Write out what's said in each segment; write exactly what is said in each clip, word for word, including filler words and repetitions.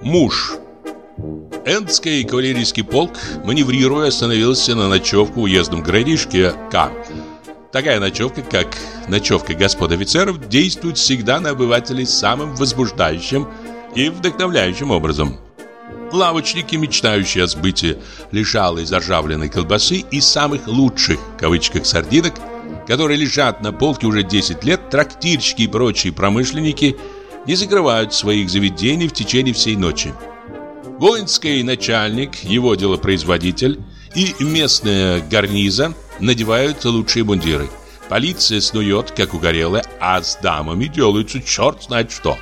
Муж. Эндский кавалерийский полк, маневрируя, остановился на ночевку в уездном городишке К. Такая ночевка, как ночевка господ офицеров, действует всегда на обывателей самым возбуждающим и вдохновляющим образом. Лавочники, мечтающие о сбытии лежалой заржавленной колбасы и самых лучших, в кавычках, сардинок, которые лежат на полке уже десять лет, трактирщики и прочие промышленники не закрывают своих заведений в течение всей ночи. Воинский начальник, его делопроизводитель и местная гарниза надевают лучшие мундиры. Полиция снует, как угорелая, а с дамами делается черт знает что.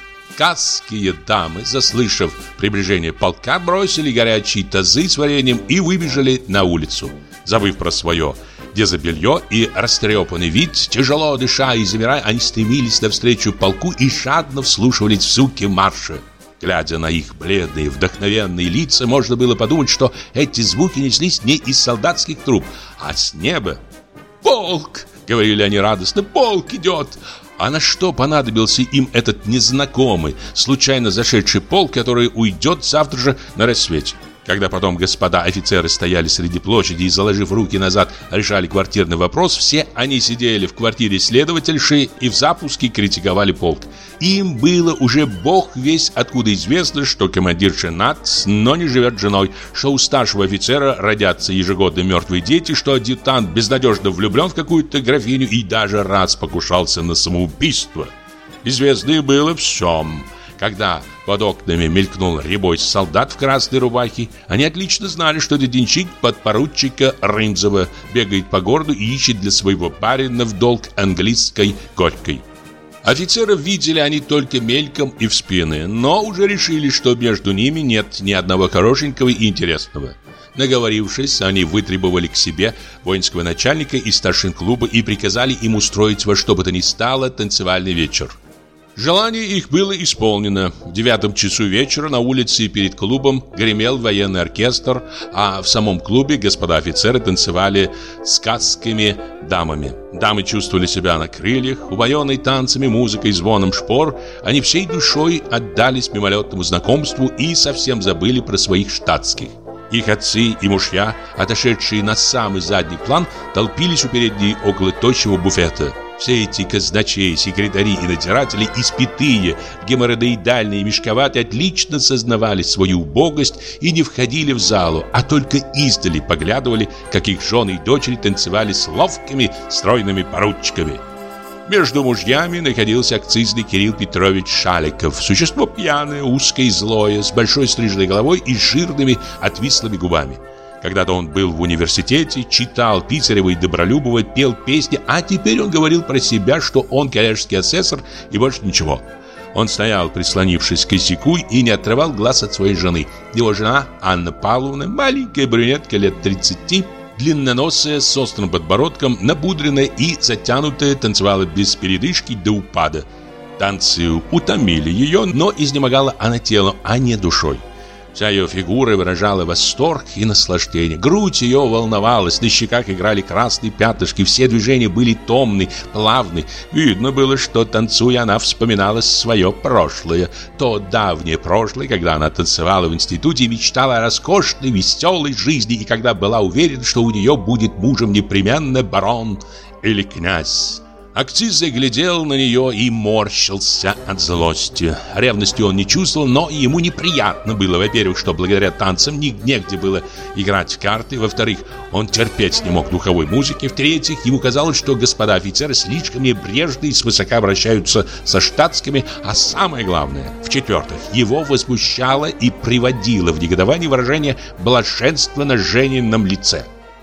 Касские дамы, заслышав приближение полка, бросили горячие тазы с вареньем и выбежали на улицу. Забыв про свое дезобелье и растрепанный вид, тяжело дыша и замирая, они стремились навстречу полку и жадно вслушивались в звуки марша. Глядя на их бледные, вдохновенные лица, можно было подумать, что эти звуки неслись не из солдатских труб, а с неба. «Полк!» — говорили они радостно. «Полк идет!» А на что понадобился им этот незнакомый, случайно зашедший полк, который уйдет завтра же на рассвете? Когда потом господа офицеры стояли среди площади и, заложив руки назад, решали квартирный вопрос, все они сидели в квартире следовательши и в запуске критиковали полк. Им было уже бог весть откуда известно, что командир женат, но не живет с женой, что у старшего офицера родятся ежегодно мертвые дети, что адъютант безнадежно влюблен в какую-то графиню и даже раз покушался на самоубийство. Известно было всем. Когда под окнами мелькнул рябой солдат в красной рубахе, они отлично знали, что это денщик подпоручика Рындзова бегает по городу и ищет для своего барина в долг английской горькой. Офицеров видели они только мельком и в спины, но уже решили, что между ними нет ни одного хорошенького и интересного. Наговорившись, они вытребовали к себе воинского начальника из старшин клуба и приказали им устроить во что бы то ни стало танцевальный вечер. Желание их было исполнено. В девятом часу вечера на улице перед клубом гремел военный оркестр, а в самом клубе господа офицеры танцевали с касскими дамами. Дамы чувствовали себя на крыльях, упоенные танцами, музыкой, звоном шпор. Они всей душой отдались мимолетному знакомству и совсем забыли про своих штатских. Их отцы и мужья, отошедшие на самый задний план, толпились у передней около тощего буфета. Все эти казначеи, секретари и надзиратели, испитые, геморроидальные и мешковатые, отлично сознавали свою убогость и не входили в залу, а только издали поглядывали, как их жены и дочери танцевали с ловкими, стройными поручиками. Между мужьями находился акцизный Кирилл Петрович Шаликов, существо пьяное, узкое и злое, с большой стрижной головой и жирными отвислыми губами. Когда-то он был в университете, читал Писарева и Добролюбова, пел песни, а теперь он говорил про себя, что он коллежский асессор и больше ничего. Он стоял, прислонившись к косяку, и не отрывал глаз от своей жены. Его жена, Анна Павловна, маленькая брюнетка лет тридцати, длинноносая, с острым подбородком, напудренная и затянутая, танцевала без передышки до упада. Танцы утомили ее, но изнемогала она телом, а не душой. Вся ее фигура выражала восторг и наслаждение. Грудь ее волновалась, на щеках играли красные пятнышки, все движения были томны, плавны. Видно было, что, танцуя, она вспоминала свое прошлое. То давнее прошлое, когда она танцевала в институте и мечтала о роскошной, веселой жизни, и когда была уверена, что у нее будет мужем непременно барон или князь. Акцизный глядел на нее и морщился от злости. Ревности он не чувствовал, но ему неприятно было, во-первых, что благодаря танцам негде было играть в карты, во-вторых, он терпеть не мог духовой музыки, в-третьих, ему казалось, что господа офицеры слишком небрежны и свысока обращаются со штатскими, а самое главное, в-четвертых, его возмущало и приводило в негодование выражение блаженства на Женином лице.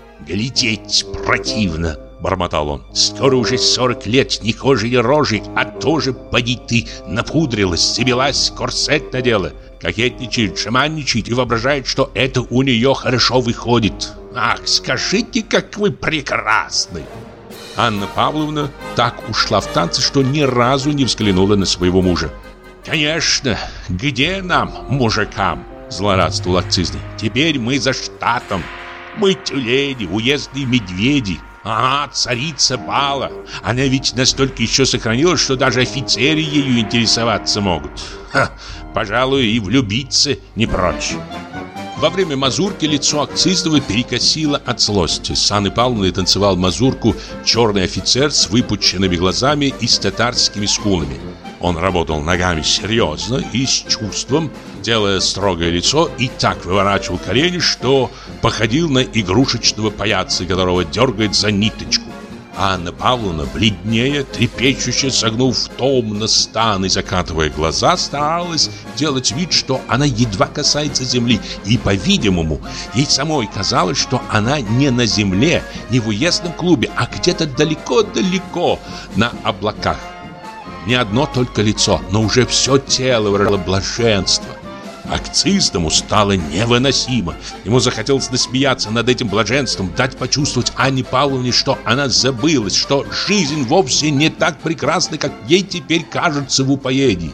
«Глядеть противно!» — бормотал он. «Скоро уже сорок лет, ни кожи, ни рожи, а тоже, поди ты, напудрилась, забилась, корсет надела, кокетничает, шаманничает и воображает, что это у нее хорошо выходит. Ах, скажите, как вы прекрасны!» Анна Павловна так ушла в танцы, что ни разу не взглянула на своего мужа. «Конечно, где нам, мужикам?» — злорадствовал акцизный. «Теперь мы за штатом. Мы тюлени, уездные медведи. А, царица бала. Она ведь настолько еще сохранилась, что даже офицеры ею интересоваться могут. Ха, пожалуй, и влюбиться не прочь. Во время мазурки лицо Акциздова перекосило от злости. С Анной Павловной танцевал мазурку черный офицер с выпученными глазами и с татарскими скулами. Он работал ногами серьезно и с чувством, делая строгое лицо, и так выворачивал колени, что походил на игрушечного паяца, которого дергает за ниточку. А Анна Павловна, бледнее, трепещуще, согнув томно стан и закатывая глаза, старалась делать вид, что она едва касается земли. И, по-видимому, ей самой казалось, что она не на земле, не в уездном клубе, а где-то далеко-далеко на облаках. Не одно только лицо, но уже все тело выражало блаженство. Акциздому стало невыносимо. Ему захотелось насмеяться над этим блаженством, дать почувствовать Анне Павловне, что она забылась, что жизнь вовсе не так прекрасна, как ей теперь кажется в упоении.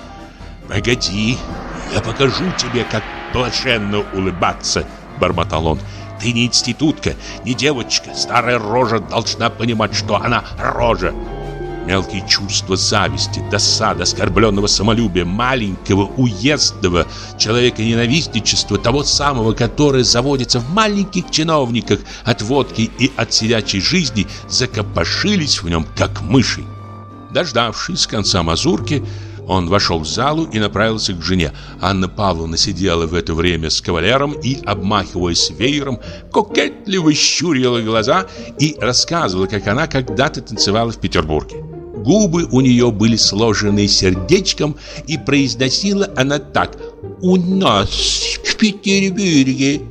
«Погоди, я покажу тебе, как блаженно улыбаться», — бормотал он. «Ты не институтка, не девочка. Старая рожа должна понимать, что она рожа». Мелкие чувства зависти, досады, оскорбленного самолюбия, маленького уездного человека-ненавистничества, того самого, которое заводится в маленьких чиновниках от водки и от сидячей жизни, закопошились в нем, как мыши. Дождавшись конца мазурки, он вошел в залу и направился к жене. Анна Павловна сидела в это время с кавалером и, обмахиваясь веером, кокетливо щурила глаза и рассказывала, как она когда-то танцевала в Петербурге. Губы у нее были сложены сердечком, и произносила она так: «У нас в Петербурге».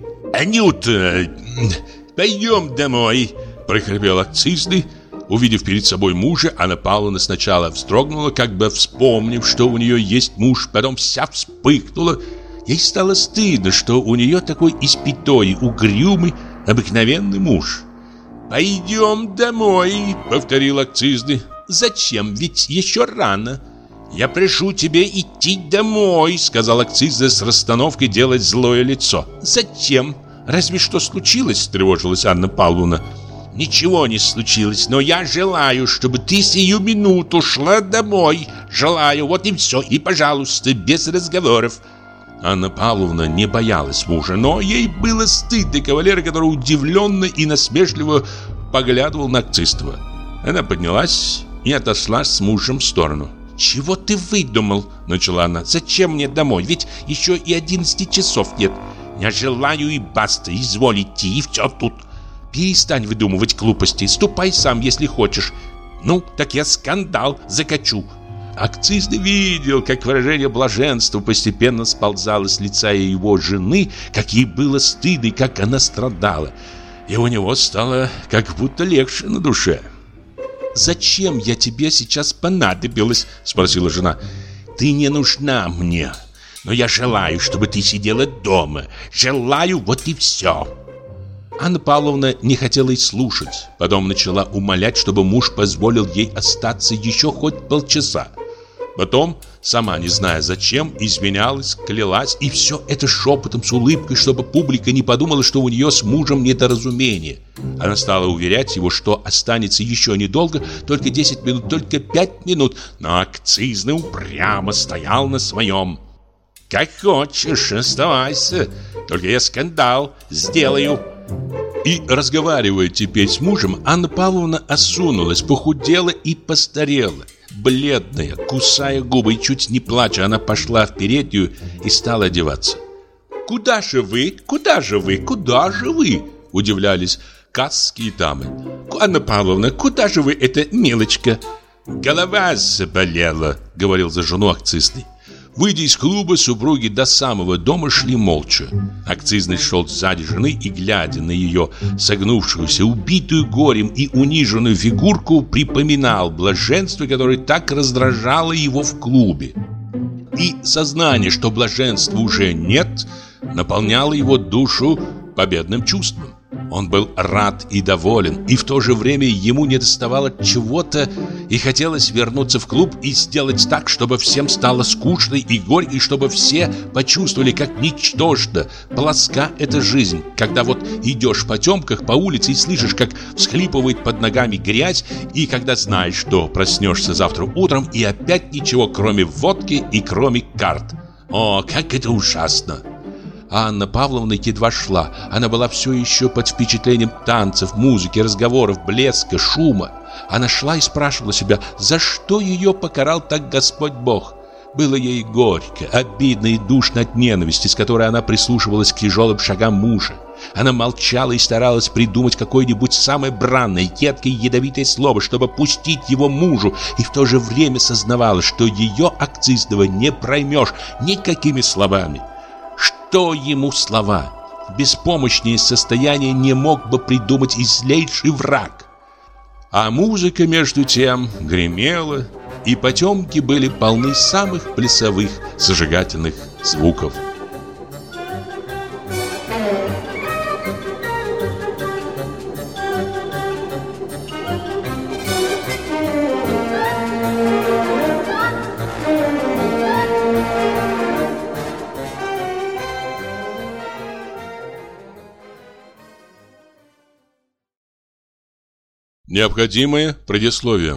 «Анюта, пойдем домой», — прохрипел Акцизный. Увидев перед собой мужа, Анна Павловна сначала вздрогнула, как бы вспомнив, что у нее есть муж, потом вся вспыхнула. Ей стало стыдно, что у нее такой испятой, угрюмый, обыкновенный муж. «Пойдем домой», — повторил Акцизный. «Зачем? Ведь еще рано». «Я прошу тебя идти домой», — сказал Акцизный с расстановкой, делать злое лицо. «Зачем? Разве что случилось?» — встревожилась Анна Павловна. «Ничего не случилось, но я желаю, чтобы ты сию минуту шла домой. Желаю, вот и все, и, пожалуйста, без разговоров». Анна Павловна не боялась мужа, но ей было стыдно кавалера, который удивленно и насмешливо поглядывал на Акцизного. Она поднялась и отошла с мужем в сторону. «Чего ты выдумал?» — начала она. «Зачем мне домой? Ведь еще и одиннадцати часов нет». «Я желаю и баста, изволь идти, и все тут». «Перестань выдумывать глупости, ступай сам, если хочешь». «Ну, так я скандал закачу». Акцизный видел, как выражение блаженства постепенно сползало с лица его жены, как ей было стыдно и как она страдала. И у него стало как будто легче на душе. «Зачем я тебе сейчас понадобилась?» — спросила жена. «Ты не нужна мне, но я желаю, чтобы ты сидела дома. Желаю, вот и все». Анна Павловна не хотела и слушать. Потом начала умолять, чтобы муж позволил ей остаться еще хоть полчаса. Потом, сама не зная зачем, извинялась, клялась, и все это шепотом, с улыбкой, чтобы публика не подумала, что у нее с мужем недоразумение. Она стала уверять его, что останется еще недолго, только десять минут, только пять минут, но Акцизный упрямо стоял на своем. «Как хочешь, оставайся, только я скандал сделаю». И, разговаривая теперь с мужем, Анна Павловна осунулась, похудела и постарела. Бледная, кусая губы и чуть не плача, она пошла в переднюю и стала одеваться. «Куда же вы? Куда же вы? Куда же вы?» — удивлялись касские дамы. «Анна Павловна, куда же вы, эта милочка?» «Голова заболела», — говорил за жену Акцизный. Выйдя из клуба, супруги до самого дома шли молча. Акцизный шел сзади жены и, глядя на ее согнувшуюся, убитую горем и униженную фигурку, припоминал блаженство, которое так раздражало его в клубе. И сознание, что блаженства уже нет, наполняло его душу победным чувством. Он был рад и доволен, и в то же время ему недоставало чего-то, и хотелось вернуться в клуб и сделать так, чтобы всем стало скучно и горько, и чтобы все почувствовали, как ничтожно, плоска эта жизнь, когда вот идешь в потемках по улице и слышишь, как всхлипывает под ногами грязь, и когда знаешь, что проснешься завтра утром, и опять ничего, кроме водки и кроме карт. О, как это ужасно! Анна Павловна едва шла. Она была все еще под впечатлением танцев, музыки, разговоров, блеска, шума. Она шла и спрашивала себя, за что ее покарал так Господь Бог. Было ей горько, обидно и душно от ненависти, с которой она прислушивалась к тяжелым шагам мужа. Она молчала и старалась придумать какое-нибудь самое бранное, едкое и ядовитое слово, чтобы пустить его мужу, и в то же время сознавала, что ее акцизного не проймешь никакими словами. Что ему слова? Беспомощнее состояние не мог бы придумать и злейший враг. А музыка, между тем, гремела, и потемки были полны самых плясовых, зажигательных звуков. Необходимое предисловие.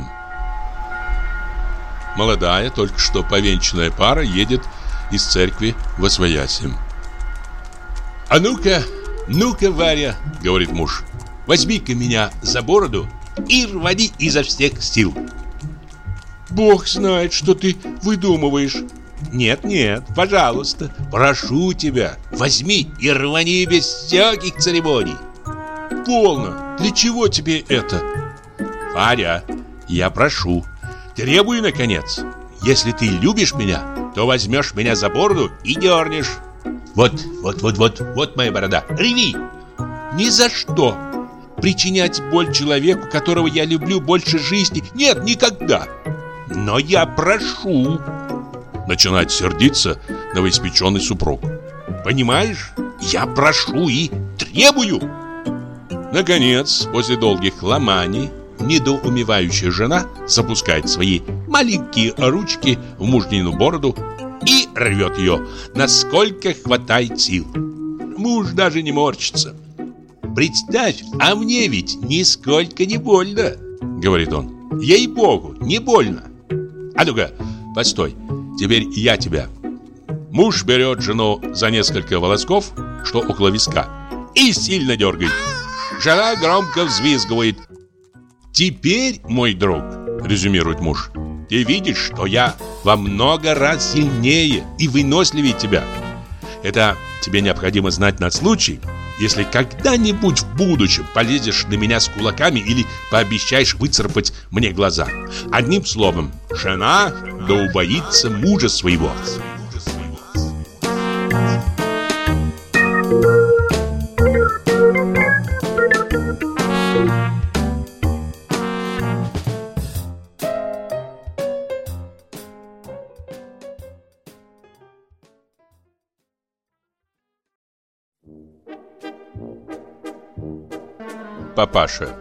Молодая, только что повенчанная пара едет из церкви восвояси. «А ну-ка, ну-ка, Варя, — говорит муж, — возьми-ка меня за бороду и рвани изо всех сил». «Бог знает, что ты выдумываешь». «Нет, нет, пожалуйста, прошу тебя, возьми и рвани без всяких церемоний». «Полно, для чего тебе это?» «Варя, я прошу, требую, наконец. Если ты любишь меня, то возьмешь меня за бороду и дернешь. Вот, вот, вот, вот, вот моя борода. Рви!» «Ни за что! Причинять боль человеку, которого я люблю больше жизни, нет, никогда!» «Но я прошу!» Начинает сердиться новоиспеченный супруг. «Понимаешь? Я прошу и требую!» Наконец, после долгих ломаний, недоумевающая жена запускает свои маленькие ручки в мужнину бороду и рвет ее, насколько хватает сил. Муж даже не морщится. «Представь, а мне ведь нисколько не больно», — говорит он. «Ей-богу, не больно. А ну-ка, постой, теперь я тебя». Муж берет жену за несколько волосков, что около виска, и сильно дергает. Жена громко взвизгивает. «Теперь, мой друг, — резюмирует муж, — ты видишь, что я во много раз сильнее и выносливее тебя. Это тебе необходимо знать на случай, если когда-нибудь в будущем полезешь на меня с кулаками или пообещаешь выцарапать мне глаза. Одним словом, жена да убоится мужа своего». Папаша.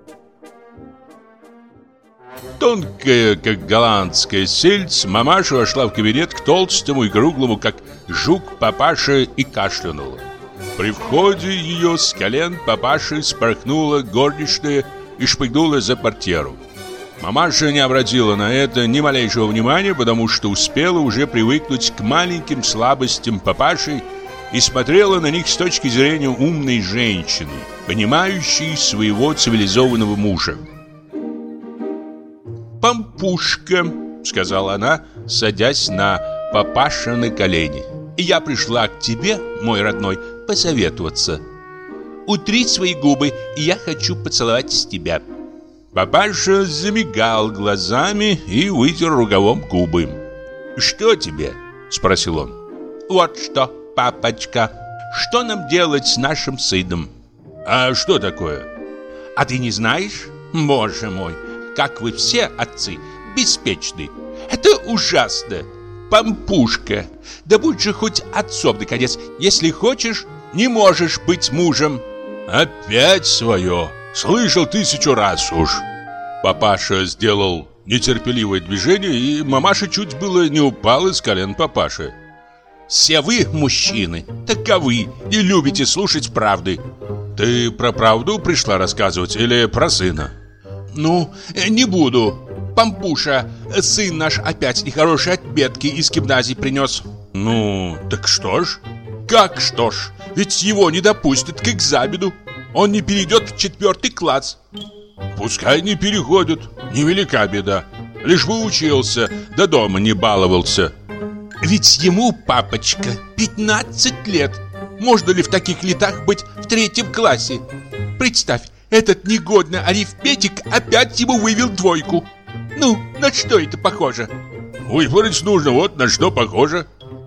Тонкая, как голландская сельдь, мамаша вошла в кабинет к толстому и круглому, как жук, папаше и кашлянула. При входе ее с колен папаши спорхнула горничная и шпыгнула за портьеру. Мамаша не обратила на это ни малейшего внимания, потому что успела уже привыкнуть к маленьким слабостям папаши и смотрела на них с точки зрения умной женщины, понимающей своего цивилизованного мужа. «Пампушка», — сказала она, садясь на папашины колени, — «я пришла к тебе, мой родной, посоветоваться. Утри свои губы, и я хочу поцеловать тебя». Папаша замигал глазами и вытер рукавом губы. «Что тебе?» — спросил он. «Вот что, папочка, что нам делать с нашим сыном?» «А что такое?» «А ты не знаешь? Боже мой, как вы все, отцы, беспечны. Это ужасно. Пампушка. Да будь же хоть отцом, наконец. Если хочешь, не можешь быть мужем». Опять свое. Слышал тысячу раз уж. Папаша сделал нетерпеливое движение, и мамаша чуть было не упала с колен папаши. Все вы, мужчины, таковы, не любите слушать правды. Ты про правду пришла рассказывать или про сына? Ну, не буду. Пампуша, сын наш опять нехорошие отметки из гимназии принес. Ну, так что ж? Как что ж? Ведь его не допустят к экзамену. Он не перейдет в четвертый класс. Пускай не переходит, невелика беда. Лишь бы учился, да дома не баловался. Ведь ему, папочка, пятнадцать лет. Можно ли в таких летах быть в третьем классе? Представь, этот негодный арифметик опять ему вывел двойку. Ну, на что это похоже? Выбрать нужно, вот на что похоже.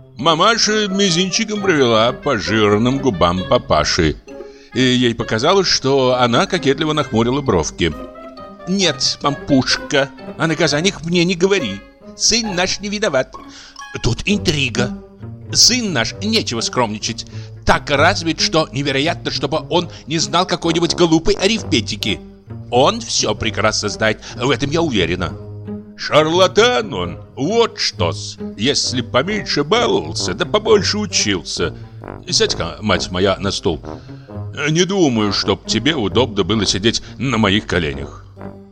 Мамаша мизинчиком провела по жирным губам папаши. И ей показалось, что она кокетливо нахмурила бровки. Нет, пампушка, о наказаниях мне не говори. Сын наш не виноват. Тут интрига. Сын наш, нечего скромничать. Так развит, что невероятно, чтобы он не знал какой-нибудь глупой арифметики. Он все прекрасно знает, в этом я уверена. Шарлатан он, вот что-с. Если поменьше баловался, да побольше учился. Сядь-ка, мать моя, на стул. Не думаю, чтоб тебе удобно было сидеть на моих коленях.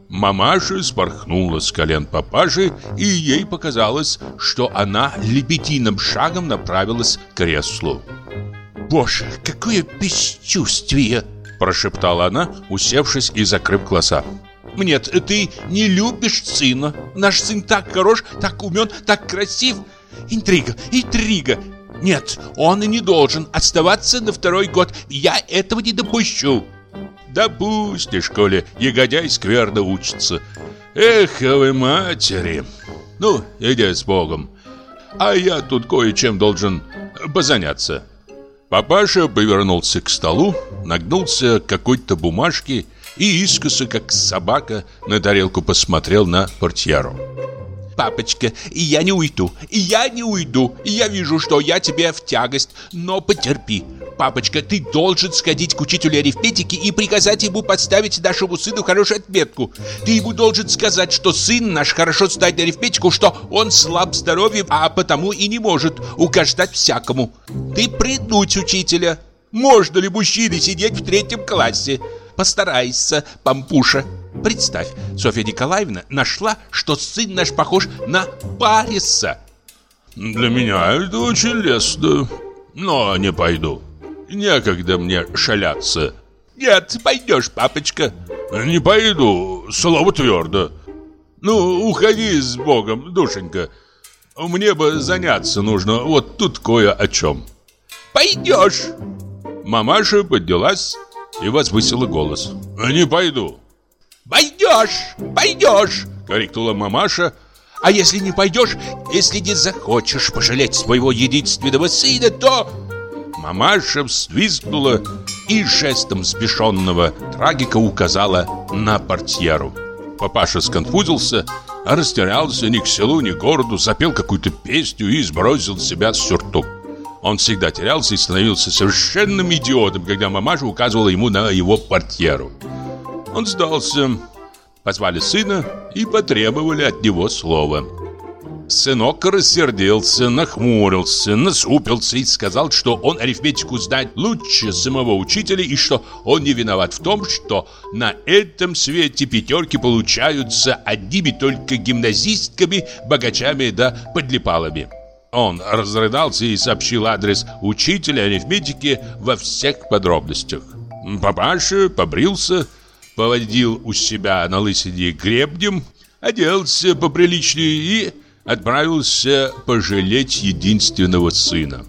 Мамаша спорхнула с колен папаши, и ей показалось, что она лебединым шагом направилась к креслу. «Боже, какое бесчувствие!» – прошептала она, усевшись и закрыв глаза. «Нет, ты не любишь сына. Наш сын так хорош, так умен, так красив. Интрига, интрига. Нет, он и не должен оставаться на второй год. Я этого не допущу». «Допустишь, коли ягодяй скверно учится. Эх, вы матери. Ну, иди с Богом. А я тут кое-чем должен позаняться». Папаша повернулся к столу, нагнулся к какой-то бумажке и искоса, как собака, на тарелку посмотрел на портьеру. «Папочка, я не уйду, я не уйду. Я вижу, что я тебе в тягость, но потерпи. Папочка, ты должен сходить к учителю арифметики и приказать ему подставить нашему сыну хорошую отметку. Ты ему должен сказать, что сын наш хорошо знает арифметику, что он слаб здоровьем, а потому и не может угождать всякому. Ты принудь учителя. Можно ли мужчине сидеть в третьем классе? Постарайся, пампуша. Представь, Софья Николаевна нашла, что сын наш похож на Париса». «Для меня это очень лестно, но не пойду. Некогда мне шаляться». «Нет, пойдешь, папочка». «Не пойду, слово твердо. Ну, уходи с Богом, душенька. Мне бы заняться нужно вот тут кое о чем». «Пойдешь». Мамаша поднялась и возвысила голос. «Не пойду». «Пойдешь, пойдешь», — крикнула мамаша. «А если не пойдешь, если не захочешь пожалеть своего единственного сына, то...» Мамаша взвизгнула и жестом взбешенного трагика указала на портьеру. Папаша сконфузился, растерялся, ни к селу, ни к городу, запел какую-то песню и сбросил с себя сюртук. Он всегда терялся и становился совершенным идиотом, когда мамаша указывала ему на его портьеру. Он сдался. Позвали сына и потребовали от него слова. Сынок рассердился, нахмурился, насупился и сказал, что он арифметику знает лучше самого учителя и что он не виноват в том, что на этом свете пятерки получаются одними только гимназистками, богачами да подлипалами. Он разрыдался и сообщил адрес учителя арифметики во всех подробностях. Папаша побрился, поводил у себя на лысине гребнем, оделся поприличнее и отправился пожалеть единственного сына.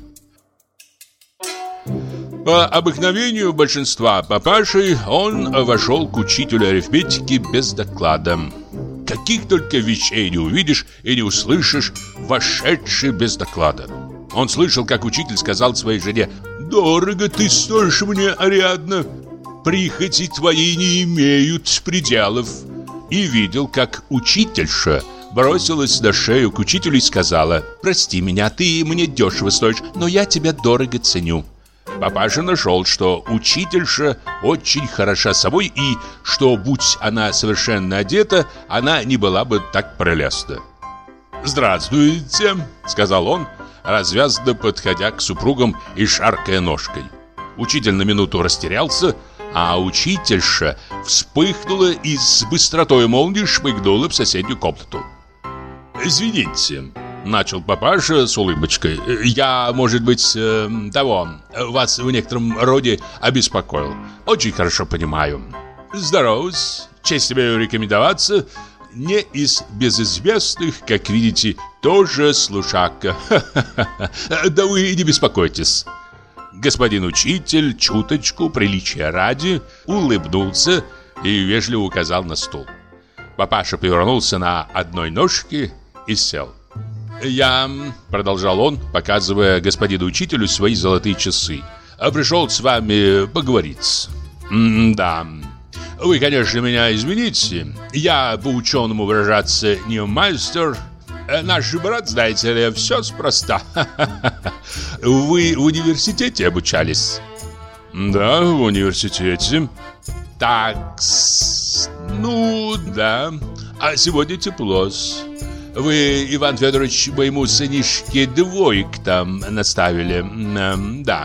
По обыкновению большинства папашей он вошел к учителю арифметики без доклада. Каких только вещей не увидишь и не услышишь, вошедший без доклада. Он слышал, как учитель сказал своей жене: «Дорого ты стоишь мне, Ариадна, прихоти твои не имеют пределов». И видел, как учительша бросилась на шею к учителю и сказала: «Прости меня, ты мне дешево стоишь, но я тебя дорого ценю». Папаша нашел, что учительша очень хороша собой и что, будь она совершенно одета, она не была бы так прелестна. «Здравствуйте», — сказал он, развязно подходя к супругам и шаркая ножкой. Учитель на минуту растерялся, а учительша вспыхнула и с быстротой молнии шмыгнула в соседнюю комнату. «Извините», — начал папаша с улыбочкой, — «я, может быть, э, того, вас в некотором роде обеспокоил. Очень хорошо понимаю. Здороваюсь, честь имею рекомендоваться. Не из безызвестных, как видите, тоже слушака. Да вы не беспокойтесь». Господин учитель, чуточку приличия ради, улыбнулся и вежливо указал на стул. Папаша повернулся на одной ножке и сел. «Я, — продолжал он, показывая господину учителю свои золотые часы, — пришел с вами поговорить. М-да, вы, конечно, меня извините, я, по-ученому выражаться, не мастер. Наш брат, знаете ли, все спроста. Вы в университете обучались?» «Да, в университете». «Так, ну да, а сегодня тепло-с. Вы, Иван Федорович, моему сынишке двоек там наставили. М, да,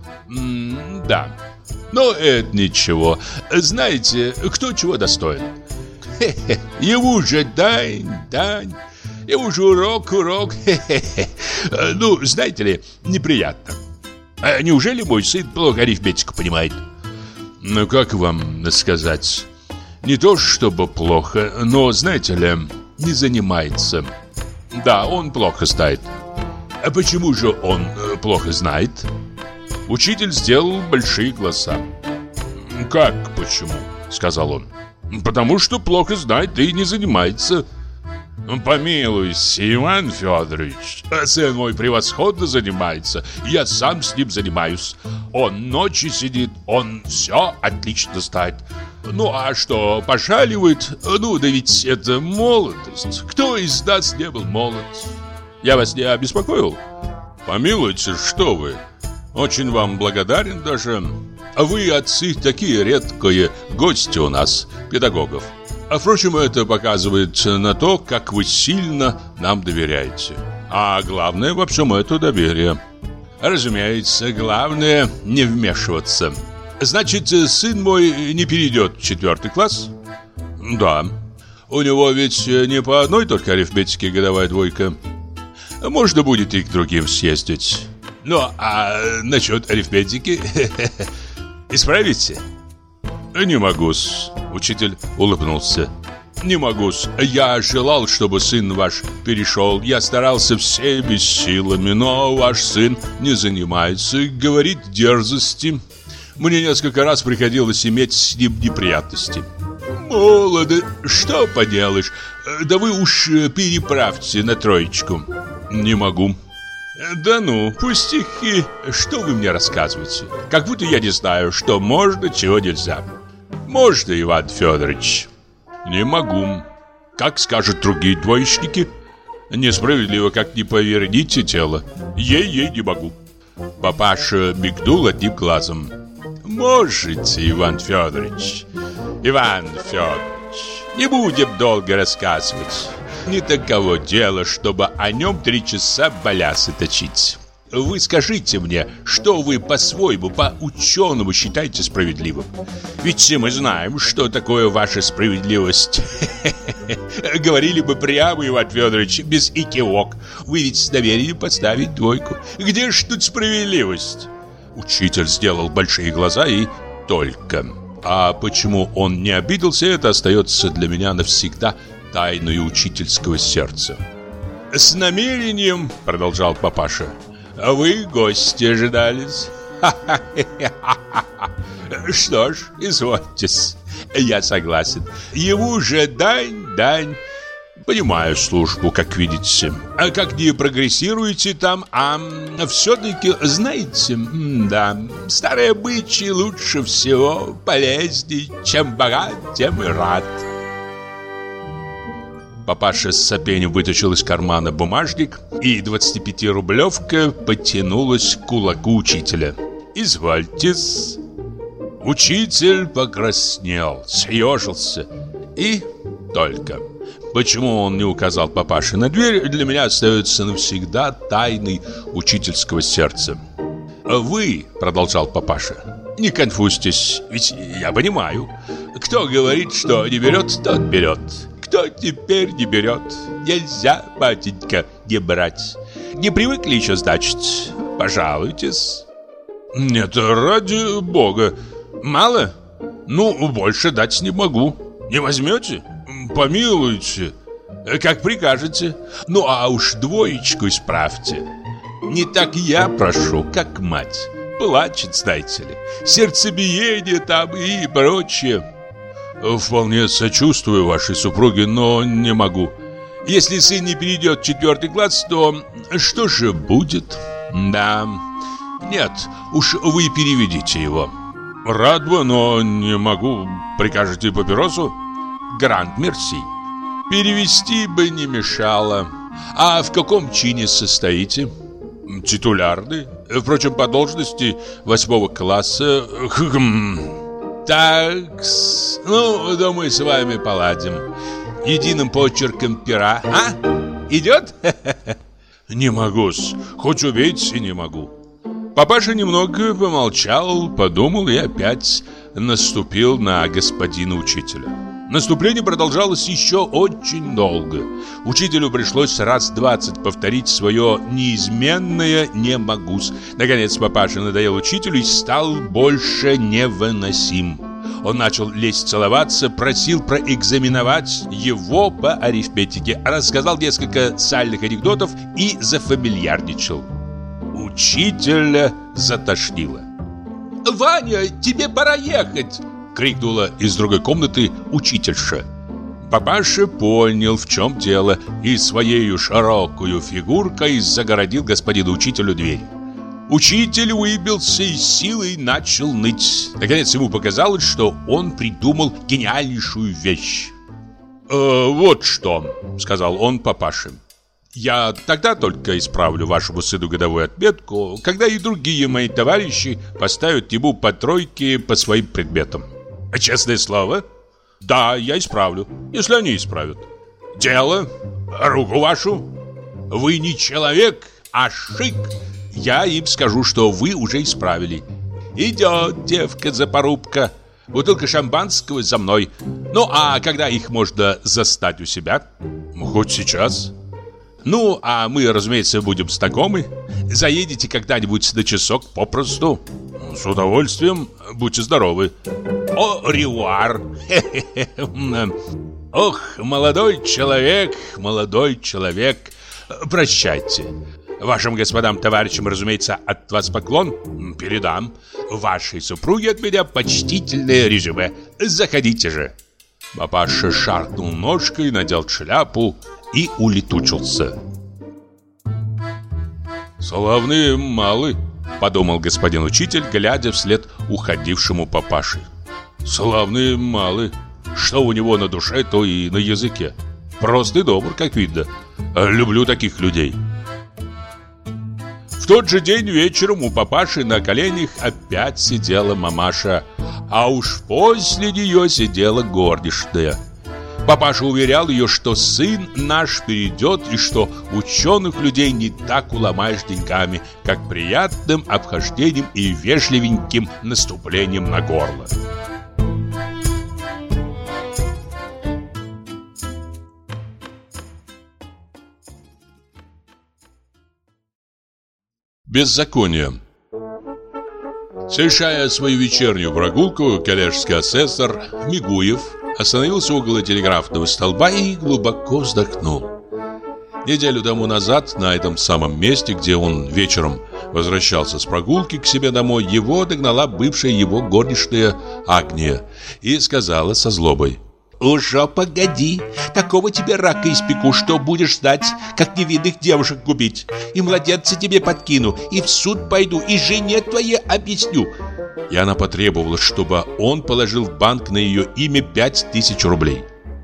М, да. Но это ничего. Знаете, кто чего достоин? Хе-хе, ему же дань, дань. Ему же урок, урок. Хе-хе-хе. Ну, знаете ли, неприятно. А неужели мой сын плохо арифметику понимает?» «Ну, как вам сказать? Не то чтобы плохо, но, знаете ли, не занимается. Да, он плохо знает». «А почему же он э, плохо знает?» Учитель сделал большие глаза. «Как почему?» — сказал он. «Потому что плохо знает и не занимается». «Помилуйся, Иван Федорович, сын мой превосходно занимается. Я сам с ним занимаюсь. Он ночи сидит, он все отлично знает. Ну, а что, пошаливает? Ну, да ведь это молодость. Кто из нас не был молод? Я вас не обеспокоил?» «Помилуйте, что вы. Очень вам благодарен даже. Вы, отцы, такие редкие гости у нас, педагогов. А впрочем, это показывает на то, как вы сильно нам доверяете. А главное во всем это доверие. Разумеется, главное не вмешиваться. Значит, сын мой не перейдет в четвертый класс?» «Да. У него ведь не по одной только арифметике годовая двойка. Можно будет и к другим съездить. Ну, а насчет арифметики исправите?» «Не могу-с», — учитель улыбнулся. «Не могу-с. Я желал, чтобы сын ваш перешел. Я старался всеми силами, но ваш сын не занимается, говорит дерзости. Мне несколько раз приходилось иметь с ним неприятности». «Молодо, что поделаешь? Да вы уж переправьте на троечку». «Не могу». «Да ну, пустяки. Что вы мне рассказываете? Как будто я не знаю, что можно, чего нельзя». «Можно, Иван Федорович?» «Не могу. Как скажут другие двоечники? Несправедливо, как не поверните тело. Ей-ей не могу». Папаша мигнул одним глазом. «Можете, Иван Федорович. Иван Федорович, не будем долго рассказывать. Не таково дело, чтобы о нем три часа балясы точить. Вы скажите мне, что вы по-своему, по-ученому считаете справедливым? Ведь все мы знаем, что такое ваша справедливость. Говорили бы прямо, Иван Федорович, без икивок. Вы ведь с намерением поставить двойку. Где ж тут справедливость?» Учитель сделал большие глаза и только. А почему он не обиделся, это остается для меня навсегда тайною учительского сердца. «С намерением, — продолжал папаша, — вы гости ожидались. Что ж, извольтесь, я согласен. Ему же дань, дань. Понимаю службу, как видите. А как не прогрессируете там, а все-таки, знаете, да, старые обычаи лучше всего, полезней. Чем богат, тем и рад». Папаша с сопением вытащил из кармана бумажник, и двадцатипятирублевка потянулась к кулаку учителя. извольте-с. Учитель покраснел, съежился и только. Почему он не указал папаше на дверь, для меня остается навсегда тайной учительского сердца. «Вы, — продолжал папаша, — не конфузьтесь, ведь я понимаю. Кто говорит, что не берет, тот берет. Кто теперь не берет? Нельзя, батенька, не брать. Не привыкли еще, значит? Пожалуйтесь». «Нет, ради бога. Мало? Ну, больше дать не могу. Не возьмете? Помилуйте. Как прикажете. Ну, а уж двоечку исправьте. Не так я прошу, как мать. Плачет, знаете ли. Сердцебиение там и прочее». «Вполне сочувствую вашей супруге, но не могу. Если сын не перейдет в четвертый класс, то что же будет?» «Да, нет, уж вы переведите его». «Рад бы, но не могу. Прикажете папиросу?» «Гранд мерси». «Перевести бы не мешало. А в каком чине состоите?» «Титулярный. Впрочем, по должности восьмого класса». Так, ну, да мы с вами поладим. Единым почерком пера, а? Идет?» «Не могу-с. Хоть убейте, не могу». Папаша немного помолчал, подумал и опять наступил на господина учителя. Наступление продолжалось еще очень долго. Учителю пришлось раз двадцать повторить свое неизменное «не могу-с». Наконец папаша надоел учителю и стал больше невыносим. Он начал лезть целоваться, просил проэкзаменовать его по арифметике, рассказал несколько сальных анекдотов и зафамильярничал. Учителя затошнило. «Ваня, тебе пора ехать!» — крикнула из другой комнаты учительша. Папаша понял, в чем дело, и своею широкую фигуркой загородил господину учителю дверь. Учитель выбился из силы и начал ныть. Наконец ему показалось, что он придумал гениальнейшую вещь. «Э, «Вот что», — сказал он папаше. «Я тогда только исправлю вашему сыну годовую отметку, когда и другие мои товарищи поставят ему по тройке по своим предметам. Честное слово? Да, я исправлю, если они исправят. Дело, руку вашу. Вы не человек, а шик. Я им скажу, что вы уже исправили. Идет девка-запорубка. Бутылка шампанского за мной. Ну, а когда их можно застать у себя? Хоть сейчас». «Ну, а мы, разумеется, будем знакомы. Заедете когда-нибудь на часок попросту?» «С удовольствием. Будьте здоровы». «О, ревуар!» «Ох, молодой человек, молодой человек, прощайте. Вашим господам товарищам, разумеется, от вас поклон. Передам. Вашей супруге от меня почтительное резюме. Заходите же». Папаша шаркнул ножкой, надел шляпу и улетучился. «Славные малы», — подумал господин учитель, глядя вслед уходившему папаше. «Славные малы. Что у него на душе, то и на языке. Прост и добр, как видно. Люблю таких людей». В тот же день вечером у папаши на коленях опять сидела мамаша, а уж после нее сидела горничная. Папаша уверял ее, что сын наш перейдет и что ученых людей не так уломаешь деньгами, как приятным обхождением и вежливеньким наступлением на горло. Беззаконие. Совершая свою вечернюю прогулку, коллежский асессор Мигуев остановился около телеграфного столба и глубоко вздохнул. Неделю тому назад на этом самом месте, где он вечером возвращался с прогулки к себе домой, его догнала бывшая его горничная Агния и сказала со злобой: «Уже погоди, такого тебе рака испеку, что будешь знать, как невинных девушек губить. И младенца тебе подкину, и в суд пойду, и жене твоей объясню». И она потребовала, чтобы он положил в банк на ее имя пять тысяч рублей.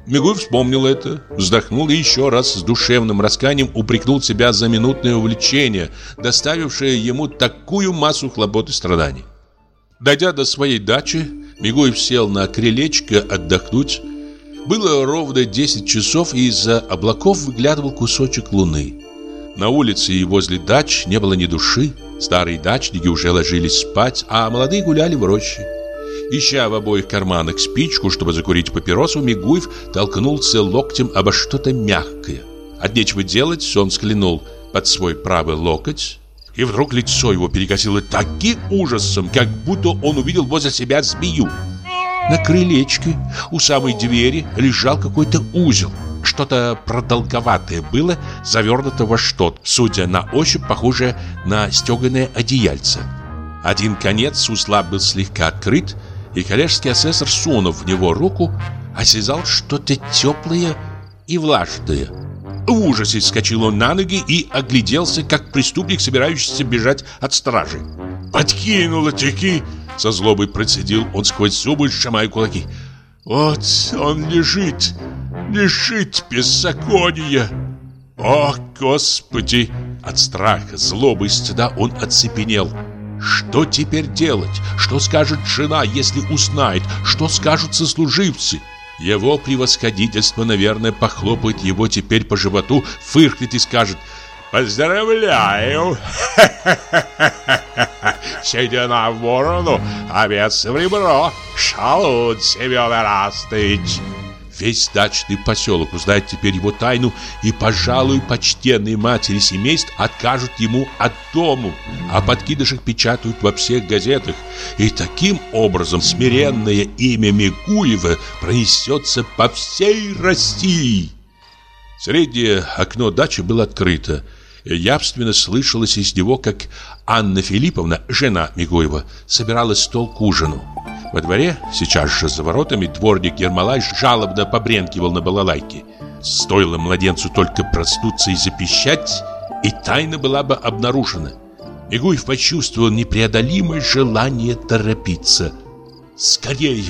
Мигуй вспомнил это, вздохнул и еще раз с душевным раскаянием упрекнул себя за минутное увлечение, доставившее ему такую массу хлопот и страданий. Дойдя до своей дачи, Мигуев сел на крылечко отдохнуть. Было ровно десять часов, и из-за облаков выглядывал кусочек луны. На улице и возле дач не было ни души. Старые дачники уже ложились спать, а молодые гуляли в роще. Ища в обоих карманах спичку, чтобы закурить папиросу, Мигуев толкнулся локтем обо что-то мягкое. От нечего делать он взглянул под свой правый локоть, и вдруг лицо его перекосило таким ужасом, как будто он увидел возле себя змею. На крылечке у самой двери лежал какой-то узел. Что-то продолговатое было, завернуто во что-то, судя на ощупь, похожее на стеганое одеяльце. Один конец узла был слегка открыт, и коллежский асессор, сунув в него руку, осязал что-то теплое и влажное. В ужасе вскочил он на ноги и огляделся, как преступник, собирающийся бежать от стражи. «Подкинуло-таки!» — со злобой процедил он сквозь зубы, сжимая кулаки. «Вот он лежит, лежит беззакония! О, Господи!» От страха, злобы и стыда он оцепенел. Что теперь делать? Что скажет жена, если узнает? Что скажут сослуживцы? Его превосходительство, наверное, похлопает его теперь по животу, фыркнет и скажет: «Поздравляю! Седина в ворону, овец в ребро! Шалун, Семен Эрастович!» Весь дачный поселок узнает теперь его тайну, и, пожалуй, почтенные матери семейств откажут ему от дому, а подкидышек печатают во всех газетах, и таким образом смиренное имя Мигуева пронесется по всей России. Среднее окно дачи было открыто, и явственно слышалось из него, как Анна Филипповна, жена Мигуева, собирала стол к ужину. Во дворе, сейчас же за воротами, дворник Ермолай жалобно побренкивал на балалайке. Стоило младенцу только проснуться и запищать, и тайна была бы обнаружена. Мигуев почувствовал непреодолимое желание торопиться. «Скорее,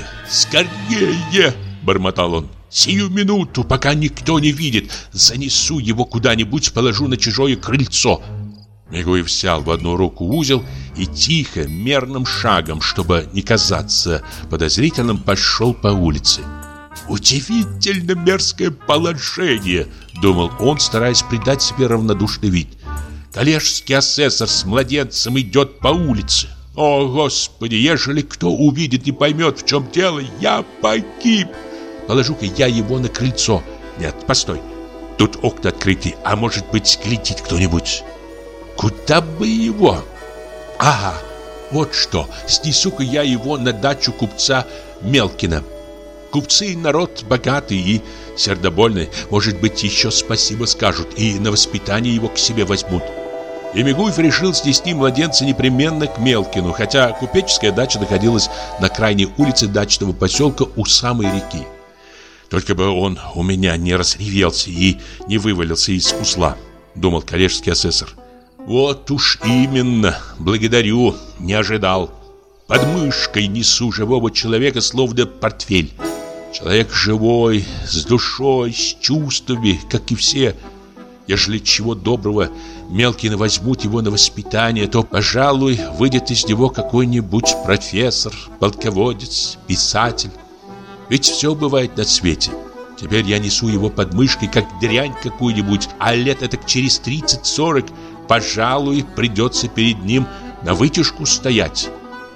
скорее!» — бормотал он. «Сию минуту, пока никто не видит, занесу его куда-нибудь, положу на чужое крыльцо». Мигуев взял в одну руку узел и тихо, мерным шагом, чтобы не казаться подозрительным, пошел по улице. «Удивительно мерзкое положение», — думал он, стараясь придать себе равнодушный вид. «Коллежский асессор с младенцем идет по улице. О, Господи, ежели кто увидит и поймет, в чем дело, я погиб. Положу-ка я его на крыльцо. Нет, постой, тут окна открыты, а может быть, глядит кто-нибудь. Куда бы его? Ага, вот что, снесу-ка я его на дачу купца Мелкина. Купцы народ богатый и сердобольный, может быть, еще спасибо скажут и на воспитание его к себе возьмут». И Мигуев решил снести младенца непременно к Мелкину, хотя купеческая дача находилась на крайней улице дачного поселка у самой реки. «Только бы он у меня не разревелся и не вывалился из кусла», — думал коллежский асессор. «Вот уж именно, благодарю, не ожидал. Под мышкой несу живого человека, словно портфель. Человек живой, с душой, с чувствами, как и все. Ежели чего доброго Мелкина возьмут его на воспитание, то, пожалуй, выйдет из него какой-нибудь профессор, полководец, писатель. Ведь все бывает на свете. Теперь я несу его под мышкой, как дрянь какую-нибудь, а лет это через тридцать-сорок, пожалуй, придется перед ним на вытяжку стоять».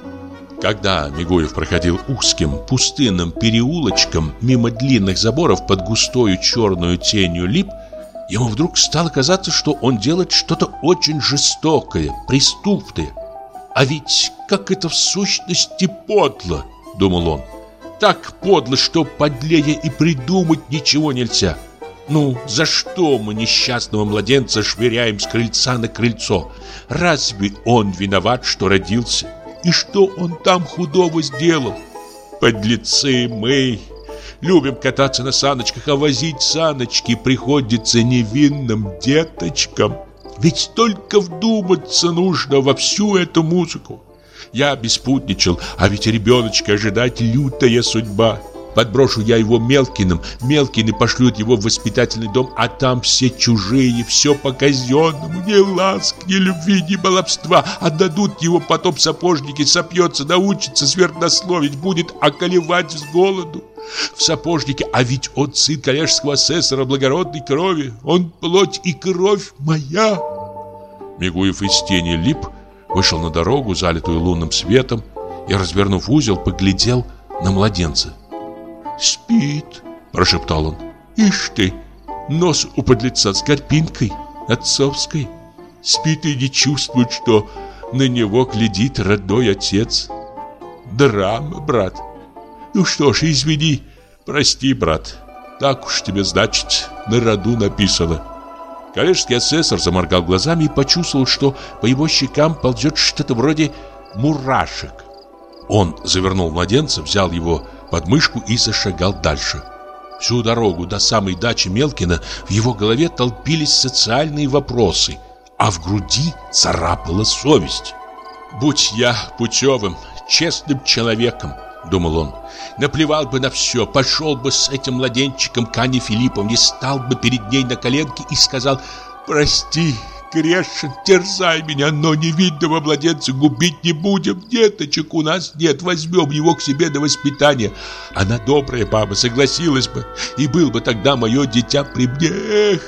Когда Мигуев проходил узким, пустынным переулочком мимо длинных заборов под густою черную тенью лип, ему вдруг стало казаться, что он делает что-то очень жестокое, преступное. «А ведь как это в сущности подло!» — думал он. «Так подло, что подлее и придумать ничего нельзя. Ну, за что мы несчастного младенца швыряем с крыльца на крыльцо? Разве он виноват, что родился? И что он там худого сделал? Подлецы мы! Любим кататься на саночках, а возить саночки приходится невинным деточкам. Ведь только вдуматься нужно во всю эту музыку. Я беспутничал, а ведь ребеночка ожидать лютая судьба. Подброшу я его Мелкиным, Мелкины пошлют его в воспитательный дом, а там все чужие, все по-казенному, ни ласк, ни любви, ни баловства. Отдадут его потом сапожники, сопьется, научится сверхнословить, будет околевать с голоду. В сапожнике, а ведь он сын коллежского асессора благородной крови, он плоть и кровь моя. Мигуев из тени лип вышел на дорогу, залитую лунным светом, и, развернув узел, поглядел на младенца. «Спит», – прошептал он. «Ишь ты, нос у подлеца с горбинкой, отцовской. Спит и не чувствует, что на него глядит родной отец. Драма, брат. Ну что ж, извини, прости, брат. Так уж тебе, значит, на роду написано». Коллежский асессор заморгал глазами и почувствовал, что по его щекам ползет что-то вроде мурашек. Он завернул младенца, взял его под мышку и зашагал дальше. Всю дорогу до самой дачи Мелкина в его голове толпились социальные вопросы, а в груди царапала совесть. «Будь я путевым, честным человеком, — думал он, — наплевал бы на все, пошел бы с этим младенчиком к Анне Филипповне, стал бы перед ней на коленке и сказал: прости, грешен, терзай меня, но невинного младенца губить не будем. Деточек у нас нет, возьмем его к себе на воспитание. Она добрая баба, согласилась бы, и был бы тогда мое дитя при мне. Эх!»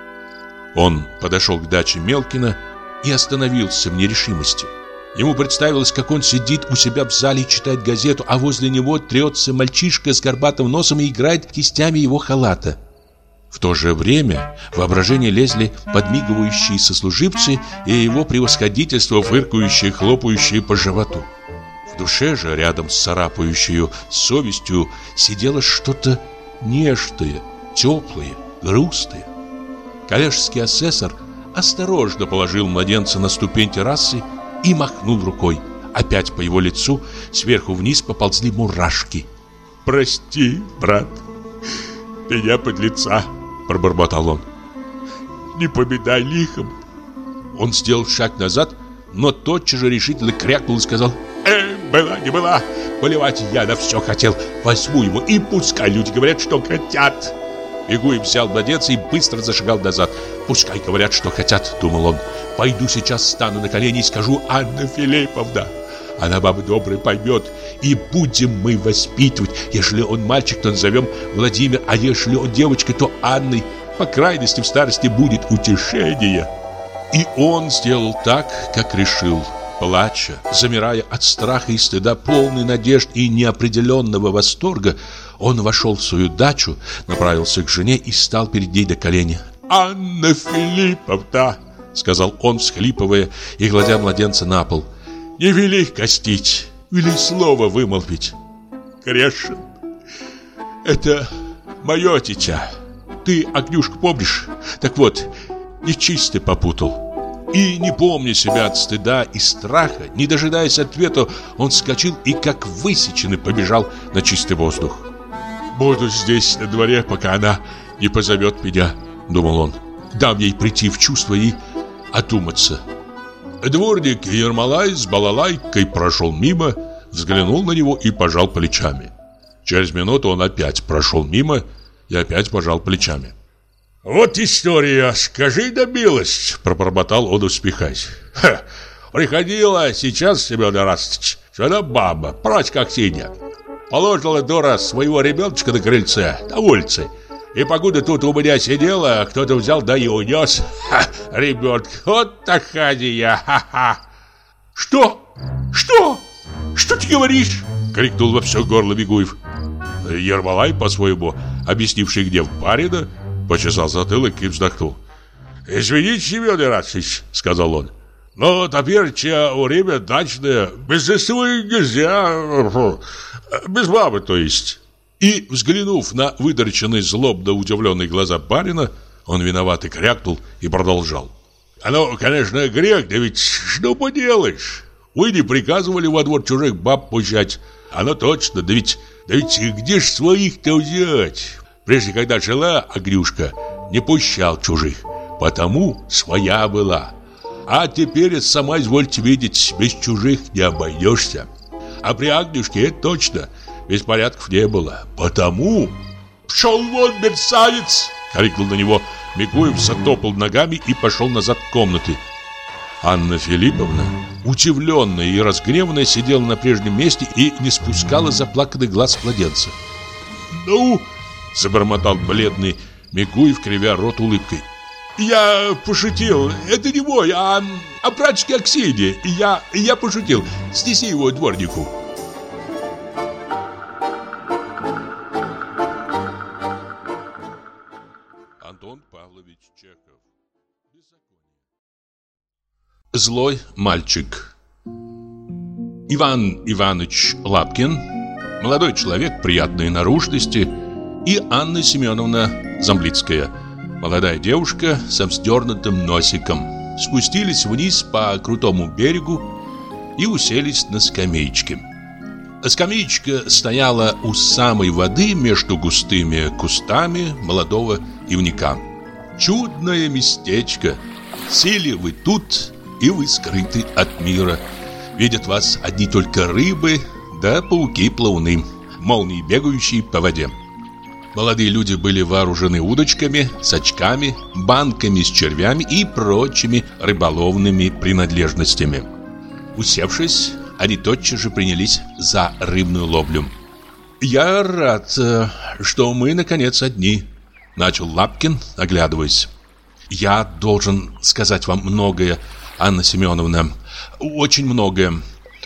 Он подошел к даче Мелкина и остановился в нерешимости. Ему представилось, как он сидит у себя в зале и читает газету, а возле него трется мальчишка с горбатым носом и играет кистями его халата. В то же время в воображение лезли подмигивающие сослуживцы и его превосходительство, фыркающие, хлопающие по животу. В душе же, рядом с царапающей совестью, сидело что-то нежное, теплое, грустное. Коллежский асессор осторожно положил младенца на ступень террасы и махнул рукой. Опять по его лицу сверху вниз поползли мурашки. «Прости, брат, меня подлеца», — пробормотал он. «Не поминай лихом». Он сделал шаг назад, но тотчас же решительно крякнул и сказал: «Э, была не была, поливать я на все хотел. Возьму его, и пускай люди говорят, что хотят». Мигуев взял младенца и быстро зашагал назад. «Пускай говорят, что хотят», — думал он. «Пойду сейчас, стану на колени и скажу: Анна Филипповна. Она, баба добрая, поймет, и будем мы воспитывать. Если он мальчик, то назовем Владимир, а если он девочка, то Анной. По крайности, в старости будет утешение». И он сделал так, как решил. Плача, замирая от страха и стыда, полный надежд и неопределенного восторга, он вошел в свою дачу, направился к жене и стал перед ней на колени. «Анна Филипповна», — сказал он, всхлипывая и гладя младенца на пол, — «не вели гостить, вели слово вымолвить. Грешен. Это мое дитя. Ты, Агнюшка, помнишь? Так вот, нечисто попутал». И, не помня себя от стыда и страха, не дожидаясь ответа, он вскочил и, как высеченный, побежал на чистый воздух. «Буду здесь на дворе, пока она не позовет меня», — думал он. «Дам ей прийти в чувство и одуматься». Дворник Ермолай с балалайкой прошел мимо, взглянул на него и пожал плечами. Через минуту он опять прошел мимо и опять пожал плечами. «Вот история, скажи на милость», — пробормотал он, успехаясь. «Ха, приходила сейчас, Семен Ирастыч, жена баба, прачь как синяя. Положила дура своего ребеночка на крыльце, на улице. И покуда тут у меня сидела, кто-то взял, да и унес. Ха, ребенка, вот такая я, ха-ха». «Что? Что? Что ты говоришь?» — крикнул во все горло Мигуев. Ермолай, по-своему объяснивший гнев барина, почесал затылок и вздохнул. «Извините, Семен Ирастыч, — сказал он, — но теперь время дачное, без сестры нельзя, без бабы, то есть». И, взглянув на выдорченные злобно удивленные глаза барина, он виновато крякнул и продолжал. «Оно, конечно, грех, да ведь что поделаешь? Вы не приказывали во двор чужих баб пущать. Оно точно, да ведь, да ведь где ж своих-то взять? Прежде, когда жила Агнюшка, не пущал чужих, потому своя была. А теперь, сама извольте видеть, без чужих не обойдешься. А при Агнюшке это точно. беспорядков не было. Потому... «Пшел вон, мерзавец!» — крикнул на него Микуев, затопал ногами и пошел назад в комнаты. Анна Филипповна, удивленная и разгневанная, сидела на прежнем месте и не спускала заплаканных глаз младенца. «Ну!» — забормотал бледный Микуев, кривя рот улыбкой. «Я пошутил. Это не мой, а, а братчики Аксиньи. Я, я пошутил. Снеси его дворнику». Антон Павлович Чехов. Злой мальчик. Иван Иванович Лапкин, молодой человек приятной наружности, и Анна Семеновна Замблицкая, молодая девушка со вздернутым носиком, спустились вниз по крутому берегу и уселись на скамеечке. Скамеечка стояла у самой воды между густыми кустами молодого ивника. Чудное местечко. Сели вы тут, и вы скрыты от мира. Видят вас одни только рыбы, да пауки-плауны, молнии, бегающие по воде. Молодые люди были вооружены удочками, сачками, банками с червями и прочими рыболовными принадлежностями. Усевшись, они тотчас же принялись за рыбную ловлю. «Я рад, что мы, наконец, одни», — начал Лапкин, оглядываясь. «Я должен сказать вам многое, Анна Семеновна, очень многое.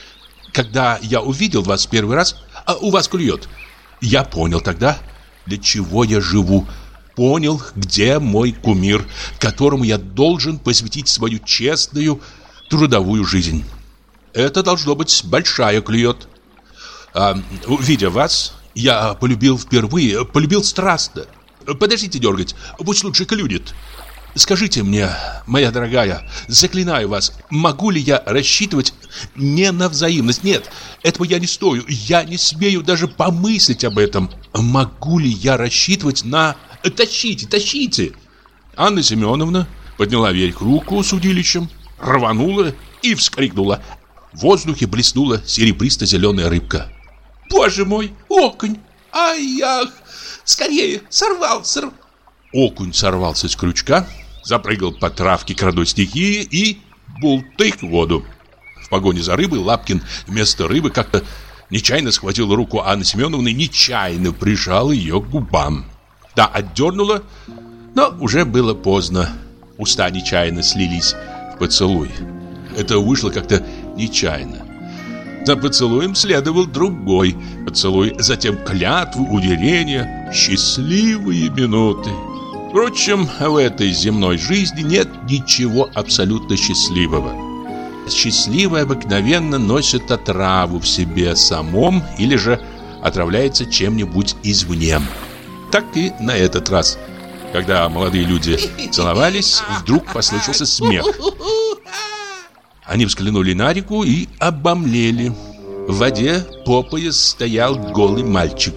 Когда я увидел вас первый раз, а у вас клюет, я понял тогда, для чего я живу, понял, где мой кумир, которому я должен посвятить свою честную трудовую жизнь. Это должно быть большая клюет. А, видя вас, я полюбил впервые, полюбил страстно. Подождите дергать, пусть лучше клюнет. Скажите мне, моя дорогая, заклинаю вас, могу ли я рассчитывать не на взаимность? Нет, этого я не стою, я не смею даже помыслить об этом. Могу ли я рассчитывать на... Тащите, тащите!» Анна Семеновна подняла вверх руку с удилищем, рванула и вскрикнула. В воздухе блеснула серебристо-зеленая рыбка. «Боже мой, окунь! Ай, ах! Скорее, сорвал, сорвал!» Окунь сорвался с крючка, запрыгал по травке к родной стихии и бултых в воду. В погоне за рыбой Лапкин вместо рыбы как-то нечаянно схватил руку Анны Семеновны, нечаянно прижал ее к губам. Та отдернула, но уже было поздно. Уста нечаянно слились в поцелуй. Это вышло как-то нечаянно. За поцелуем следовал другой поцелуй, затем клятвы, уверения, счастливые минуты. Впрочем, в этой земной жизни нет ничего абсолютно счастливого. Счастливое обыкновенно носит отраву в себе самом или же отравляется чем-нибудь извне. Так и на этот раз, когда молодые люди целовались, вдруг послышался смех. Они взглянули на реку и обомлели. В воде по пояс стоял голый мальчик.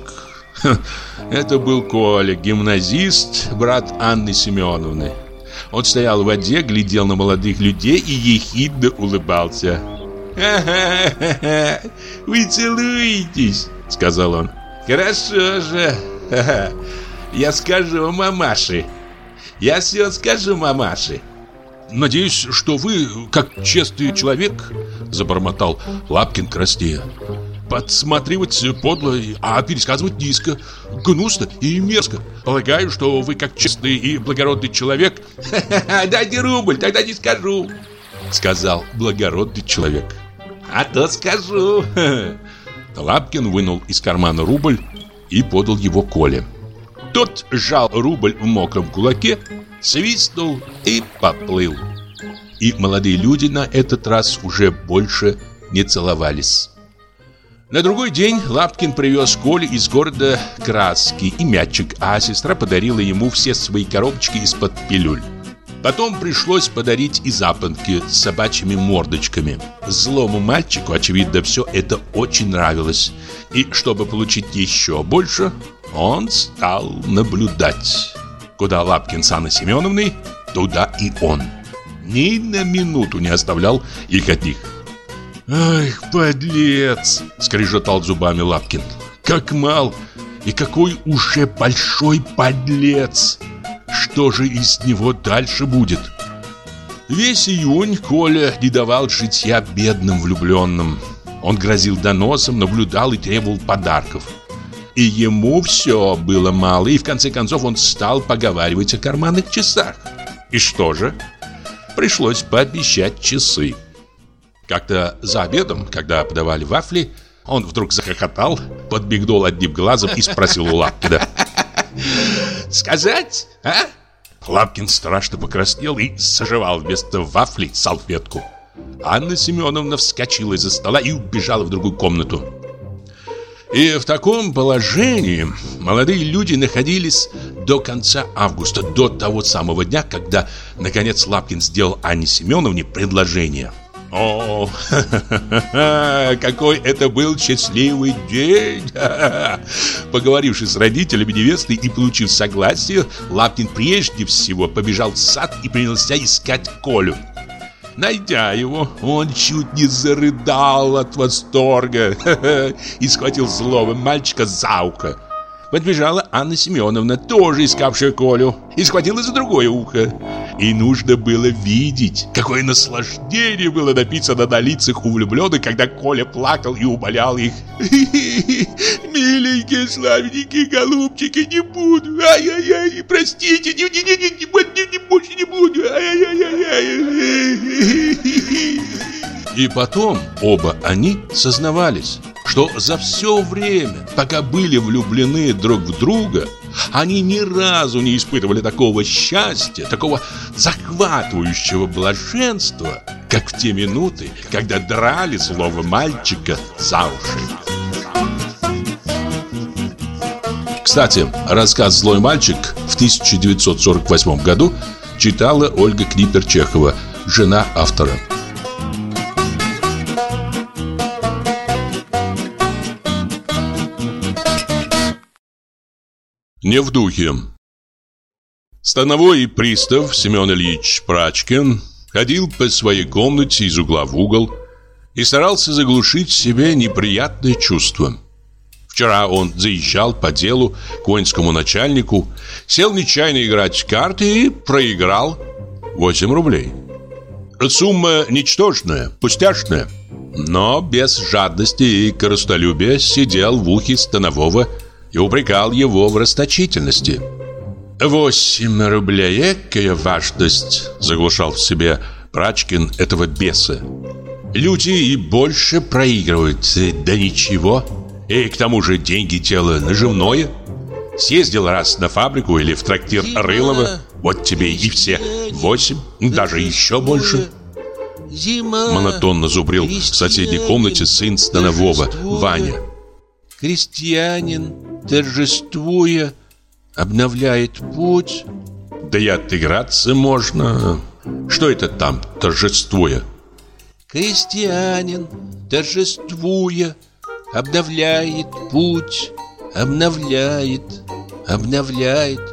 Это был Коля, гимназист, брат Анны Семеновны. Он стоял в воде, глядел на молодых людей и ехидно улыбался. «Ха-ха-ха, вы целуетесь», — сказал он. «Хорошо же, ха-ха. Я скажу мамаше. Я все скажу мамаше». «Надеюсь, что вы, как честный человек, — забормотал Лапкин краснея, — подсматривать подло, а пересказывать низко, гнусно и мерзко. Полагаю, что вы, как честный и благородный человек... — Ха-ха-ха, дайте рубль, тогда не скажу, — сказал благородный человек. — А то скажу. Лапкин вынул из кармана рубль и подал его Коле. Тот сжал рубль в мокром кулаке, свистнул и поплыл. И молодые люди на этот раз уже больше не целовались. На другой день Лапкин привез Коле из города краски и мячик, а сестра подарила ему все свои коробочки из-под пилюль. Потом пришлось подарить и запонки с собачьими мордочками. Злому мальчику, очевидно, все это очень нравилось. И чтобы получить еще больше, он стал наблюдать. Куда Лапкин с Анной Семеновной, туда и он. Ни на минуту не оставлял их одних. «Ах, подлец!» — скрежетал зубами Лапкин. как мал и какой уже большой подлец! Что же из него дальше будет? Весь июнь Коля не давал житья бедным влюбленным. Он грозил доносом, наблюдал и требовал подарков. И ему все было мало, и в конце концов он стал поговаривать о карманных часах. И что же? Пришлось пообещать часы. Как-то за обедом, когда подавали вафли, он вдруг захохотал, подмигнул одним глазом и спросил у Лапкина: «Сказать, а?» Лапкин страшно покраснел и зажевал вместо вафли салфетку. Анна Семеновна вскочила из-за стола и убежала в другую комнату. И в таком положении молодые люди находились до конца августа, до того самого дня, когда, наконец, Лапкин сделал Анне Семеновне предложение. О, какой это был счастливый день! Поговорившись с родителями невесты и получив согласие, Лапкин прежде всего побежал в сад и принялся искать Колю. Найдя его, он чуть не зарыдал от восторга и схватил злого мальчика за ухо. Подбежала Анна Семеновна, тоже искавшая Колю, и схватила за другое ухо. И нужно было видеть, какое наслаждение было написано на лицах у влюбленных, когда Коля плакал и умолял их. «Миленькие, славненькие голубчики, не буду! Ай-яй-яй, простите, не, не, не, не, не, не, больше не буду! Ай-яй-яй-яй!» И потом оба они сознавались, что за все время, пока были влюблены друг в друга, они ни разу не испытывали такого счастья, такого захватывающего блаженства, как в те минуты, когда драли злого мальчика за уши. Кстати, рассказ «Злой мальчик» в тысяча девятьсот сорок восьмом году читала Ольга Книпер-Чехова, жена автора. Не в духе. Становой пристав Семен Ильич Прачкин ходил по своей комнате из угла в угол и старался заглушить в себе неприятное чувство. Вчера он заезжал по делу к воинскому начальнику, сел нечаянно играть в карты и проиграл восемь рублей. Сумма ничтожная, пустяшная, но без жадности и корыстолюбия сидел в ухе Станового и упрекал его в расточительности. «Восемь рублей, экая важность!» — заглушал в себе Прачкин этого беса. «Люди и больше проигрывают, да ничего. И к тому же деньги — дело наживное. Съездил раз на фабрику или в трактир Рылова, вот тебе и все восемь, даже еще больше». Монотонно зубрил в соседней комнате сын Станового, Ваня. «Крестьянин, торжествуя, обновляет путь». Да и отыграться можно. Что это там торжествуя? «Крестьянин, торжествуя, обновляет путь, обновляет, обновляет».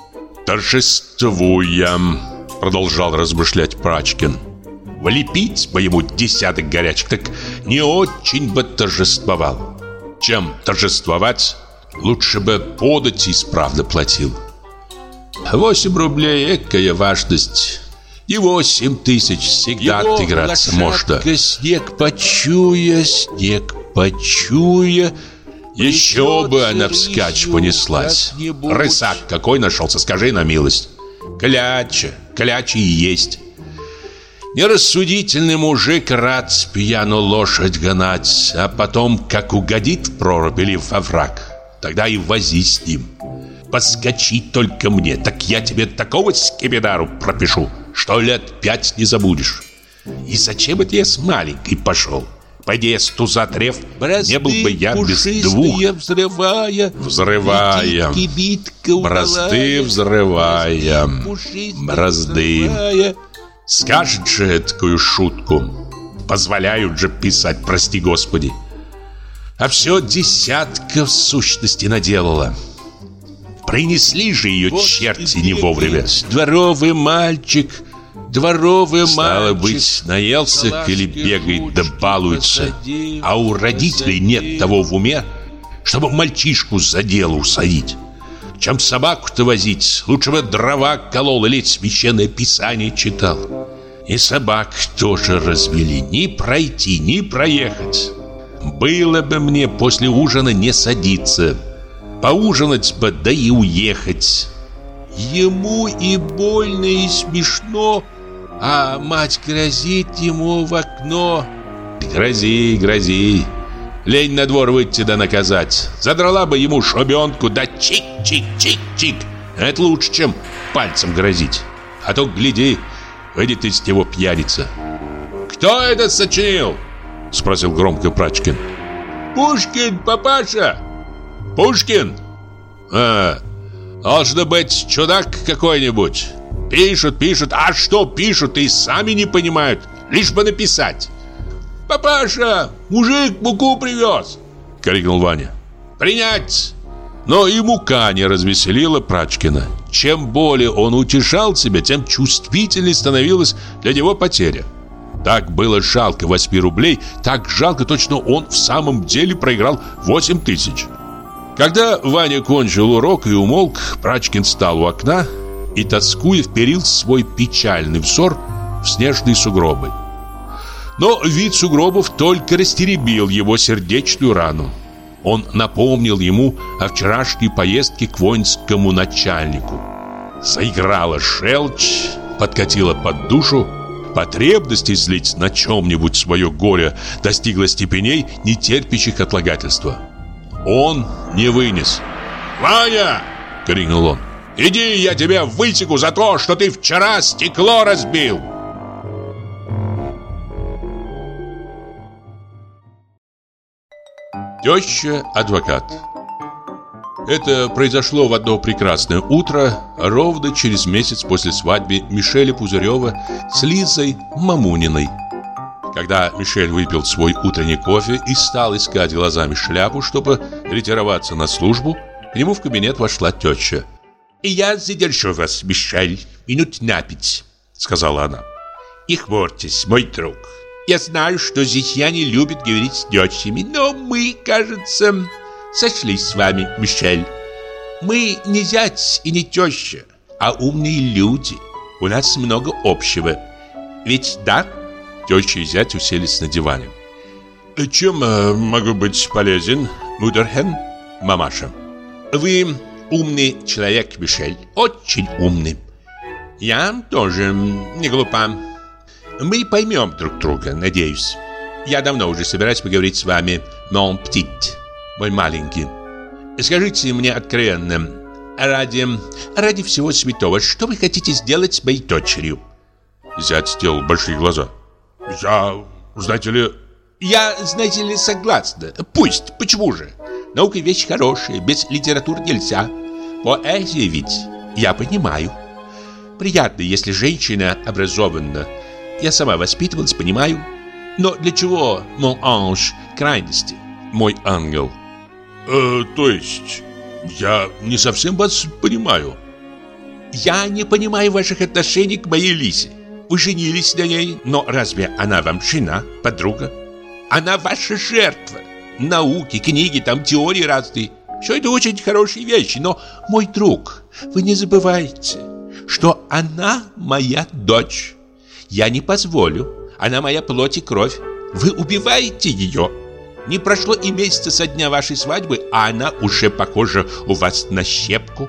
«Торжествуя», продолжал размышлять Прачкин. «Влепить бы ему десяток горячек, так не очень бы торжествовал. Чем торжествовать, лучше бы подать исправно платил. Восемь рублей, экая важность. И восемь тысяч всегда его отыграться можно. Снег почуя, снег почуя. Еще бы она вскачь понеслась. Рысак какой нашелся, скажи на милость. Кляча, кляча и есть. Нерассудительный мужик рад пьяну лошадь гнать, а потом, как угодит в прорубь или во враг, тогда и возись с ним. Подскочи только мне, так я тебе такого скипидару пропишу, что лет пять не забудешь. И зачем это я с маленькой пошел? Пойди я с туза треф, не был бы я без двух. Взрывая, взрывая, бразды взрывая, бразды. Скажет же такую шутку. Позволяют же писать, прости господи. А все десятка в сущности наделала. Принесли же ее вот черти не вовремя. Дворовый мальчик, дворовый мальчик. Стало быть, наелся или бегает да балуется. А у родителей нет того в уме, чтобы мальчишку за дело усадить. Чем собаку-то возить, лучше бы дрова колол или священное писание читал. И собак тоже развели, ни пройти, ни проехать. Было бы мне после ужина не садиться, поужинать бы, да и уехать. Ему и больно, и смешно, а мать грозит ему в окно. Грози, грози. Лень на двор выйти да наказать. Задрала бы ему шубенку, да чик-чик-чик-чик. Это лучше, чем пальцем грозить. А то, гляди, выйдет из него пьяница. «Кто это сочинил?» — спросил громко Прачкин. «Пушкин, папаша!» «Пушкин? А, должно быть чудак какой-нибудь. Пишут, пишут, а что пишут и сами не понимают, лишь бы написать. «Папаша, мужик муку привез!» — крикнул Ваня. «Принять!» Но и мука не развеселила Прачкина. Чем более он утешал себя, тем чувствительней становилась для него потеря. Так было жалко восьми рублей, так жалко, точно он в самом деле проиграл восемь тысяч. Когда Ваня кончил урок и умолк, Прачкин встал у окна и, тоскуя, вперил свой печальный взор в снежные сугробы. Но вид сугробов только растеребил его сердечную рану. Он напомнил ему о вчерашней поездке к воинскому начальнику. Заиграла желчь, подкатила под душу. Потребность излить на чем-нибудь свое горе достигла степеней, не терпящих отлагательства. Он не вынес. «Ваня!» — крикнул он. «Иди, я тебя высеку за то, что ты вчера стекло разбил!» Теща-адвокат. Это произошло в одно прекрасное утро, ровно через месяц после свадьбы Мишеля Пузырева с Лизой Мамуниной. Когда Мишель выпил свой утренний кофе и стал искать глазами шляпу, чтобы ретироваться на службу, к нему в кабинет вошла теща. «Я задержу вас, Мишель, минут на пять», — сказала она. «Не хмурьтесь, мой друг. Я знаю, что зятья не любят говорить с тещами, но мы, кажется, сошлись с вами, Мишель. Мы не зять и не теща, а умные люди. У нас много общего. Ведь да?» Теща и зять уселись на диване. «Чем э, могу быть полезен, Мудерхен, мамаша?» «Вы умный человек, Мишель, очень умный. Я тоже не глупа. Мы поймем друг друга, надеюсь. Я давно уже собираюсь поговорить с вами, mon petit, мой маленький. Скажите мне откровенно, ради, ради всего святого, что вы хотите сделать с моей дочерью?» Зять сделал большие глаза. «Я, знаете ли...» «Я, знаете ли, согласна. Пусть, почему же? Наука вещь хорошая, без литературы нельзя. Поэзия ведь, я понимаю. Приятно, если женщина образована. Я сама воспитывалась, понимаю. Но для чего, mon ange, крайности, мой ангел?» э, «То есть, я не совсем вас понимаю». «Я не понимаю ваших отношений к моей Лизе. Вы женились на ней, но разве она вам жена, подруга? Она ваша жертва. Науки, книги, там теории разные. Все это очень хорошие вещи, но, мой друг, вы не забывайте, что она моя дочь. Я не позволю. Она моя плоть и кровь. Вы убиваете ее. Не прошло и месяца со дня вашей свадьбы, а она уже похожа у вас на щепку.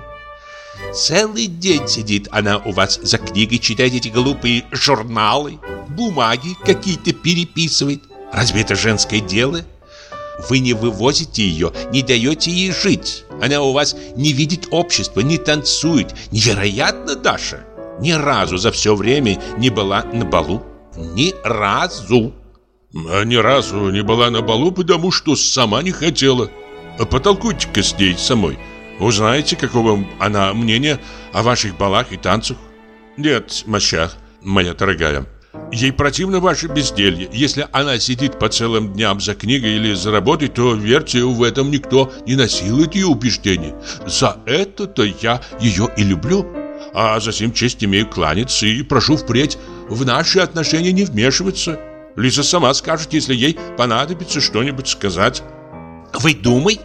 Целый день сидит она у вас за книгой, читает эти глупые журналы, бумаги какие-то переписывает. Разве это женское дело? Вы не вывозите ее, не даете ей жить. Она у вас не видит общества, не танцует. Невероятно, Даша. Ни разу за все время не была на балу. Ни разу. А ни разу не была на балу, потому что сама не хотела. Потолкуйте-ка с ней самой. Узнаете, какого она мнения о ваших балах и танцах? Нет, Маща, моя дорогая, ей противно ваше безделье. Если она сидит по целым дням за книгой или за работой, то, верьте, в этом никто не насилует ее убеждений. За это-то я ее и люблю. А затем честь имею кланяться и прошу впредь в наши отношения не вмешиваться. Лиза сама скажет, если ей понадобится что-нибудь сказать». «Вы думаете?»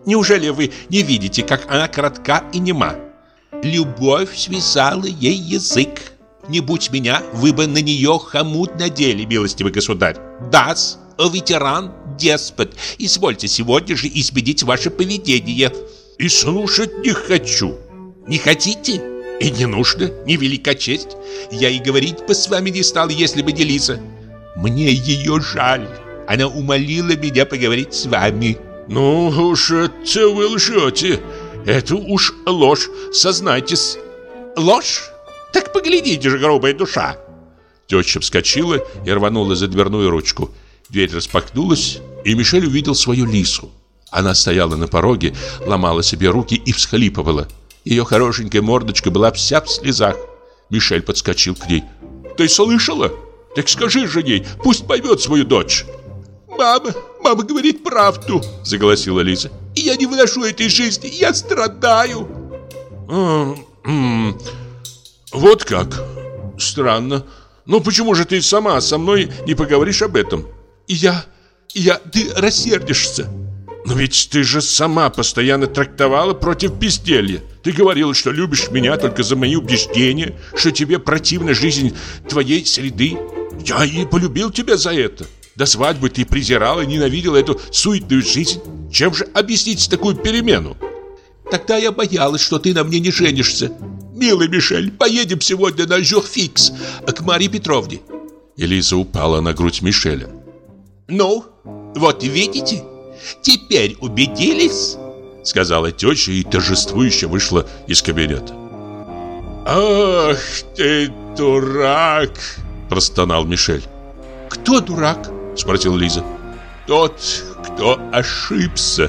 Неужели вы не видите, как она коротка и нема? Любовь связала ей язык. Не будь меня, вы бы на нее хомут надели, милостивый государь. Да-с, ветеран, деспот. Извольте сегодня же изменить ваше поведение. И слушать не хочу. Не хотите? И не нужно, невелика честь. Я и говорить бы с вами не стал, если бы не Лиза. Мне ее жаль. Она умолила меня поговорить с вами. Ну уж это вы лжете. Это уж ложь, сознайтесь. Ложь? Так поглядите же, грубая душа. Теща вскочила и рванула за дверную ручку. Дверь распахнулась, и Мишель увидел свою Лизу. Она стояла на пороге, ломала себе руки и всхлипывала. Ее хорошенькая мордочка была вся в слезах. Мишель подскочил к ней. «Ты слышала? Так скажи же ей, пусть поймет свою дочь». «Мама, мама говорит правду», — заголосила Лиза. «И я не выношу этой жизни, я страдаю». «М-м-м, вот как? Странно. Ну почему же ты сама со мной не поговоришь об этом?» «Я... я... ты рассердишься». «Но ведь ты же сама постоянно трактовала против безделья. Ты говорила, что любишь меня только за мои убеждения, что тебе противна жизнь твоей среды. Я и полюбил тебя за это. До свадьбы ты презирала и ненавидела эту суетную жизнь. Чем же объяснить такую перемену?» «Тогда я боялась, что ты на мне не женишься. Милый Мишель, поедем сегодня на Жюрфикс к Марии Петровне». Элиза упала на грудь Мишеля. «Ну, вот видите, теперь убедились?» Сказала теща и торжествующе вышла из кабинета. «Ах ты дурак!» Простонал Мишель. «Кто дурак?» Спросила Лиза. «Тот, кто ошибся».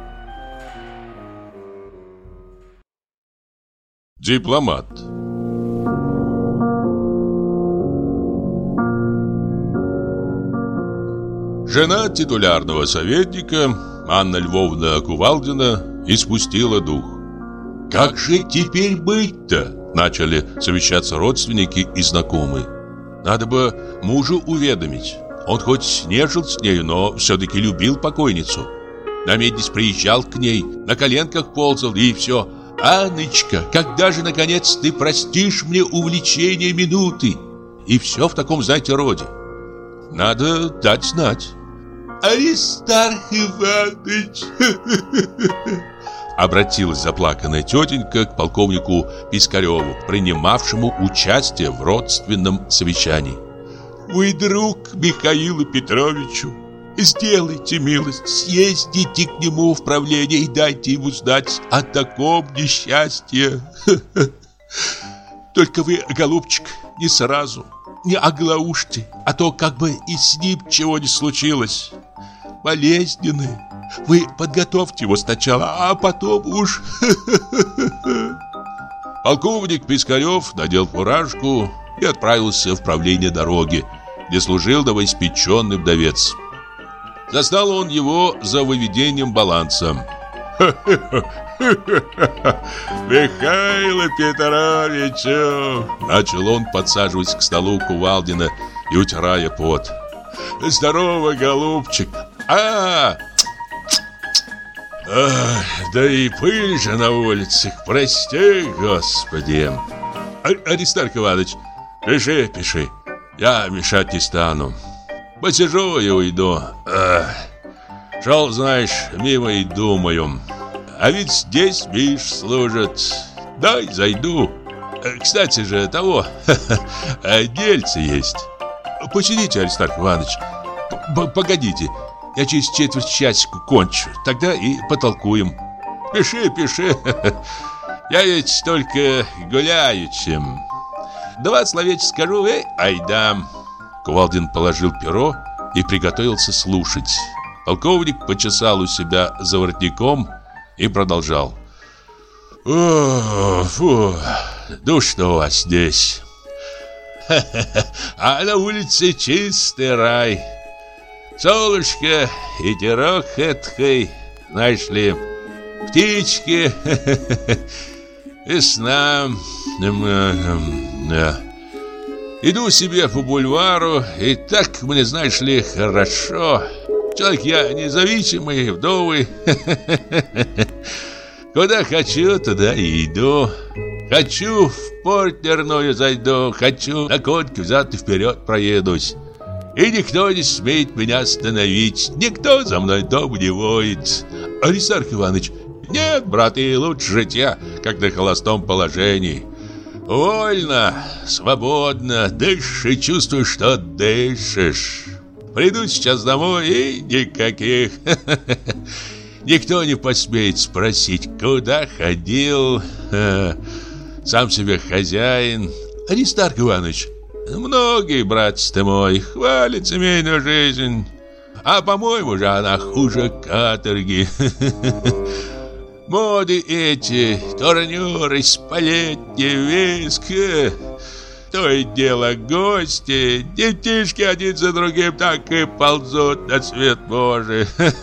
Дипломат. Жена титулярного советника Анна Львовна Кувалдина испустила дух. «Как же теперь быть-то?» — начали совещаться родственники и знакомые. «Надо бы мужу уведомить. Он хоть не жил с нею, но все-таки любил покойницу. На меднись приезжал к ней, на коленках ползал и все. Анночка, когда же, наконец, ты простишь мне увлечение минуты?» И все в таком, знаете, роде. Надо дать знать. «Аристарх Иванович!» Обратилась заплаканная тетенька к полковнику Пискареву, принимавшему участие в родственном совещании. «Вы друг Михаилу Петровичу. Сделайте милость, съездите к нему в правление и дайте ему знать о таком несчастье. Только вы, голубчик, не сразу, не оглаушьте, а то как бы и с ним чего не случилось. Болезненный. Вы подготовьте его сначала, а потом уж...» Полковник Пискарев надел фуражку и отправился в правление дороги, где служил новоиспеченный вдовец. Застал он его за выведением баланса. «Михаилу Петровичу!» Начал он, подсаживаясь к столу Кувалдина и утирая пот. «Здорово, голубчик! А, Ах, да и пыль же на улицах, прости, Господи!» Аристарх Иванович, пиши, пиши, я мешать не стану. Посижу и уйду. Ах, шел, знаешь, мимо и думаю, а ведь здесь Миш служит. Дай зайду. Кстати же, того, дельце есть. Посидите, Аристарх Иванович. Погодите, я через четверть часика кончу, тогда и потолкуем. Пиши, пиши. Я ведь только гуляю чем. Два словечка скажу, эй, айда. Кувалдин положил перо и приготовился слушать. Полковник почесал у себя за воротником и продолжал. «О, фу, душно у вас здесь. А на улице чистый рай. Солнышко, ветерок эткой, знаешь ли, птички, весна. Иду себе по бульвару, и так мне, знаешь ли, хорошо. Человек я независимый, вдовый. Куда хочу, туда и иду. Хочу, в порт нырную зайду. Хочу, на коньке взад и вперед проедусь. И никто не смеет меня остановить. Никто за мной дом не воет. Аристарх Иванович, нет, брат, и лучше житья, как на холостом положении. Вольно, свободно, дышишь и чувствуешь, что дышишь. Приду сейчас домой и никаких. Никто не посмеет спросить, куда ходил. Сам себе хозяин. Аристарх Иванович, многие, братец ты мой, хвалят семейную жизнь. А по-моему же она хуже каторги. Моды эти, турнюры, сплетни, виск. То и дело гости, детишки один за другим так и ползут на свет Божий.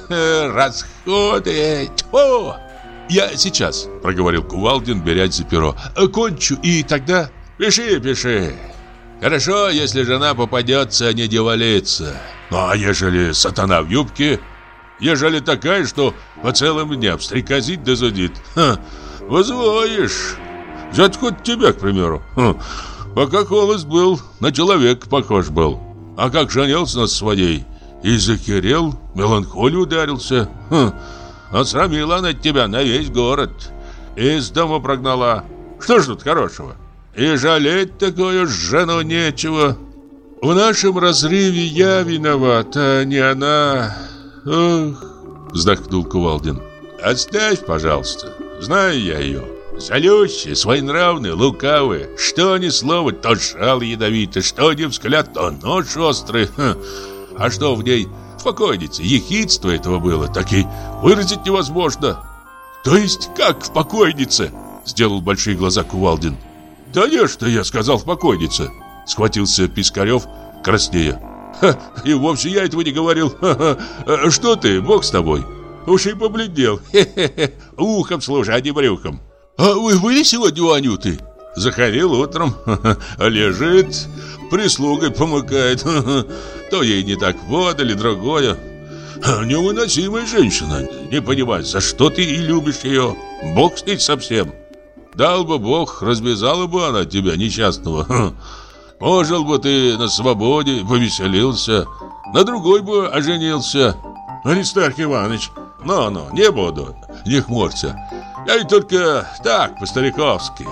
Расходы. Тьфу! Я сейчас, проговорил Кувалдин, берясь за перо. Кончу, и тогда... Пиши, пиши. Хорошо, если жена попадется, не дьяволица. Ну, а ежели сатана в юбке? Ежели такая, что по целым дням стрекозит да зудит? Ха, возвоишь. Взять хоть тебя, к примеру. Ха, пока холост был, на человека похож был. А как женился на своей, и захерел, меланхолию ударился. Ха, отсрамила она тебя на весь город. Из дома прогнала. Что ж тут хорошего? И жалеть такую жену нечего. В нашем разрыве я виноват, а не она. Ох, вздохнул Кувалдин. Оставь, пожалуйста. Знаю я ее. Залющая, своенравная, лукавая. Что ни слово, то жало ядовитое, что ни взгляд, то нож острый. Ха. А что в ней покойница, ехидство этого было, так и выразить невозможно. То есть как в покойнице? Сделал большие глаза Кувалдин. Да не, что я сказал в покойнице. Схватился Пискарев, краснея. Ха, и вовсе я этого не говорил. Ха-ха. Что ты, Бог с тобой? Уж и побледнел. Хе-хе-хе. Ухом слушай, а не брюхом. А вы были сегодня у Анюты? Заходил утром. Ха-ха. Лежит, прислугой помыкает. Ха-ха. То ей не так подали, другое. Невыносимая женщина. Не понимаю, за что ты и любишь ее. Бог с ней совсем. Дал бы Бог, развязала бы она тебя, несчастного. Пожил бы ты на свободе, повеселился, на другой бы оженился. Аристарх Иванович, ну-ну, не буду, не хмурься. Я ведь только так, по-стариковски.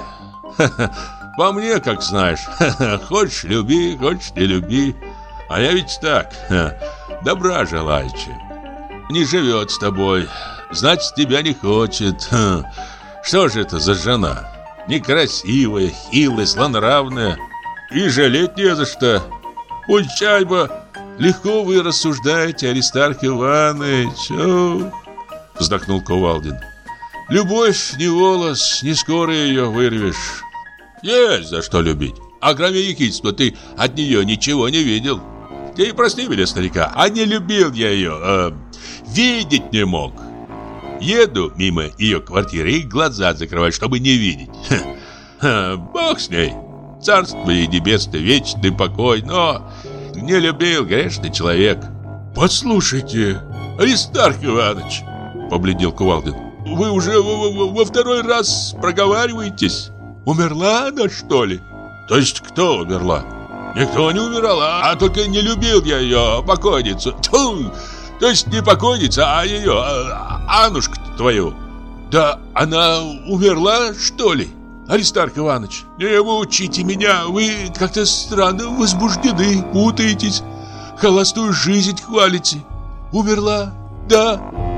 По мне, как знаешь, хочешь люби, хочешь не люби. А я ведь так, добра желаючи. Не живет с тобой, значит, тебя не хочет. Что же это за жена? Некрасивая, хилая, слонравная. И жалеть не за что. Пущай бы. Легко вы рассуждаете, Аристарх Иванович. Ох, вздохнул Кувалдин. Любовь не волос, не скоро ее вырвешь. Есть за что любить. А кроме ехидства ты от нее ничего не видел. Ты и прости меня, старика, а не любил я ее. А, видеть не мог. Еду мимо ее квартиры и глаза закрываю, чтобы не видеть. Ха, ха, Бог с ней. Царство ей небесное, вечный покой. Но не любил грешный человек. Послушайте, Аристарх Иванович, побледнел Кувалдин, вы уже во, во, во второй раз проговариваетесь. Умерла она, что ли? То есть кто умерла? Никто не умирал, а только не любил я ее, покойницу. Тьфу! То есть не покойница, а ее, а, Аннушку твою. Да она умерла, что ли? Аристарх Иванович, не мучите меня, вы как-то странно возбуждены, путаетесь, холостую жизнь хвалите. Умерла, да?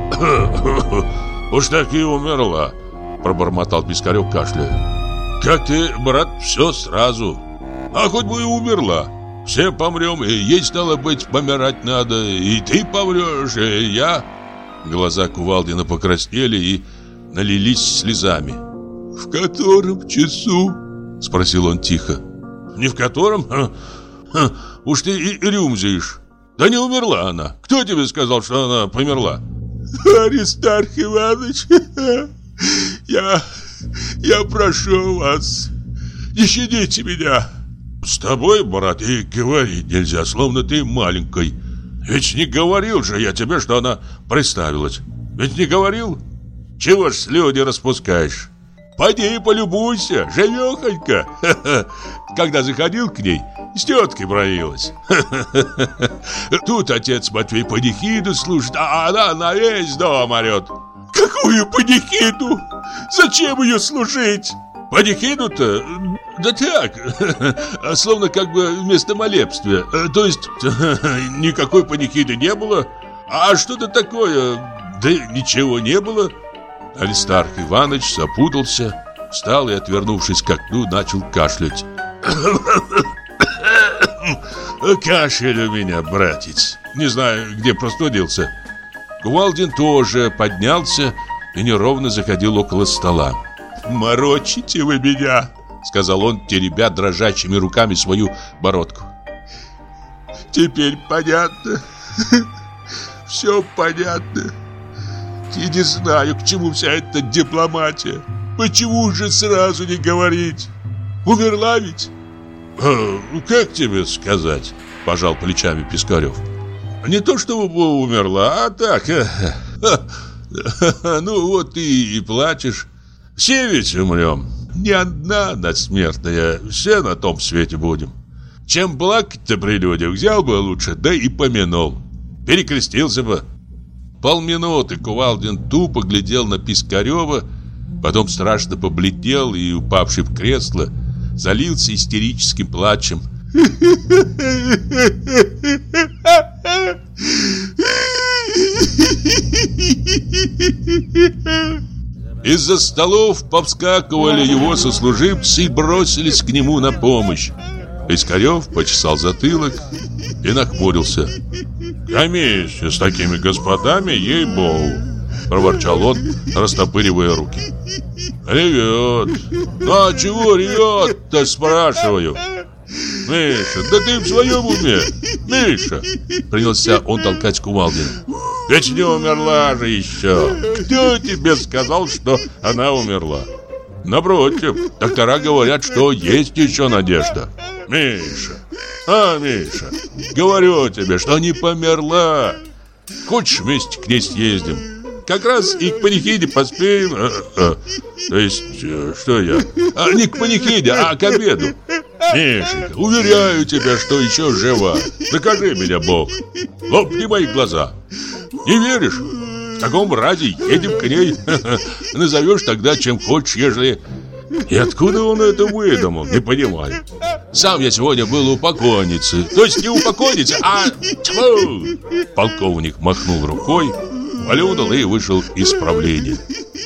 Уж так и умерла, пробормотал Пискарев, кашляя. Как ты, брат, все сразу. А хоть бы и умерла. Все помрем, и ей, стало быть, помирать надо. И ты помрешь, и я. Глаза Кувалдина покраснели и налились слезами. В котором часу? Спросил он тихо. Не в котором? Ха, ха, уж ты и рюмзишь. Да не умерла она. Кто тебе сказал, что она померла? Аристарх Иванович, я, я прошу вас, не щадите меня. С тобой, брат, и говорить нельзя, словно ты маленькой. Ведь не говорил же я тебе, что она представилась. Ведь не говорил? Чего ж слюни распускаешь? Пойди полюбуйся, живехонька. Когда заходил к ней, с теткой бронилась. Тут отец Матвей панихиду слушает, а она на весь дом орет. Какую панихиду? Зачем ее служить? Панихиду-то? Да так, словно как бы вместо молебствия. То есть никакой панихиды не было. А что-то такое? Да ничего не было. Аристарх Иванович запутался, встал и, отвернувшись к окну, начал кашлять. Кашель у меня, братец. Не знаю, где простудился. Кувалдин тоже поднялся и неровно заходил около стола. «Морочите вы меня», — сказал он, теребя дрожащими руками свою бородку. «Теперь понятно. Все понятно. И не знаю, к чему вся эта дипломатия. Почему же сразу не говорить? Умерла ведь?» а, «Как тебе сказать?» – пожал плечами Пискарев. «Не то, чтобы умерла, а так. Ну вот и, и плачешь. Все ведь умрем. Не одна надсмертная, все на том свете будем. Чем плакать-то при людях, взял бы лучше, да и помянул. Перекрестился бы». Полминуты Кувалдин тупо глядел на Пискарева, потом страшно побледнел и, упавший в кресло, залился истерическим плачем. Из-за столов повскакивали его сослуживцы и бросились к нему на помощь. Пискарев почесал затылок и нахмурился. «Камейся с такими господами, ей-богу!» — проворчал он, растопыривая руки. «Ревет! Ну а чего ревет-то, спрашиваю? Миша, да ты в своем уме? Миша!» — принялся он толкать Кувалдина. «Ведь не умерла же еще! Кто тебе сказал, что она умерла? Напротив, доктора говорят, что есть еще надежда. Миша! А, Миша, говорю тебе, что не померла. Хочешь, вместе к ней съездим? Как раз и к панихиде поспеем. а, а, То есть, что я? А, не к панихиде, а к обеду. Мишенька, уверяю тебя, что еще жива. Докажи меня, Бог. Лопни мои глаза. Не веришь? В таком разе едем к ней. Назовешь тогда, чем хочешь, ежели... И откуда он это выдумал, не понимаю. Сам я сегодня был у покойницы. То есть не у покойницы, а... Тьфу! Полковник махнул рукой, валюдал и вышел из правления.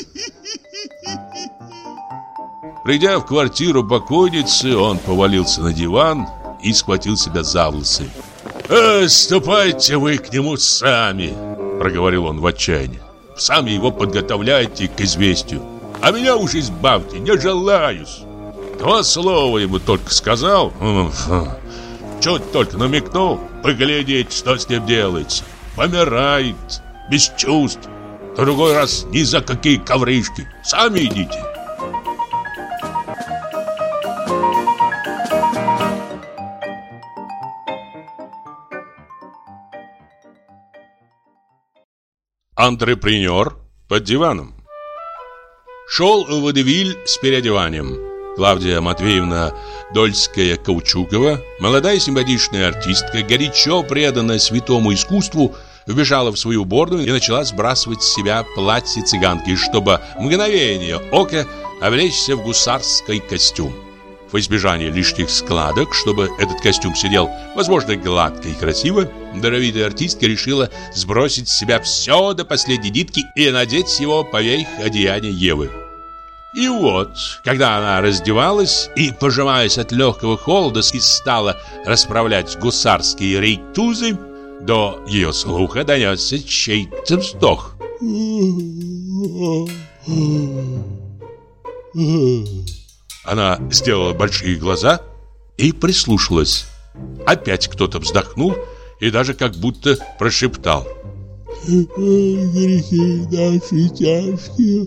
Придя в квартиру покойницы, он повалился на диван и схватил себя за волосы. «Э, ступайте вы к нему сами», — проговорил он в отчаянии. «Сами его подготовляйте к известию. А меня уж избавьте, не желаюсь». Два слова ему только сказал, чуть только намекнул, поглядеть, что с ним делается. Помирает, без чувств. В другой раз ни за какие ковришки. Сами идите. Антрепренер под диваном. Шел водевиль с переодеванием. Клавдия Матвеевна Дольская-Каучукова, молодая симпатичная артистка, горячо преданная святому искусству, вбежала в свою уборную и начала сбрасывать с себя платье цыганки, чтобы в мгновение ока облечься в гусарский костюм. В избежание лишних складок, чтобы этот костюм сидел, возможно, гладко и красиво, даровитая артистка решила сбросить с себя все до последней нитки и надеть его поверх одеяния Евы. И вот, когда она раздевалась и, пожимаясь от легкого холода, и стала расправлять гусарские рейтузы, до ее слуха донесся чей-то вздох. Она сделала большие глаза и прислушалась. Опять кто-то вздохнул и даже как будто прошептал: «Грехи наши тяжкие».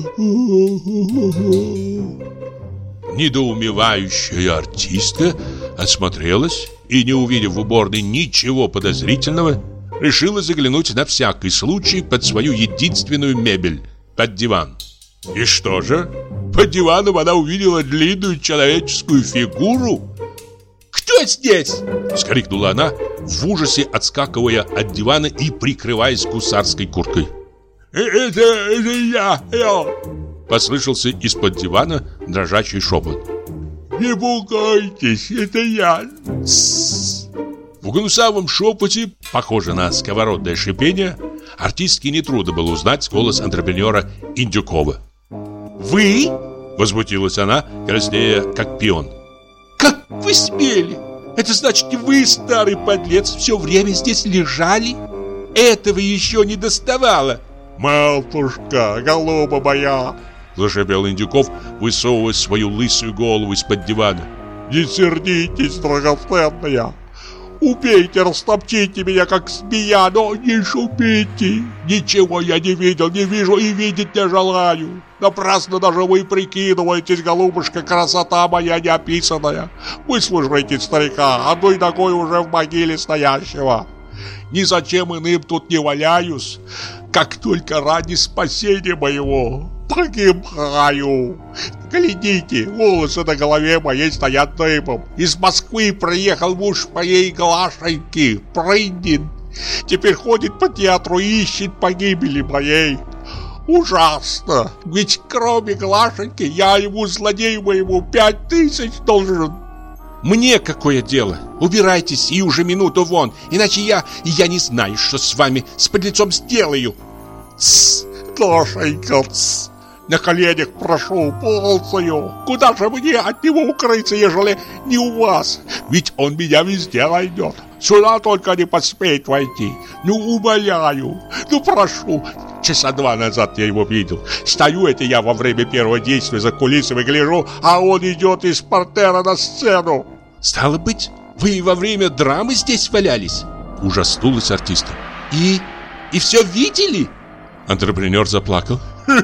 Недоумевающая артистка осмотрелась и, не увидев в уборной ничего подозрительного, решила заглянуть на всякий случай под свою единственную мебель – под диван. И что же? Под диваном она увидела длинную человеческую фигуру. «Кто здесь?» – вскрикнула она, в ужасе отскакивая от дивана и прикрываясь гусарской курткой. «Это, это я, я!» – послышался из-под дивана дрожащий шепот. «Не пугайтесь, это я!» Тс. В гнусавом шепоте, похоже на сковородное шипение, артистке нетрудно было узнать голос антрепренера Индюкова. «Вы?» – возмутилась она, краснея как пион. «Как вы смели? Это значит, вы, старый подлец, все время здесь лежали? Этого еще не доставало!» «Матушка, голуба моя!» – зашипел Индюков, высовывая свою лысую голову из-под дивана. «Не сердитесь, драгоценная! Убейте, растопчите меня, как змея, но не шумите! Ничего я не видел, не вижу и видеть не желаю! Напрасно даже вы прикидываетесь, голубушка, красота моя неописанная! Выслушайте старика, одной ногой уже в могиле стоящего! Ни зачем иным тут не валяюсь, как только ради спасения моего погибаю! Глядите, волосы на голове моей стоят дыбом. Из Москвы приехал муж моей Глашеньки, Прындин. Теперь ходит по театру и ищет погибели моей. Ужасно! Ведь кроме Глашеньки я ему, злодею моему, пять тысяч должен. Мне какое дело? Убирайтесь и уже минуту вон, иначе я, я не знаю, что с вами, с подлецом сделаю. Тсс, Глашенька, тсс. На коленях прошу, ползаю. Куда же мне от него укрыться, ежели не у вас? Ведь он меня везде найдет. Сюда только не посмеет войти. Ну, умоляю, ну, прошу. Часа два назад я его видел. Стою это я во время первого действия за кулисами, гляжу, а он идет из портера на сцену. Стало быть, вы во время драмы здесь валялись? Ужаснулась артистка. И... и все видели? Антрепренер заплакал.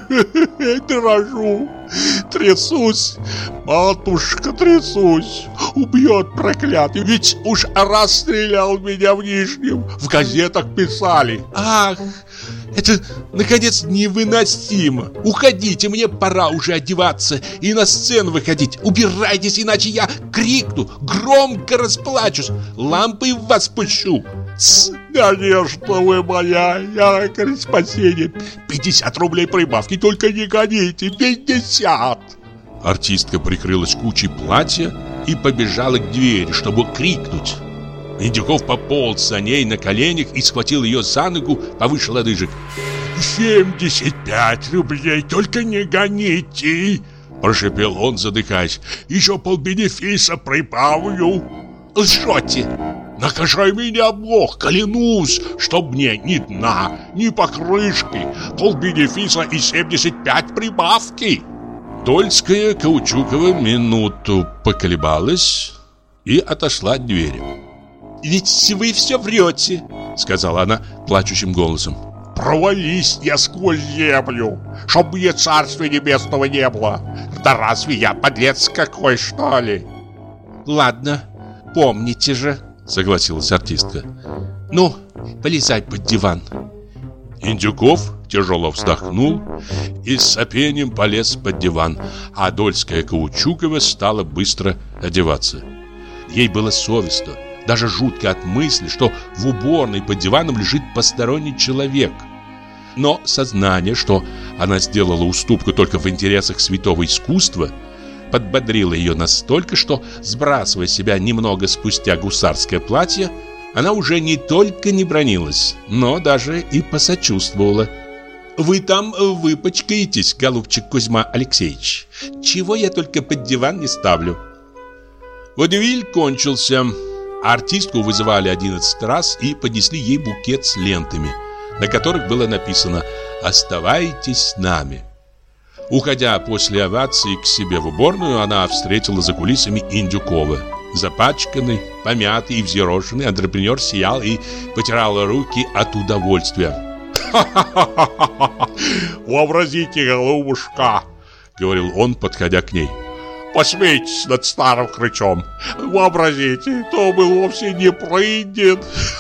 Дрожу, трясусь, матушка, трясусь. Убьет проклятый, ведь уж раз стрелял меня в Нижнем. В газетах писали. Ах, это, наконец, невыносимо. Уходите, мне пора уже одеваться и на сцену выходить. Убирайтесь, иначе я крикну, громко расплачусь, лампой в вас пущу. Тс, конечно, вы моя, я спасение. Пятьдесят рублей прибавки, только не гоните, пятьдесят. Артистка прикрылась кучей платья и побежала к двери, чтобы крикнуть. Индюков пополз за ней на коленях и схватил ее за ногу повыше лодыжек. «Семьдесят пять рублей, только не гоните!» прошепел он, задыхаясь. «Еще полбенефиса прибавлю!» «Лжете!» «Накажи меня, Бог, клянусь, чтоб мне ни дна, ни покрышки, полбенефиса и семьдесят пять прибавки!» Дольская Каучукова минуту поколебалась и отошла от двери. «Ведь вы все врете», — сказала она плачущим голосом. «Провались я сквозь землю, чтоб мне царствия небесного не было. Да разве я подлец какой, что ли?» «Ладно, помните же», — согласилась артистка. «Ну, полезай под диван». Индюков тяжело вздохнул и с сопением полез под диван, а Дольская Каучукова стала быстро одеваться. Ей было совестно, даже жутко от мысли, что в уборной под диваном лежит посторонний человек. Но сознание, что она сделала уступку только в интересах святого искусства, подбодрило ее настолько, что, сбрасывая с себя немного спустя гусарское платье, она уже не только не бранилась, но даже и посочувствовала. «Вы там выпачкаетесь, голубчик Кузьма Алексеевич. Чего я только под диван не ставлю». Водевиль кончился. Артистку вызывали одиннадцать раз и поднесли ей букет с лентами, на которых было написано «Оставайтесь с нами». Уходя после овации к себе в уборную, она встретила за кулисами Индюкова. Запачканный, помятый и взъерошенный антрепренер сиял и потирал руки от удовольствия. «Ха-ха-ха! Вообразите, голубушка!» — говорил он, подходя к ней. Посмейтесь над старым хрычом. Вообразите, то был вовсе не Прындин.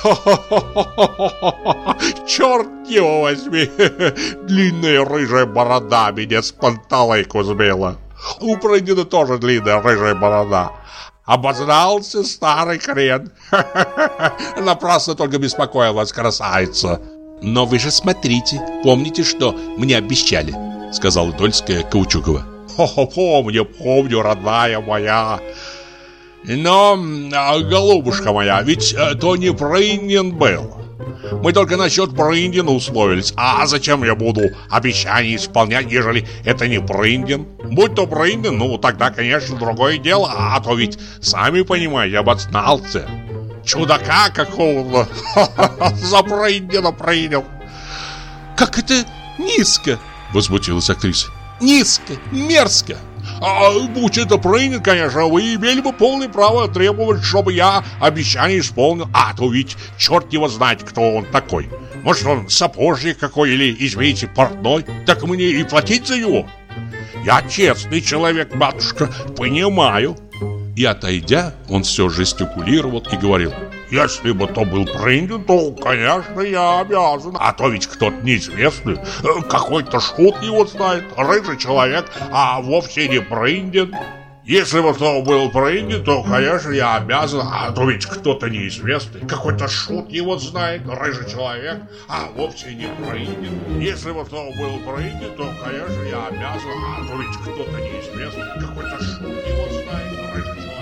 Черт его возьми. Длинная рыжая борода меня с панталыку сбила. У Прындина тоже длинная рыжая борода. Обознался старый хрен. Напрасно только беспокоил вас, красавица. Но вы же смотрите, помните, что мне обещали, сказала Дольская Каучукова. О, помню, помню, родная моя. Но, голубушка моя, ведь то не Прындин был. Мы только насчет Прындина условились. А зачем я буду обещания исполнять, ежели это не Прындин? Будь то Прындин, ну тогда, конечно, другое дело. А то ведь, сами понимаете, обознался. Чудака какого-то за Прындина принял. Как это низко, возмутилась актриса. Низко, мерзко. А будь это Прындин, конечно, вы имели бы полное право требовать, чтобы я обещание исполнил. А то ведь черт его знает, кто он такой. Может, он сапожник какой или, извините, портной. Так мне и платить за него. Я честный человек, матушка, понимаю. И отойдя, он все жестикулировал и говорил: если бы то был Прындин, то, конечно, я обязан. А то ведь кто-то неизвестный, какой-то шут его знает, рыжий человек, а вовсе не Прындин. Если бы то был Прындин, то, конечно, я обязан. А то ведь кто-то неизвестный, какой-то шут его знает, рыжий человек, а вовсе не Прындин. Если бы то был Прындин, то, конечно, я обязан. А то ведь кто-то неизвестный, какой-то шут его знает, рыжий человек.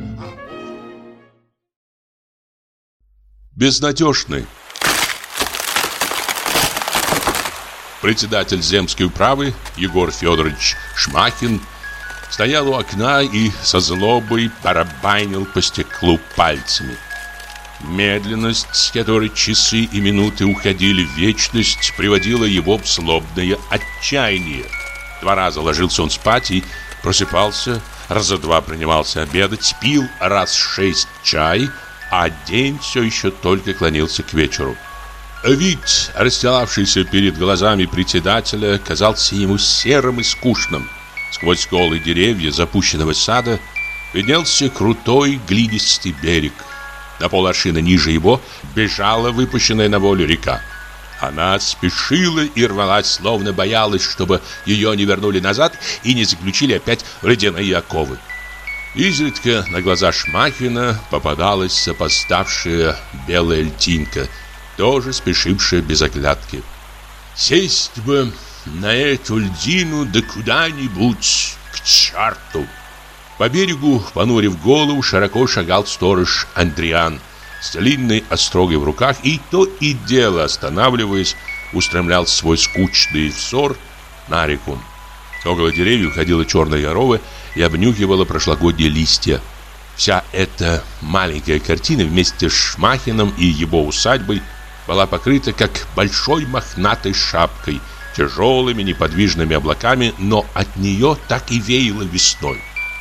Безнадежный. Председатель земской управы Егор Федорович Шмахин стоял у окна и со злобой барабанил по стеклу пальцами. Медленность, с которой часы и минуты уходили в вечность, приводила его в злобное отчаяние. Два раза ложился он спать и просыпался, раза два принимался обедать, пил раз шесть чай, а день все еще только клонился к вечеру. Вид, расстилавшийся перед глазами председателя, казался ему серым и скучным. Сквозь голые деревья запущенного сада виднелся крутой глинистый берег. На поларшина ниже его бежала выпущенная на волю река. Она спешила и рвалась, словно боялась, чтобы ее не вернули назад и не заключили опять в ледяные оковы. Изредка на глаза Шмахина попадалась запоздавшая белая льтинка, тоже спешившая без оглядки. «Сесть бы на эту льдину да куда-нибудь к черту!» По берегу, понурив голову, широко шагал сторож Андриан с длинной острогой в руках и то и дело, останавливаясь, устремлял свой скучный взор на реку. Около деревьев ходила черная корова и обнюхивала прошлогодние листья. Вся эта маленькая картина вместе с Шмахиным и его усадьбой была покрыта как большой мохнатой шапкой, тяжелыми неподвижными облаками, но от нее так и веяло весной.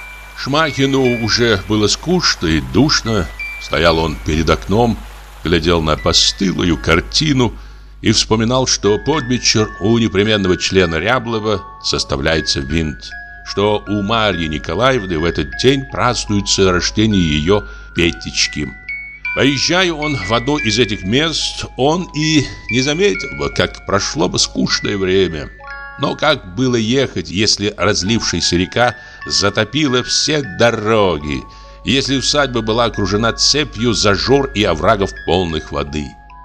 Шмахину уже было скучно и душно. Стоял он перед окном, глядел на постылую картину и вспоминал, что под вечер у непременного члена Ряблова составляется винт, что у Марьи Николаевны в этот день празднуется рождение ее Петечки. Поезжая он в одно из этих мест, он и не заметил бы, как прошло бы скучное время. Но как было ехать, если разлившаяся река затопила все дороги, если усадьба была окружена цепью зажор и оврагов полных воды?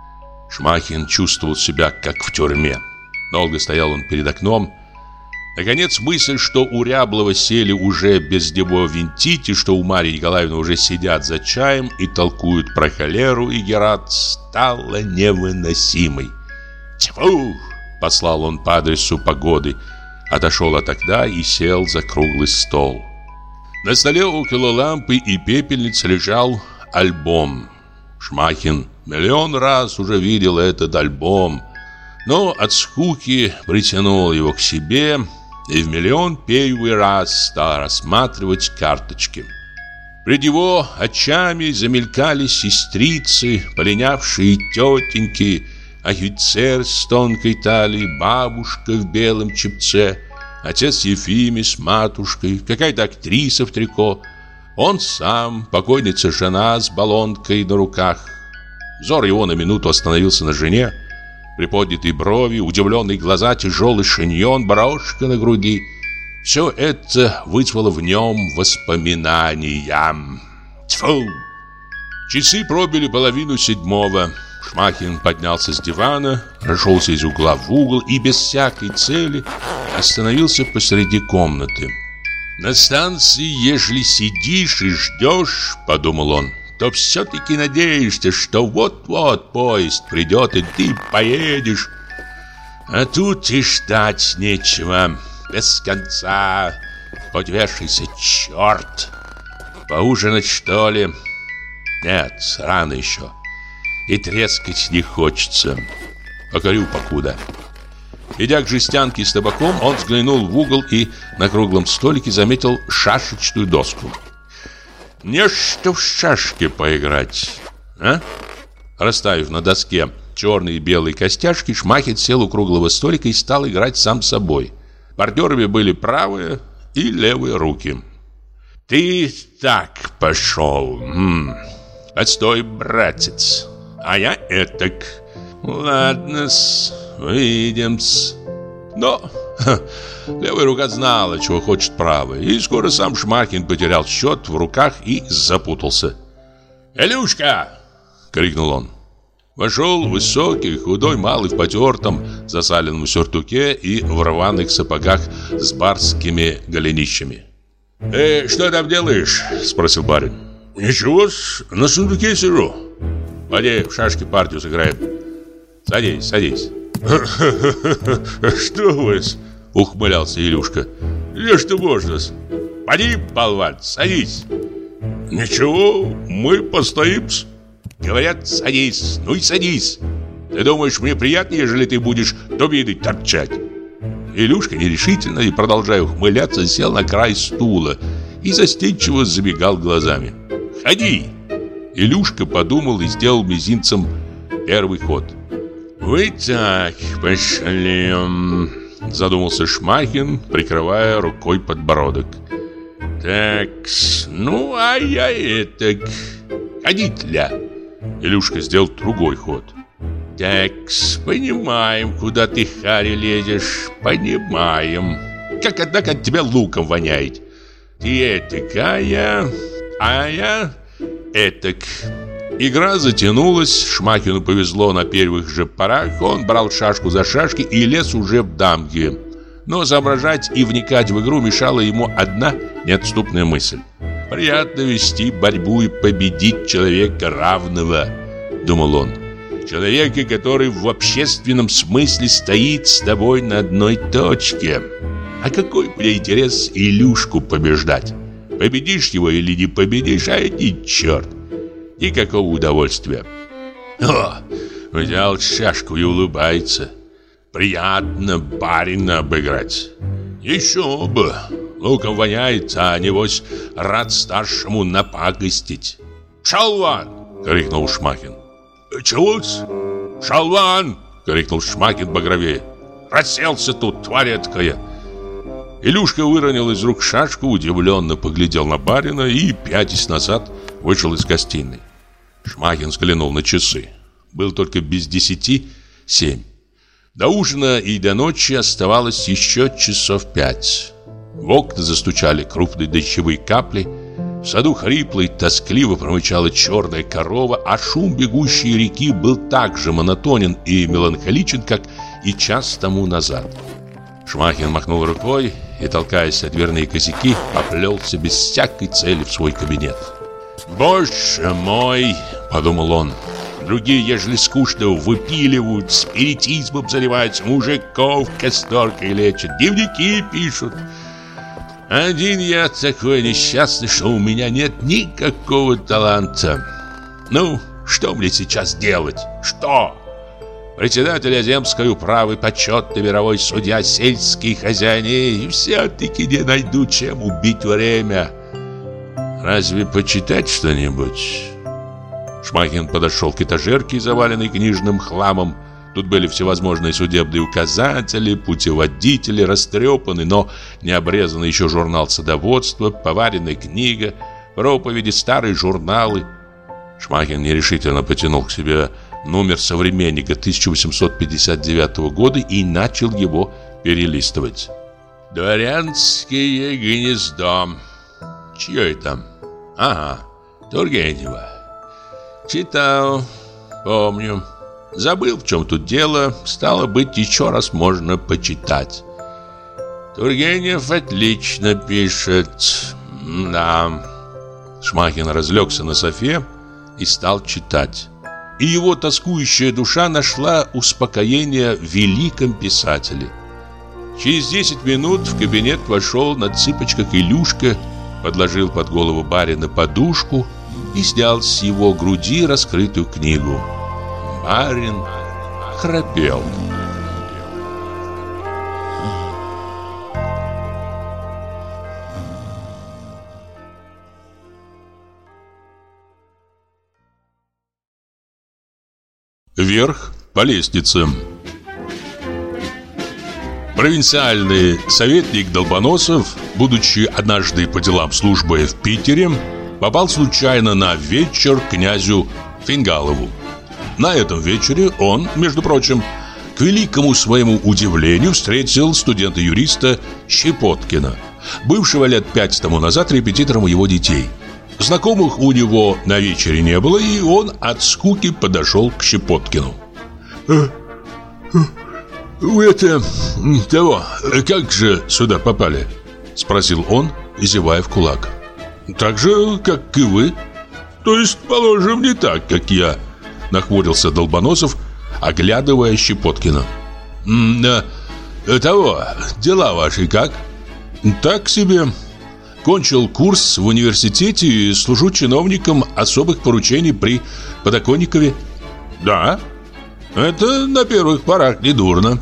Шмахин чувствовал себя как в тюрьме. Долго стоял он перед окном. Наконец мысль, что у Ряблова сели уже без него винтить, и что у Марьи Николаевны уже сидят за чаем и толкуют про холеру и Герат, стала невыносимой. «Тьфу!» — послал он по адресу Погоды, отошел от окна и сел за круглый стол. На столе около лампы и пепельницы лежал альбом. Шмахин миллион раз уже видел этот альбом, но от скуки притянул его к себе и в миллион первый раз стал рассматривать карточки. Пред его очами замелькали сестрицы, полинявшие тетеньки, офицер с тонкой талией, бабушка в белом чепце, отец Ефимий с матушкой, какая-то актриса в трико, он сам, покойница жена с баллонкой на руках. Взор его на минуту остановился на жене. Приподнятые брови, удивленные глаза, тяжелый шиньон, брошка на груди. Все это вызвало в нем воспоминания. Тьфу! Часы пробили половину седьмого. Шмахин поднялся с дивана, прошелся из угла в угол и без всякой цели остановился посреди комнаты. «На станции, ежели сидишь и ждешь, — подумал он, — то все-таки надеешься, что вот-вот поезд придет и ты поедешь. А тут и ждать нечего, без конца, хоть вешайся, черт! Поужинать, что ли? Нет, рано еще. И трескать не хочется. Покорю покуда». Идя к жестянке с табаком, он взглянул в угол и на круглом столике заметил шашечную доску. «Не что в шашки поиграть, а?» Расставив на доске черные и белые костяшки, Шмахин сел у круглого столика и стал играть сам с собой. Партнерами были правые и левые руки. «Ты так пошел. М-м. Отстой, братец. А я этак. Ладно-с, увидим-с». Но ха, левая рука знала, чего хочет правая, и скоро сам Шмахин потерял счет в руках и запутался. «Илюшка!» — крикнул он. Вошел высокий, худой, малый, в потертом, засаленном сюртуке и в рваных сапогах с барскими голенищами. «Э, что там делаешь?» — спросил барин. «Ничего-с, на сундуке сижу». «Поди, в шашки партию сыграем». «Садись, садись». «Что вы-с?» — ухмылялся Илюшка. «Не что можно-с». «Поди, болван, садись». «Ничего, мы постоим-с». «Говорят, садись, ну и садись. Ты думаешь, мне приятно, ежели ты будешь дубиной торчать?» Илюшка нерешительно и, продолжая ухмыляться, сел на край стула и застенчиво забегал глазами. «Ходи!» Илюшка подумал и сделал мизинцем первый ход. «Вы так пошли», — задумался Шмахин, прикрывая рукой подбородок. «Так-с, ну а я этак. Ходи, тля». Илюшка сделал другой ход. «Так-с, понимаем, куда ты, Харри, лезешь. Понимаем. Как, однако, от тебя луком воняет. Ты этакая, а я этак». Игра затянулась, Шмахину повезло на первых же порах. Он брал шашку за шашки и лез уже в дамки. Но соображать и вникать в игру мешала ему одна неотступная мысль. «Приятно вести борьбу и победить человека равного», — думал он. «Человека, который в общественном смысле стоит с тобой на одной точке. А какой мне интерес Илюшку побеждать? Победишь его или не победишь, а иди черт. Никакого удовольствия». О, взял шашку и улыбается. Приятно барина обыграть. Еще бы. Луком воняет, а небось рад старшему напакостить. «Шалван!» — крикнул Шмахин. «Чего-с?» «Шалван!» — крикнул Шмахин багровее. «Расселся тут, тварь эткая!» Илюшка выронил из рук шашку, удивленно поглядел на барина и, пятясь назад, вышел из гостиной. Шмахин взглянул на часы. Было только без десяти семь. До ужина и до ночи оставалось еще часов пять. В окна застучали крупные дождевые капли. В саду хрипло и тоскливо промычала черная корова, а шум бегущей реки был так же монотонен и меланхоличен, как и час тому назад. Шмахин махнул рукой и, толкаясь о дверные косяки, поплелся без всякой цели в свой кабинет. «Боже мой!» — подумал он. «Другие, ежели скучно, выпиливают, спиритизмом заливаются, мужиков касторкой лечат, дневники пишут. Один я такой несчастный, что у меня нет никакого таланта. Ну, что мне сейчас делать? Что? Председатель земской управы, почетный мировой судья, сельский хозяин, и все-таки не найду, чем убить время. Разве почитать что-нибудь?» Шмахин подошел к этажерке, заваленной книжным хламом. Тут были всевозможные судебные указатели, путеводители, растрепанный, но не обрезанный еще журнал садоводства, поваренная книга, проповеди, старые журналы. Шмакин нерешительно потянул к себе номер «Современника» тысяча восемьсот пятьдесят девятого года и начал его перелистывать. «Дворянское гнездо». Чье это? Ага, Тургенева. Читал, помню. Забыл, в чем тут дело. Стало быть, еще раз можно почитать. Тургенев отлично пишет. Да. Шмакин разлегся на софе и стал читать. И его тоскующая душа нашла успокоение в великом писателе. Через десять минут в кабинет вошел на цыпочках Илюшка, подложил под голову барина подушку и снял с его груди раскрытую книгу. Барин храпел. Вверх по лестнице. Провинциальный советник Долбоносов, будучи однажды по делам службы в Питере, попал случайно на вечер к князю Фингалову. На этом вечере он, между прочим, к великому своему удивлению встретил студента-юриста Щепоткина, бывшего лет пять тому назад репетитором его детей. Знакомых у него на вечере не было, и он от скуки подошел к Щепоткину. «Вы это... того... как же сюда попали?» — спросил он, зевая в кулак. «Так же, как и вы. То есть, положим, не так, как я», — нахмурился Долбоносов, оглядывая Щепоткина. «Да... того... дела ваши как?» «Так себе. Кончил курс в университете и служу чиновником особых поручений при Подоконникове». «Да? Это на первых порах недурно.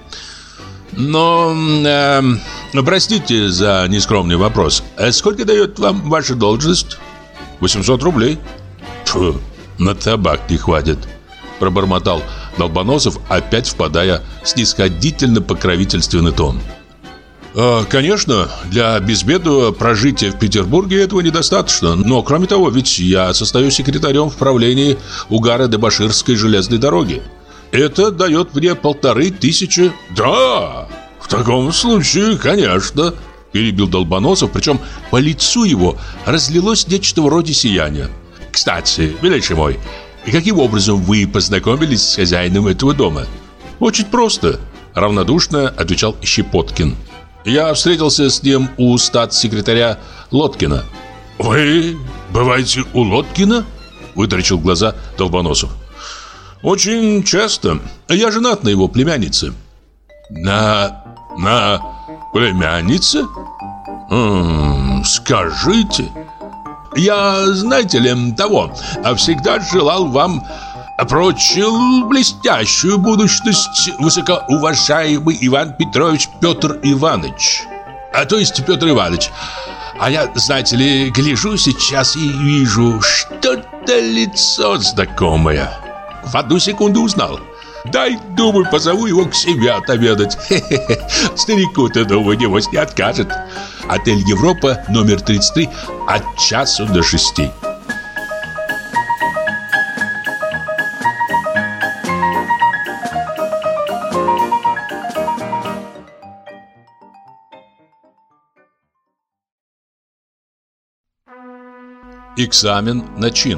Но, э, простите за нескромный вопрос. Сколько дает вам ваша должность?» восемьсот рублей. Фу, на табак не хватит», — пробормотал Долбоносов, опять впадая в снисходительно-покровительственный тон. «Конечно, для безбедного прожития в Петербурге этого недостаточно. Но, кроме того, ведь я состою секретарем в правлении Угара-Дебоширской железной дороги. Это дает мне полторы тысячи». «Да, в таком случае, конечно», — перебил Долбоносов, причем по лицу его разлилось нечто вроде сияния. «Кстати, милейший мой, каким образом вы познакомились с хозяином этого дома?» «Очень просто», — равнодушно отвечал Щепоткин. «Я встретился с ним у статс-секретаря Лоткина». «Вы бываете у Лоткина?» — вытаращил глаза Долбоносов. «Очень часто. Я женат на его племяннице». «На... на племяннице? М-м, скажите. Я, знаете ли, того, всегда желал вам, прочил блестящую будущность, высокоуважаемый Иван Петрович Петр Иванович. А то есть Петр Иванович. А я, знаете ли, гляжу сейчас и вижу что-то лицо знакомое. В одну секунду узнал. Дай, думаю, позову его к себе отобедать. Хе-хе-хе. Старику-то, думаю, небось не откажет. Отель Европа, номер тридцать три, от часу до шести. Экзамен на чин.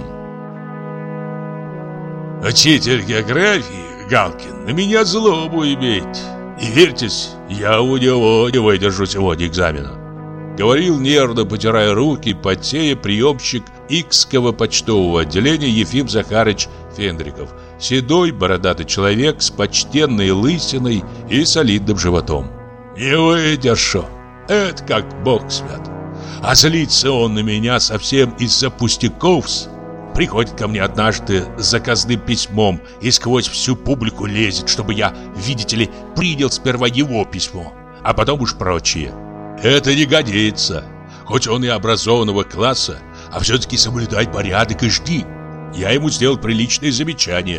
Учитель географии Галкин на меня злобу имеет. Не верьтесь, я у него не выдержу сегодня экзамена. Говорил нервно, потирая руки, потея, приемщик Икского почтового отделения Ефим Захарыч Фендриков. Седой, бородатый человек с почтенной лысиной и солидным животом. Не выдержу. Это как бог свят. А злится он на меня совсем из-за пустяков. Приходит ко мне однажды с заказным письмом и сквозь всю публику лезет, чтобы я, видите ли, принял сперва его письмо, а потом уж прочие. Это не годится. Хоть он и образованного класса, а все-таки соблюдай порядок и жди. Я ему сделал приличное замечание.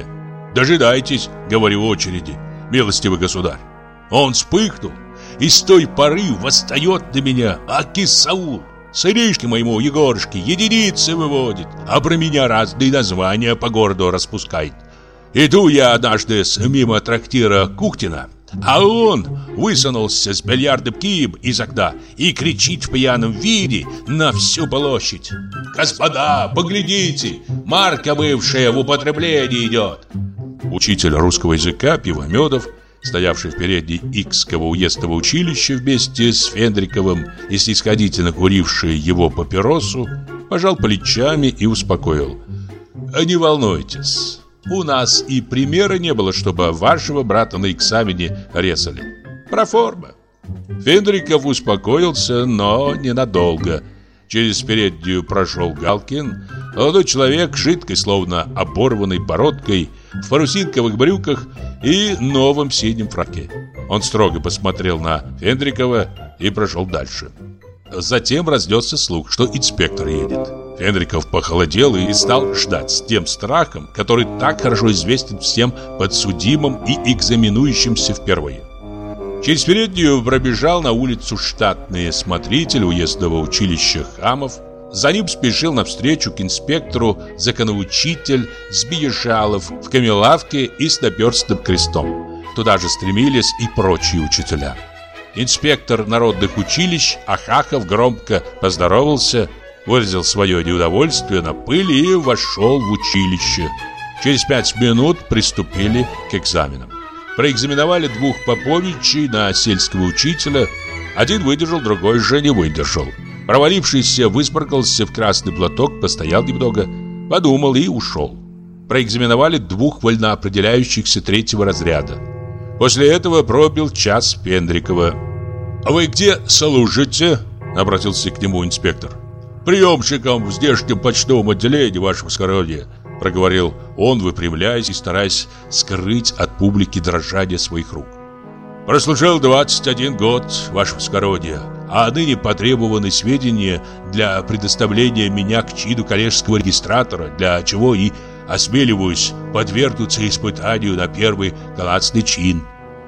Дожидайтесь, говорю, очереди, милостивый государь. Он вспыхнул и с той поры восстает на меня, аки Саул. Сынишке моему Егорушке единицы выводит, а про меня разные названия по городу распускает. Иду я однажды мимо трактира Кухтина, а он высунулся с бильярдным кием из окна и кричит в пьяном виде на всю площадь: «Господа, поглядите, марка бывшая в употреблении идет!» Учитель русского языка Пивомедов, стоявший в передней Икского уездного училища вместе с Фендриковым и снисходительно куривший его папиросу, пожал плечами и успокоил: «Не волнуйтесь, у нас и примера не было, чтобы вашего брата на экзамене резали. Проформа». Фендриков успокоился, но ненадолго. Через переднюю прошел Галкин, молодой человек, жидкой, словно оборванной бородкой, в парусинковых брюках и новом синем фраке. Он строго посмотрел на Фендрикова и прошел дальше. Затем разнесся слух, что инспектор едет. Фендриков похолодел и стал ждать с тем страхом, который так хорошо известен всем подсудимым и экзаменующимся впервые. Через переднюю пробежал на улицу штатный смотритель уездного училища Хамов. За ним спешил навстречу к инспектору законоучитель Збиешалов в камелавке и с наперстным крестом. Туда же стремились и прочие учителя. Инспектор народных училищ Ахахов громко поздоровался, выразил свое неудовольствие на пыль и вошел в училище. Через пять минут приступили к экзаменам. Проэкзаменовали двух поповичей на сельского учителя. Один выдержал, другой же не выдержал. Провалившийся выспаркался в красный платок, постоял немного, подумал и ушел. Проэкзаменовали двух вольноопределяющихся третьего разряда. После этого пробил час Фендрикова. «А вы где служите?» — обратился к нему инспектор. «Приемщиком в здешнем почтовом отделении, ваше воскородие», — проговорил он, выпрямляясь и стараясь скрыть от публики дрожание своих рук. «Прослужил двадцать один год, ваше воскородие, а ныне потребованы сведения для предоставления меня к чину коллежского регистратора, для чего и осмеливаюсь подвергнуться испытанию на первый классный чин».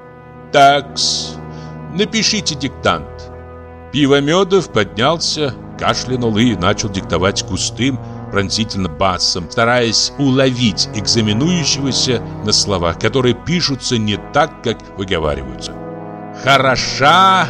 «Так-с, напишите диктант». Пивомедов поднялся, кашлянул и начал диктовать густым, пронзительным басом, стараясь уловить экзаменующегося на словах, которые пишутся не так, как выговариваются. «Хороша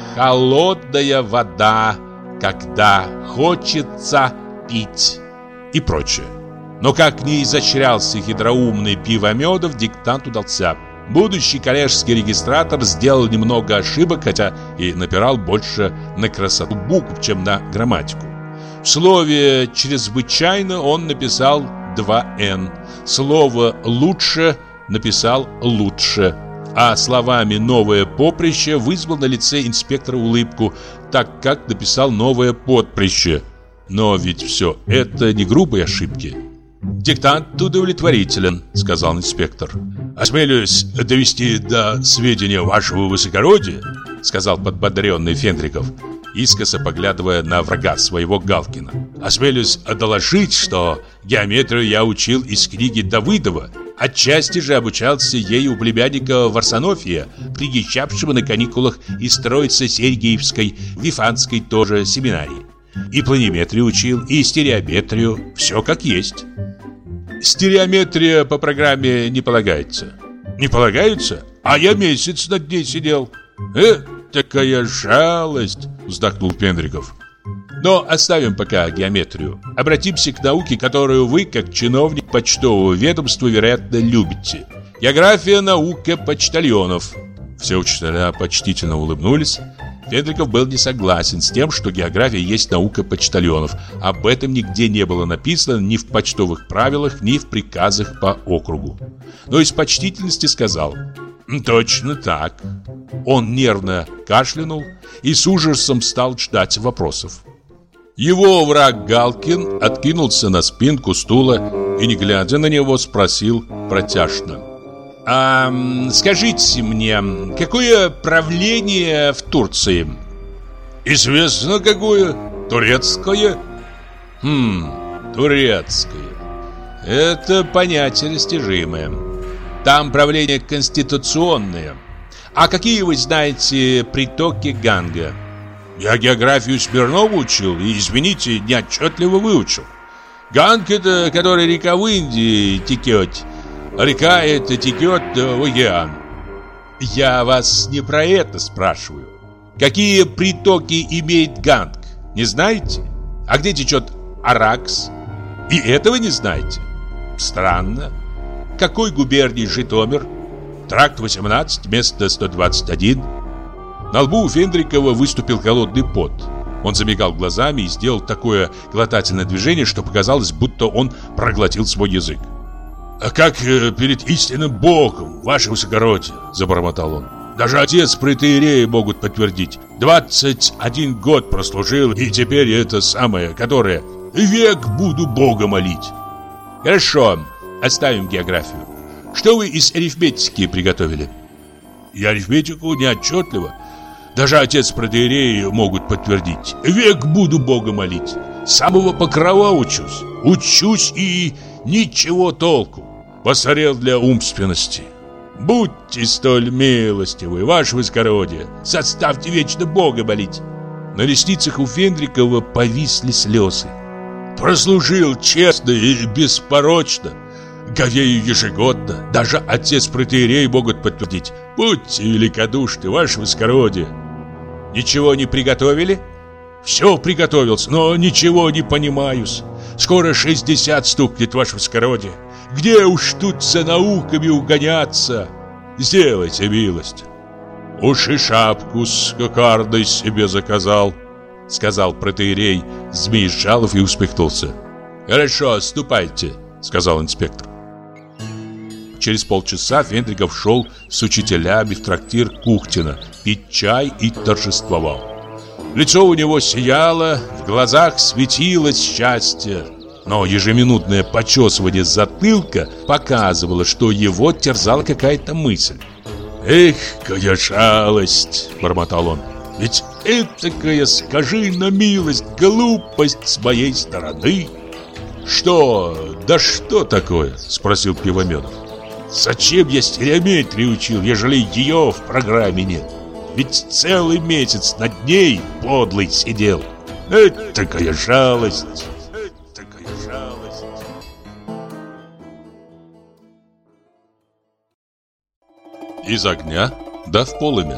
холодная вода, когда хочется пить» и прочее. Но как ни изощрялся хитроумный Пивомедов, диктант удался. Будущий коллежский регистратор сделал немного ошибок, хотя и напирал больше на красоту букв, чем на грамматику. В слове «чрезвычайно» он написал два эн. Слово «лучше» написал «лучше». А словами «новое поприще» вызвал на лице инспектора улыбку, так как написал «новое подприще». Но ведь все это не грубые ошибки. «Диктант удовлетворителен», — сказал инспектор. «Осмелюсь довести до сведения вашего высокородия», — сказал подбодренный Фендриков, искоса поглядывая на врага своего Галкина. «Осмелюсь доложить, что геометрию я учил из книги Давыдова, отчасти же обучался ей у племянника Варсонофия, приезжавшего на каникулах из Троице-Сергиевской, Вифанской тоже семинарии. И планиметрию учил, и стереометрию, все как есть». «Стереометрия по программе не полагается». «Не полагается? А я месяц над ней сидел». «Э, такая жалость», — вздохнул Фендриков. «Но оставим пока геометрию. Обратимся к науке, которую вы, как чиновник почтового ведомства, вероятно, любите. География — наука почтальонов». Все учителя почтительно улыбнулись. Фендриков был не согласен с тем, что география есть наука почтальонов. Об этом нигде не было написано ни в почтовых правилах, ни в приказах по округу. Но из почтительности сказал: «Точно так». Он нервно кашлянул и с ужасом стал ждать вопросов. Его враг Галкин откинулся на спинку стула и, не глядя на него, спросил протяжно: «А скажите мне, какое правление в Турции?» «Известно какое. Турецкое». «Хм, турецкое. Это понятие растяжимое. Там правление конституционное. А какие вы знаете притоки Ганга? Я географию Смирнова учил и, извините, неотчетливо выучил. Ганг — это который река в Индии текет, а река эта текет в океан. Я вас не про это спрашиваю. Какие притоки имеет Ганг, не знаете? А где течет Аракс? И этого не знаете? Странно. Какой губернии Житомир? Тракт восемнадцать, место сто двадцать один. На лбу у Фендрикова выступил холодный пот. Он замигал глазами и сделал такое глотательное движение, что показалось, будто он проглотил свой язык. «А как э, перед истинным Богом, ваше высокородие?» – забормотал он. «Даже отец протоиерея могут подтвердить. Двадцать один год прослужил, и теперь это самое, которое век буду Бога молить». «Хорошо, оставим географию. Что вы из арифметики приготовили?» «И арифметику неотчетливо. Даже отец протоиерея могут подтвердить. Век буду Бога молить. С самого Покрова учусь. Учусь и ничего толку. Постарел для умственности. Будьте столь милостивы, ваше высокородие. Составьте вечно Бога молить». На ресницах у Фендрикова повисли слезы. «Прослужил честно и беспорочно. Говею ежегодно. Даже отец протоиерей могут подтвердить. Будьте великодушны, ваше высокородие». «Ничего не приготовили?» «Все приготовился, но ничего не понимаюсь. Скоро шестьдесят стукнет, ваше высокородие. Где уж тут за науками угоняться? Сделайте милость». «Уж и шапку с кокардой себе заказал», — сказал протоиерей Змеежалов и усмехнулся. «Хорошо, ступайте», — сказал инспектор. Через полчаса Фендриков шел с учителями в трактир Кухтина пить чай и торжествовал. Лицо у него сияло, в глазах светилось счастье. Но ежеминутное почесывание затылка показывало, что его терзала какая-то мысль. «Эх, какая шалость!» – бормотал он. «Ведь этакая, скажи на милость, глупость с моей стороны!» «Что? Да что такое?» – спросил Пивомедов. «Зачем я стереометрию учил, ежели ее в программе нет? Ведь целый месяц над ней подлый сидел. Этакая жалость, этакая жалость». Из огня да в полымя.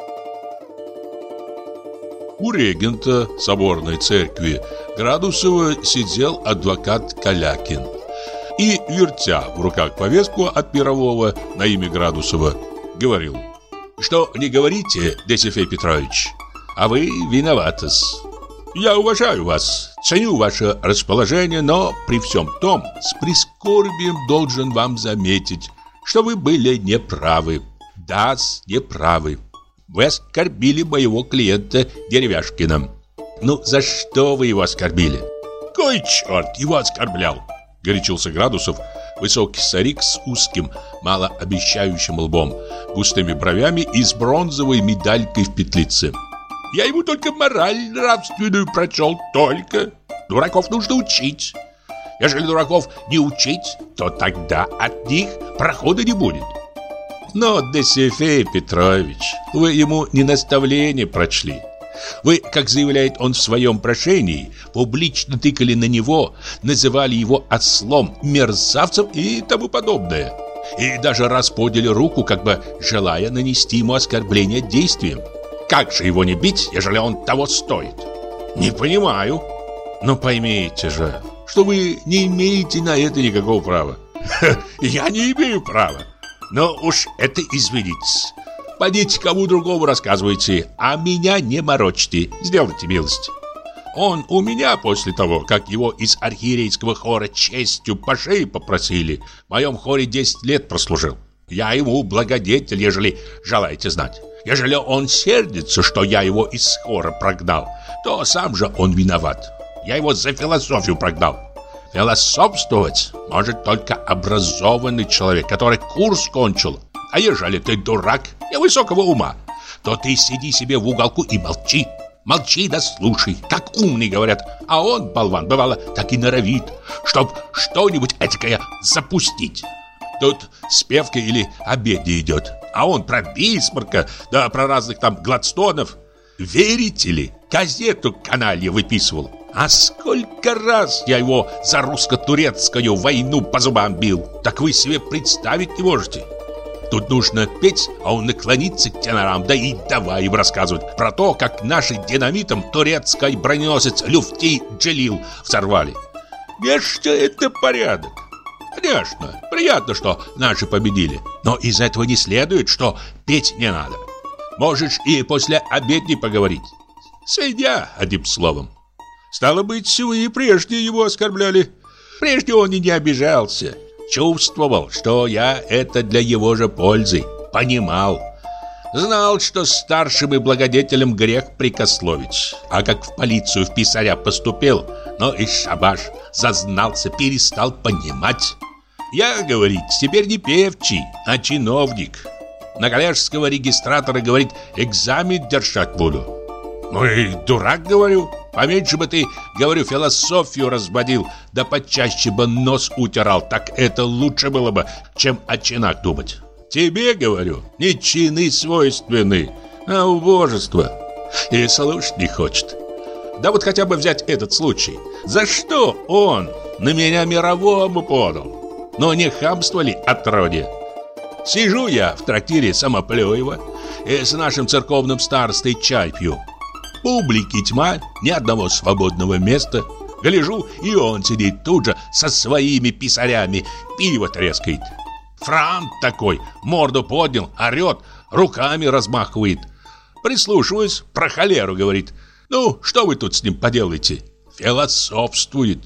У регента соборной церкви Градусова сидел адвокат Калякин и, вертя в руках повестку от мирового на имя Градусова, говорил: «Что не говорите, Досифей Петрович, а вы виноваты-с. Я уважаю вас, ценю ваше расположение, но при всем том с прискорбием должен вам заметить, что вы были неправы. Да-с, неправы. Вы оскорбили моего клиента Деревяшкина». «Ну, за что вы его оскорбили?» «Кой черт его оскорблял?» — горячился Градусов, высокий старик с узким, малообещающим лбом, густыми бровями и с бронзовой медалькой в петлице. «Я ему только мораль нравственную прочел, только. Дураков нужно учить. Ежели дураков не учить, то тогда от них прохода не будет». «Но, Досифей Петрович, вы ему не наставление прочли. Вы, как заявляет он в своем прошении, публично тыкали на него, называли его ослом, мерзавцем и тому подобное. И даже раз подняли руку, как бы желая нанести ему оскорбление действием. Как же его не бить, ежели он того стоит? Не понимаю». «Но поймите же, что вы не имеете на это никакого права». «Я не имею права. Но уж это извините. Пойдите кому другому рассказывайте, а меня не морочьте, сделайте милость. Он у меня после того, как его из архиерейского хора честью по шее попросили, в моем хоре десять лет прослужил. Я ему благодетель, ежели желаете знать. Ежели он сердится, что я его из хора прогнал, то сам же он виноват. Я его за философию прогнал. Философствовать может только образованный человек, который курс кончил. А ежели ты дурак, невысокого ума, то ты сиди себе в уголку и молчи. Молчи да слушай, как умный говорят. А он, болван, бывало, так и норовит, чтоб что-нибудь этакое запустить. Тут спевка или обедня идет. А он про Бисмарка, да про разных там Гладстонов. Верите ли, газету каналья выписывал. А сколько раз я его за русско-турецкую войну по зубам бил. Так вы себе представить не можете. Тут нужно петь, а он наклонится к тенорам, да и давай им рассказывать про то, как наши динамитом турецкий броненосец Люфти Джелил взорвали. Нечто это порядок. Конечно, приятно, что наши победили, но из этого не следует, что петь не надо. Можешь и после обедни поговорить. Свинья, одним словом. Стало быть, вы и прежде его оскорбляли. Прежде он и не обижался. Чувствовал, что я это для его же пользы. Понимал. Знал, что старшим и благодетелем грех прикословить. А как в полицию в писаря поступил, но и шабаш, зазнался, перестал понимать. Я, говорит, теперь не певчий, а чиновник. На коллежского регистратора, говорит, экзамен держать буду. Ну и дурак, говорю. Поменьше бы ты, говорю, философию разводил, да почаще бы нос утирал. Так это лучше было бы, чем о чинах думать. Тебе, говорю, не чины свойственны, а убожество. И слушать не хочет. Да вот хотя бы взять этот случай. За что он на меня мировому подал? Но не хамство ли отродье? Сижу я в трактире Самоплюева и с нашим церковным старостой чай пью. Публики тьма, ни одного свободного места. Гляжу, и он сидит тут же со своими писарями, пиво трескает. Франт такой, морду поднял, орет, руками размахивает. Прислушиваюсь, про холеру говорит. Ну, что вы тут с ним поделаете? Философствует.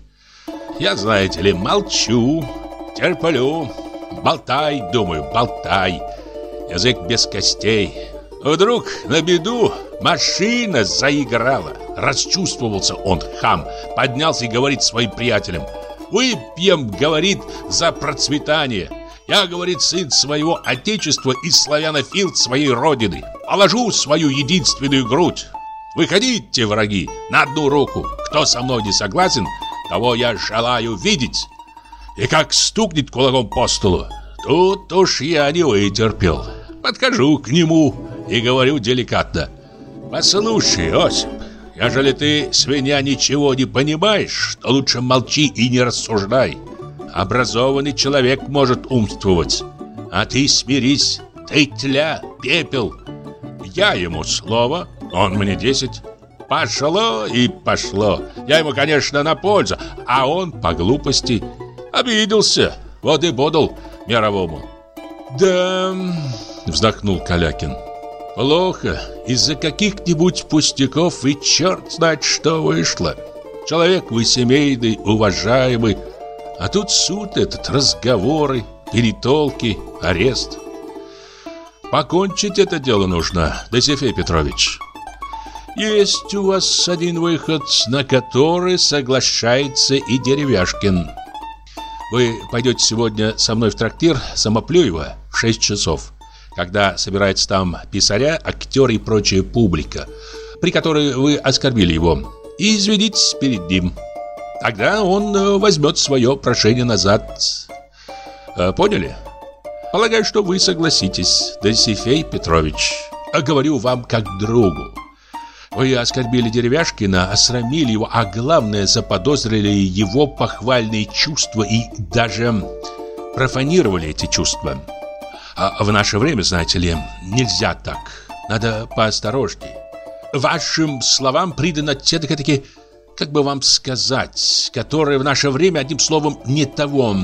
Я, знаете ли, молчу, терплю. Болтай, думаю, болтай. Язык без костей. Вдруг на беду машина заиграла. Расчувствовался он, хам. Поднялся и говорит своим приятелям: выпьем, говорит, за процветание. Я, говорит, сын своего отечества и славянофил своей родины. Положу свою единственную грудь. Выходите, враги, на одну руку. Кто со мной не согласен, того я желаю видеть. И как стукнет кулаком по столу, тут уж я не вытерпел. Подхожу к нему и говорю деликатно: послушай, Осип, ежели ты, свинья, ничего не понимаешь, то лучше молчи и не рассуждай. Образованный человек может умствовать. А ты смирись, ты тля, пепел. Я ему слово, он мне десять. Пошло и пошло. Я ему, конечно, на пользу, а он по глупости обиделся. Вот и подал мировому. Да, вздохнул Калякин. Плохо. Из-за каких-нибудь пустяков и черт знает что вышло. Человек вы семейный, уважаемый. А тут суд этот, разговоры, перетолки, арест. Покончить это дело нужно, Досифей Петрович. Есть у вас один выход, на который соглашается и Деревяшкин. Вы пойдете сегодня со мной в трактир Самоплюева в шесть часов, когда собирается там писаря, актер и прочая публика, при которой вы оскорбили его, и извинитесь перед ним. Тогда он возьмет свое прошение назад. Поняли? Полагаю, что вы согласитесь, Досифей Петрович. Говорю вам как другу. Вы оскорбили Деревяшкина, осрамили его, а главное, заподозрили его похвальные чувства и даже профанировали эти чувства. А в наше время, знаете ли, нельзя так. Надо поосторожней. Вашим словам придано те-таки, как бы вам сказать, которые в наше время, одним словом, не того.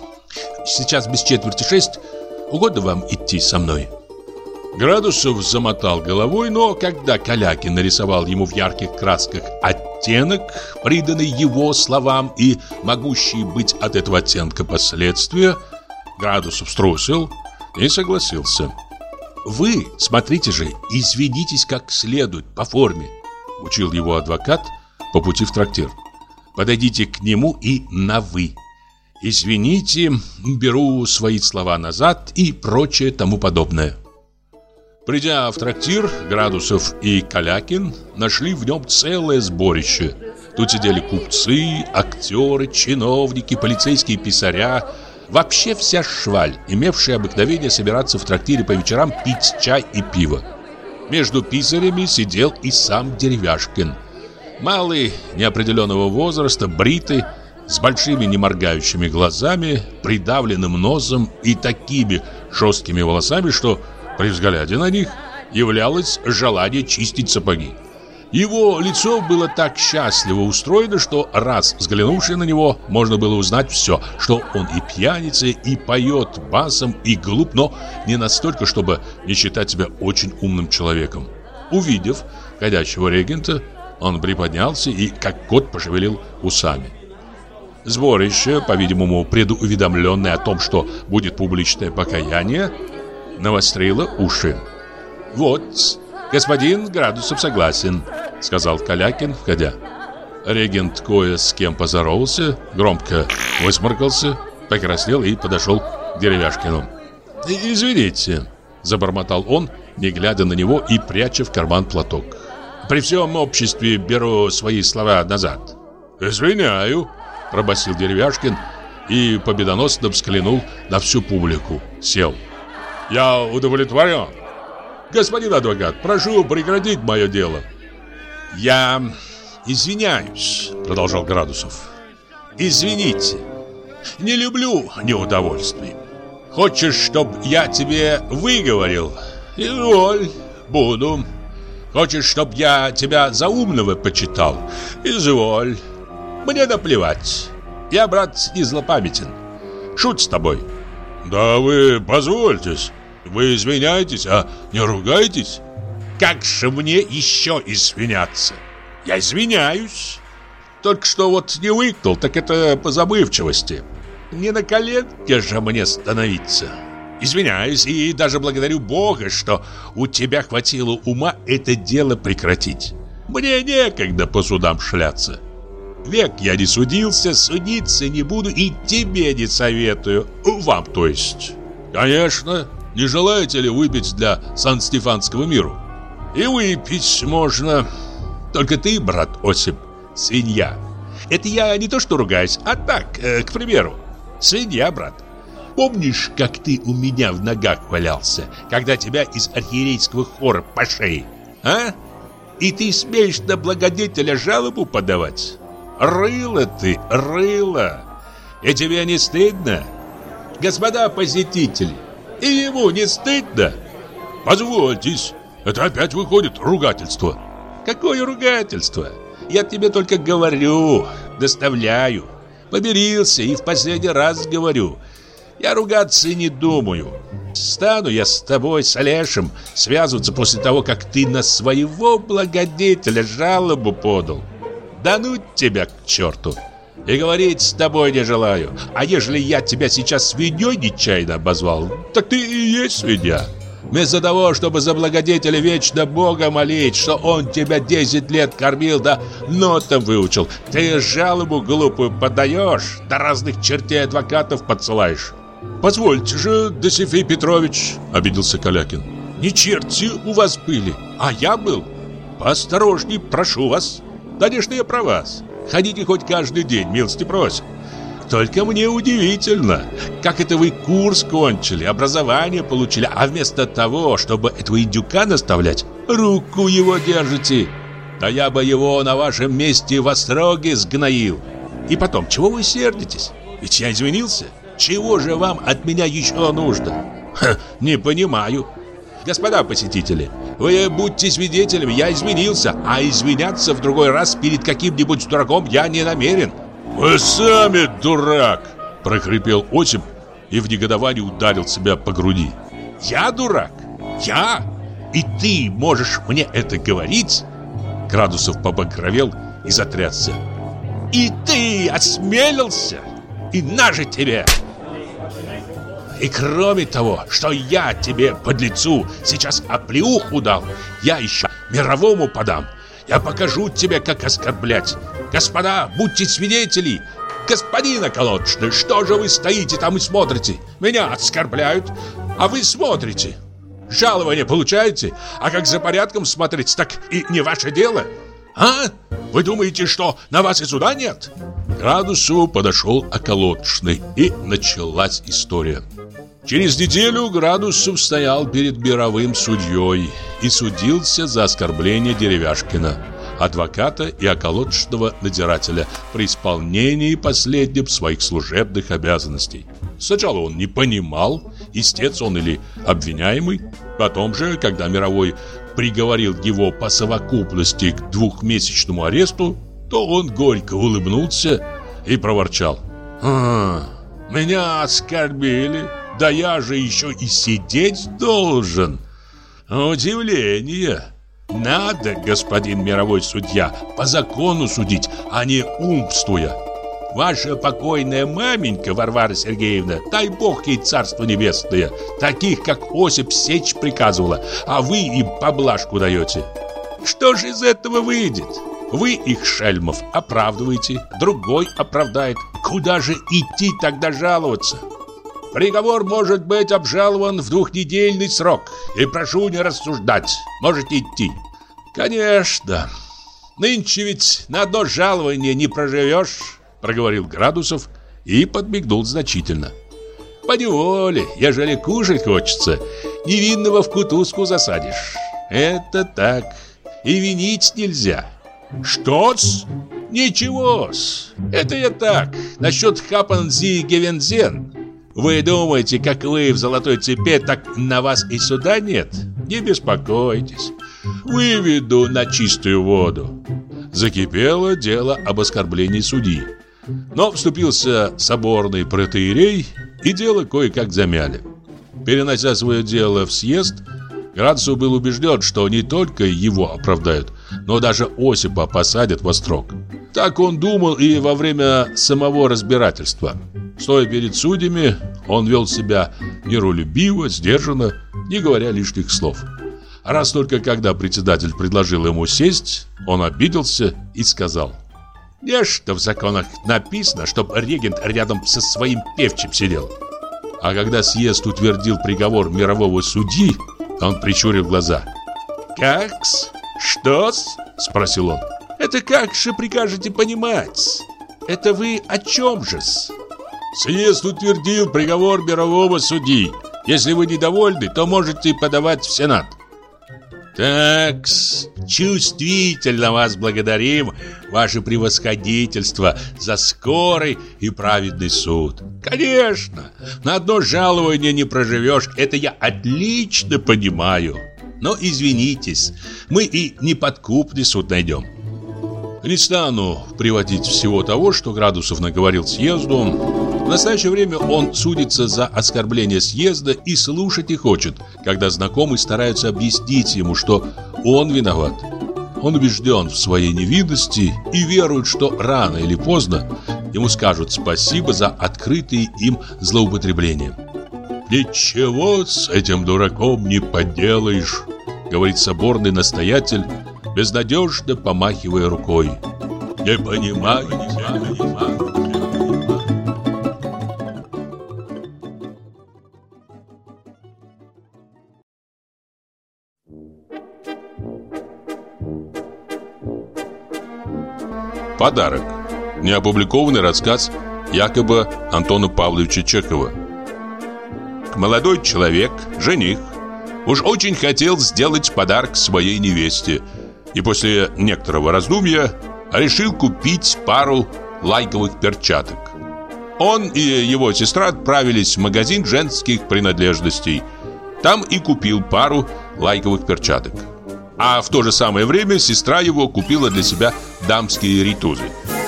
Сейчас без четверти шесть. Угодно вам идти со мной? Градусов замотал головой, но когда Калякин нарисовал ему в ярких красках оттенок, приданный его словам и могущий быть от этого оттенка последствия, Градусов струсил и согласился. «Вы, смотрите же, извинитесь как следует, по форме», — учил его адвокат по пути в трактир. «Подойдите к нему и на «вы». Извините, беру свои слова назад и прочее тому подобное». Придя в трактир, Градусов и Калякин нашли в нем целое сборище. Тут сидели купцы, актеры, чиновники, полицейские писаря, вообще вся шваль, имевшая обыкновение собираться в трактире по вечерам пить чай и пиво. Между писарями сидел и сам Деревяшкин. Малый, неопределенного возраста, бритый, с большими неморгающими глазами, придавленным носом и такими жесткими волосами, что при взгляде на них являлось желание чистить сапоги. Его лицо было так счастливо устроено, что раз взглянувши на него, можно было узнать все, что он и пьяница, и поет басом, и глуп, но не настолько, чтобы не считать себя очень умным человеком. Увидев ходячего регента, он приподнялся и, как кот, пошевелил усами. Сборище, по-видимому, предуведомленное о том, что будет публичное покаяние, навострило уши. «Вот, господин Градусов согласен», — сказал Калякин, входя. Регент кое с кем поздоровался, громко высморкался, покраснел и подошел к Деревяшкину. «Извините», — забормотал он, не глядя на него и пряча в карман платок. «При всем обществе беру свои слова назад». «Извиняю», — пробасил Деревяшкин и победоносно взглянул на всю публику. Сел. «Я удовлетворен. Господин адвокат, прошу прекратить мое дело». «Я извиняюсь», — продолжал Градусов. «Извините, не люблю неудовольствий. Хочешь, чтоб я тебе выговорил? Изволь, буду. Хочешь, чтоб я тебя за умного почитал? Изволь. Мне наплевать. Я, брат, не злопамятен. Шут с тобой». «Да вы позвольтесь. Вы извиняетесь, а не ругаетесь?» «Как же мне еще извиняться? Я извиняюсь. Только что вот не выкнул, так это по забывчивости. Не на коленке же мне становиться. Извиняюсь и даже благодарю Бога, что у тебя хватило ума это дело прекратить. Мне некогда по судам шляться. Век я не судился, судиться не буду и тебе не советую. Вам, то есть». «Конечно. Не желаете ли выпить для Сан-Стефанского миру?» «И выпить можно. Только ты, брат Осип, свинья. Это я не то что ругаюсь, а так, э, к примеру. Свинья, брат. Помнишь, как ты у меня в ногах валялся, когда тебя из архиерейского хора по шее, а? И ты смеешь на благодетеля жалобу подавать? Рыло ты, рыло. И тебе не стыдно? Господа посетители, и ему не стыдно?» «Позвольтесь, это опять выходит ругательство». «Какое ругательство? Я тебе только говорю, доставляю. Помирился и в последний раз говорю. Я ругаться и не думаю. Стану я с тобой, с Олешем, связываться после того, как ты на своего благодетеля жалобу подал. Да ну тебя к черту. И говорить с тобой не желаю. А ежели я тебя сейчас свиньей нечаянно обозвал, так ты и есть свинья. Вместо того, чтобы за благодетеля вечно Бога молить, что он тебя десять лет кормил, да нотам выучил, ты жалобу глупую подаешь, да разных чертей адвокатов подсылаешь». «Позвольте же, Досифей Петрович», — обиделся Калякин. «Не черти у вас были, а я был. Поосторожней, прошу вас. Конечно, я про вас. Ходите хоть каждый день, милости просим. Только мне удивительно, как это вы курс кончили, образование получили, а вместо того, чтобы этого индюка наставлять, руку его держите. Да я бы его на вашем месте в остроге сгноил. И потом, чего вы сердитесь? Ведь я извинился. Чего же вам от меня еще нужно? Ха, не понимаю. Господа посетители, вы будьте свидетелями, я извинился, а извиняться в другой раз перед каким-нибудь дураком я не намерен». «Вы сами дурак!» – прохрипел Осип и в негодовании ударил себя по груди. «Я дурак? Я? И ты можешь мне это говорить?» Градусов побагровел и затрясся. «И ты осмелился? И на же тебе! И кроме того, что я тебе, подлецу, сейчас оплеуху дал, я еще мировому подам. Я покажу тебе, как оскорблять. Господа, будьте свидетели. Господин околоточный, что же вы стоите там и смотрите? Меня оскорбляют, а вы смотрите. Жалование получаете, а как за порядком смотреть, так и не ваше дело. А? Вы думаете, что на вас и суда нет? Градусову подошел околоточный, и началась история. Через неделю Градусов стоял перед мировым судьей и судился за оскорбление Деревяшкина, адвоката и околоточного надзирателя, при исполнении последним своих служебных обязанностей. Сначала он не понимал, истец он или обвиняемый. Потом же, когда мировой приговорил его по совокупности к двухмесячному аресту, то он горько улыбнулся и проворчал: «А, меня оскорбили, да я же еще и сидеть должен. Удивление! Надо, господин мировой судья, по закону судить, а не умствуя. Ваша покойная маменька Варвара Сергеевна, дай бог ей царство небесное, таких, как Осип, сечь приказывала, а вы им поблажку даете. Что же из этого выйдет? Вы их, шельмов, оправдываете, другой оправдает. Куда же идти тогда жаловаться? Приговор может быть обжалован в двухнедельный срок, и прошу не рассуждать, можете идти». «Конечно, нынче ведь на одно жалование не проживешь», — проговорил Градусов и подмигнул значительно. «Поневоле, ежели кушать хочется, невинного в кутузку засадишь. Это так, и винить нельзя». «Что-с? Ничего-с, это я так, насчет хапанзи гевензен. Вы думаете, как вы в золотой цепи, так на вас и суда нет? Не беспокойтесь, выведу на чистую воду». Закипело дело об оскорблении судьи. Но вступился соборный протоиерей, и дело кое-как замяли. Перенося свое дело в съезд, Градусов был убежден, что не только его оправдают, но даже Осипа посадят во строк. Так он думал и во время самого разбирательства. Стоя перед судьями, он вел себя миролюбиво, сдержанно, не говоря лишних слов. Раз только когда председатель предложил ему сесть, он обиделся и сказал: «Нечто в законах написано, чтоб регент рядом со своим певчим сидел». А когда съезд утвердил приговор мирового судьи, он прищурил глаза. «Как-с? Что-с?» — спросил он. «Это как же прикажете понимать? Это вы о чем же-с?» «Съезд утвердил приговор мирового судьи. Если вы недовольны, то можете подавать в Сенат». «Так-с, чувствительно вас благодарим, ваше превосходительство, за скорый и праведный суд. Конечно, на одно жалование не проживешь, это я отлично понимаю. Но извинитесь, мы и неподкупный суд найдем». Не стану приводить всего того, что Градусов наговорил съезду. В настоящее время он судится за оскорбление съезда и слушать не хочет, когда знакомые стараются объяснить ему, что он виноват. Он убежден в своей невинности и верует, что рано или поздно ему скажут спасибо за открытые им злоупотребления. «Ничего с этим дураком не поделаешь», — говорит соборный настоятель, безнадежно помахивая рукой. «Не понимаю, не понимаю». Подарок. Неопубликованный рассказ якобы Антона Павловича Чехова. Молодой человек, жених, уж очень хотел сделать подарок своей невесте и после некоторого раздумья решил купить пару лайковых перчаток. Он и его сестра отправились в магазин женских принадлежностей. Там и купил пару лайковых перчаток. А в то же самое время сестра его купила для себя дамские ритузы.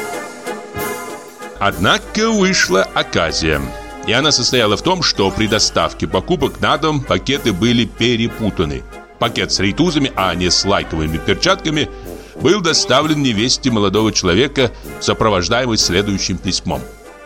Однако вышла оказия. И она состояла в том, что при доставке покупок на дом пакеты были перепутаны. Пакет с ритузами, а не с лайковыми перчатками, был доставлен невесте молодого человека, сопровождаемый следующим письмом.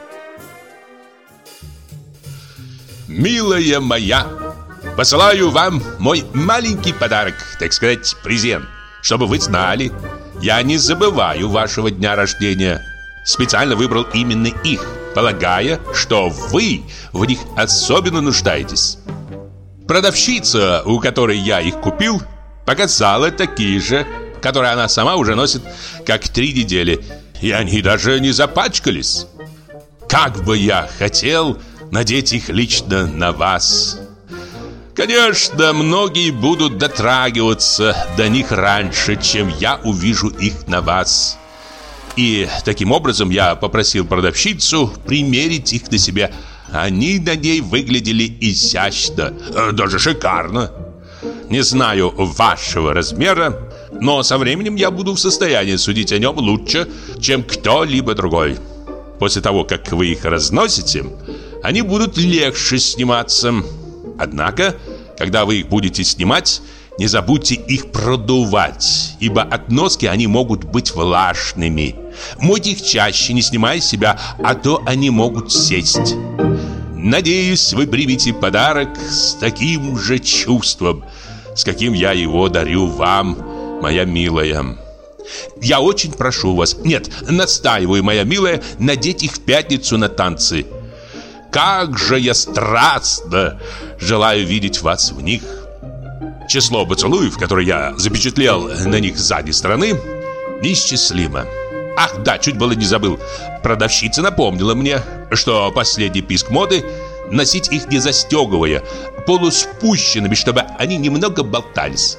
«Милая моя, посылаю вам мой маленький подарок, так сказать, презент, чтобы вы знали, я не забываю вашего дня рождения. Специально выбрал именно их, полагая, что вы в них особенно нуждаетесь. Продавщица, у которой я их купил, показала такие же, которые она сама уже носит как три недели. и они даже не запачкались. Как бы я хотел надеть их лично на вас. Конечно, многие будут дотрагиваться до них раньше, чем я увижу их на вас. И таким образом я попросил продавщицу примерить их на себя. Они на ней выглядели изящно, даже шикарно. Не знаю вашего размера, но со временем я буду в состоянии судить о нем лучше, чем кто-либо другой. После того, как вы их разносите, они будут легче сниматься. Однако, когда вы их будете снимать, не забудьте их продувать, ибо от носки они могут быть влажными. Мойте их чаще, не снимая с себя, а то они могут сесть. Надеюсь, вы примете подарок с таким же чувством, с каким я его дарю вам, моя милая. Я очень прошу вас, нет, настаиваю, моя милая, надеть их в пятницу на танцы. Как же я страстно желаю видеть вас в них. Число поцелуев, которые я запечатлел на них с задней стороны, неисчислимо. Ах, да, чуть было не забыл. Продавщица напомнила мне, что последний писк моды — носить их не застегивая, полуспущенными, чтобы они немного болтались.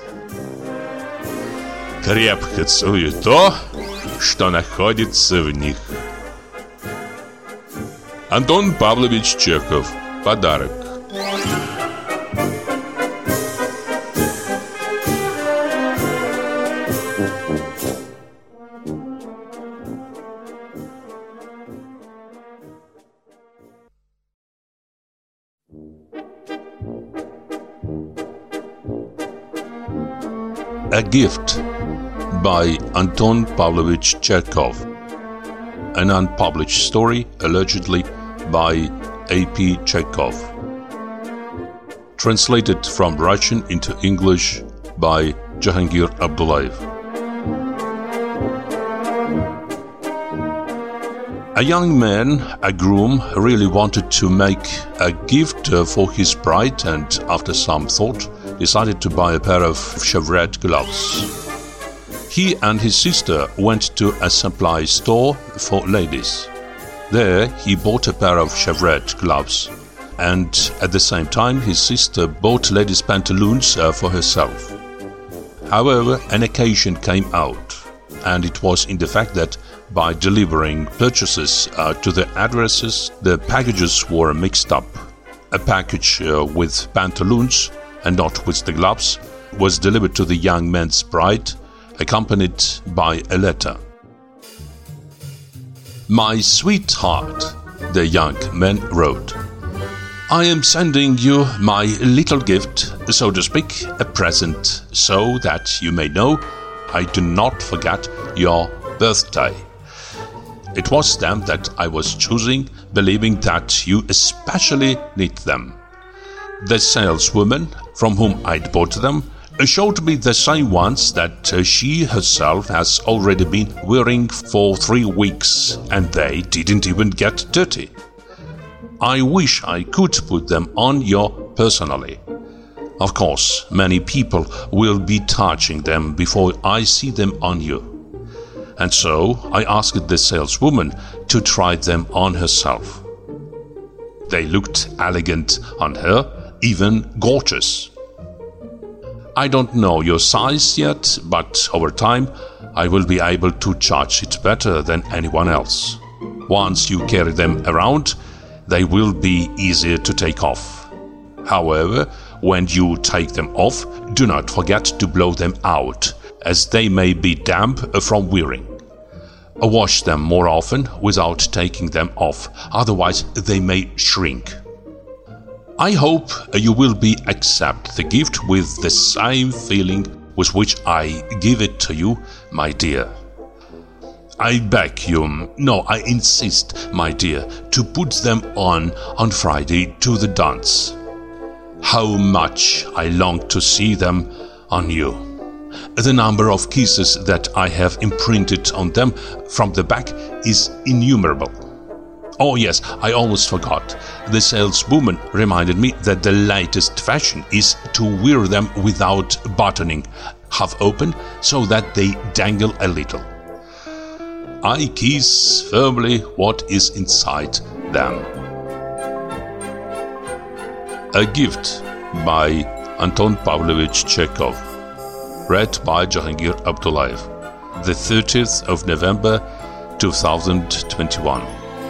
Крепко целую то, что находится в них. Антон Павлович Чехов. Подарок. A Gift by Anton Pavlovich Chekhov. An unpublished story allegedly by A P Chekhov. Translated from Russian into English by Jahangir Abdullayev. A young man, a groom, really wanted to make a gift for his bride and, after some thought, decided to buy a pair of chevrette gloves. He and his sister went to a supply store for ladies. There he bought a pair of chevrette gloves, and at the same time his sister bought ladies' pantaloons uh, for herself. However, an occasion came out, and it was in the fact that by delivering purchases uh, to the addresses, the packages were mixed up. A package uh, with pantaloons and not with the gloves was delivered to the young man's bride, accompanied by a letter. My sweetheart, the young man wrote, I am sending you my little gift, so to speak, a present, so that you may know I do not forget your birthday. It was stamped that I was choosing, believing that you especially need them. The saleswoman from whom I'd bought them showed me the same ones that she herself has already been wearing for three weeks, and they didn't even get dirty. I wish I could put them on you personally. Of course, many people will be touching them before I see them on you. And so I asked the saleswoman to try them on herself. They looked elegant on her, even gorgeous. I don't know your size yet, but over time I will be able to judge it better than anyone else. Once you carry them around, they will be easier to take off. However, when you take them off, do not forget to blow them out, as they may be damp from wearing. Wash them more often without taking them off, otherwise they may shrink. I hope you will be accept the gift with the same feeling with which I give it to you, my dear. I beg you, no, I insist, my dear, to put them on on Friday to the dance. How much I long to see them on you. The number of kisses that I have imprinted on them from the back is innumerable. Oh yes, I almost forgot. The saleswoman reminded me that the latest fashion is to wear them without buttoning, half open, so that they dangle a little. I kiss firmly what is inside them. A Gift by Anton Pavlovich Chekhov. Read by Jahangir Abdullayev. The thirtieth of November, two thousand twenty-one.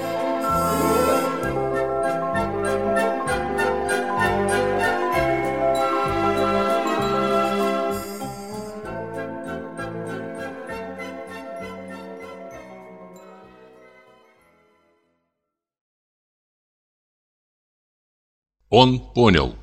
Он понял.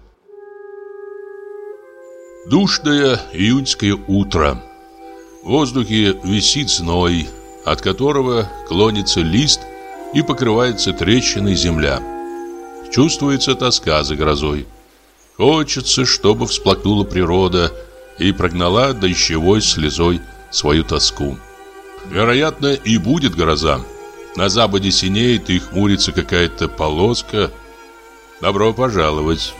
Душное июньское утро. В воздухе висит зной, от которого клонится лист и покрывается трещиной земля. Чувствуется тоска за грозой. Хочется, чтобы всплакнула природа и прогнала дождевой слезой свою тоску. Вероятно, и будет гроза. На западе синеет и хмурится какая-то полоска. Добро пожаловать.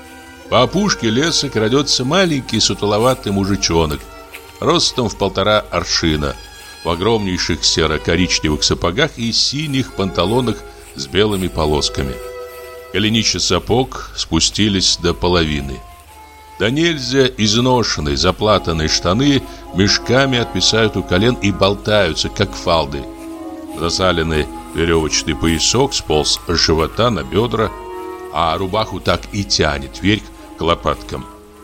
По опушке леса крадется маленький сутуловатый мужичонок, ростом в полтора аршина, в огромнейших серо-коричневых сапогах и синих панталонах с белыми полосками. Голенища сапог спустились до половины. Да нельзя изношенные, заплатанные штаны мешками отвисают у колен и болтаются, как фалды. Засаленный веревочный поясок сполз с живота на бедра, а рубаху так и тянет вверх к лопаткам.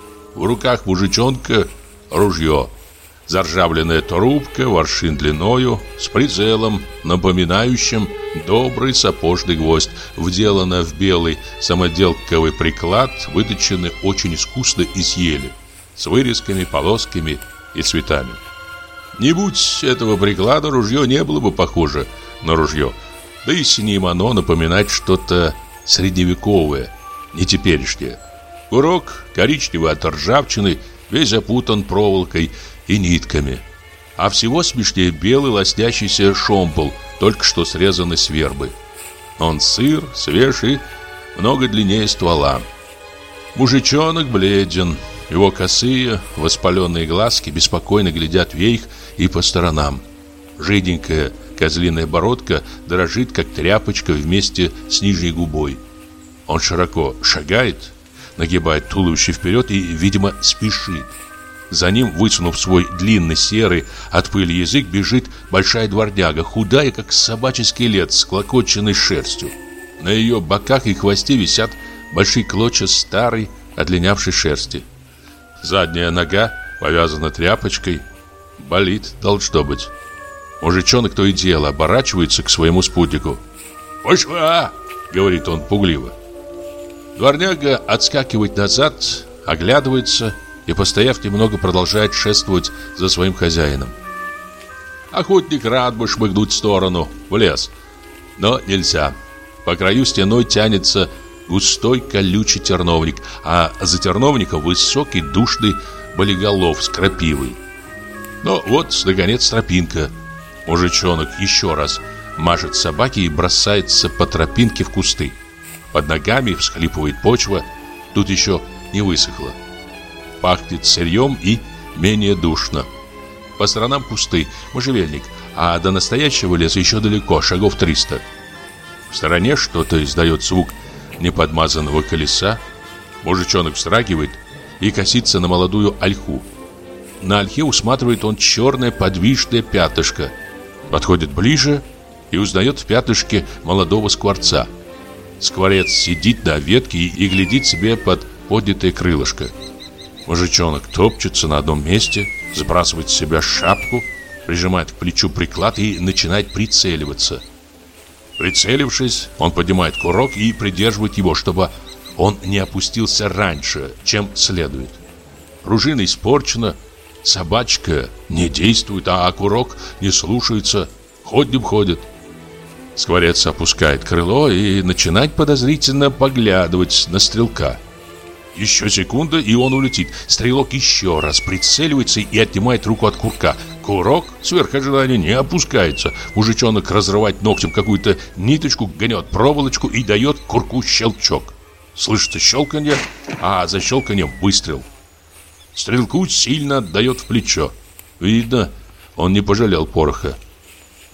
В руках мужичонка ружье, заржавленная трубка в аршин длиною, с прицелом, напоминающим добрый сапожный гвоздь, вделана в белый самоделковый приклад, выточенный очень искусно из ели, с вырезками, полосками и цветами. Не будь этого приклада, ружье не было бы похоже на ружье, да и с ним оно напоминает что-то средневековое, не теперешнее. Курок, коричневый от ржавчины, весь запутан проволокой и нитками. А всего смешнее белый лоснящийся шомпол, только что срезанный с вербы. Он сыр, свеж и много длиннее ствола. Мужичонок бледен, его косые, воспаленные глазки беспокойно глядят вверх и по сторонам. Жиденькая козлиная бородка дрожит, как тряпочка, вместе с нижней губой. Он широко шагает, нагибает туловище вперед и, видимо, спешит. За ним, высунув свой длинный серый от пыли язык, бежит большая дворняга, худая, как собачий скелет, с клокоченной шерстью. На ее боках и хвосте висят большие клочья старой, одлинявшей шерсти. Задняя нога повязана тряпочкой. Болит, должно быть. Мужичонок то и дело оборачивается к своему спутнику. «Пошла!» — говорит он пугливо. Дворняга отскакивает назад, оглядывается и, постояв немного, продолжает шествовать за своим хозяином. Охотник рад бы шмыгнуть в сторону, в лес, но нельзя. По краю стеной тянется густой колючий терновник, а за терновником высокий душный болиголов с крапивой. Но вот, наконец, тропинка. Мужичонок еще раз машет собаке и бросается по тропинке в кусты. Под ногами всхлипывает почва, тут еще не высохло. Пахнет сырьем и менее душно. По сторонам кусты, можжевельник, а до настоящего леса еще далеко, шагов триста. В стороне что-то издает звук неподмазанного колеса. Мужичонок вздрагивает и косится на молодую ольху. На ольхе усматривает он черное подвижное пятышко. Подходит ближе и узнает в пятышке молодого скворца. Скворец сидит на ветке и, и глядит себе под поднятое крылышко. Мужичонок топчется на одном месте, сбрасывает с себя шапку, прижимает к плечу приклад и начинает прицеливаться. Прицелившись, он поднимает курок и придерживает его, чтобы он не опустился раньше, чем следует. Пружина испорчена, собачка не действует, а курок не слушается, ходнем ходит. Скворец опускает крыло и начинает подозрительно поглядывать на стрелка. Еще секунда, и он улетит. Стрелок еще раз прицеливается и отнимает руку от курка. Курок, сверх ожидания, не опускается. Мужичонок разрывает ногтем какую-то ниточку, гнет проволочку и дает курку щелчок. Слышится щелканье, а за щелканьем выстрел. Стрелку сильно отдает в плечо. Видно, он не пожалел пороха.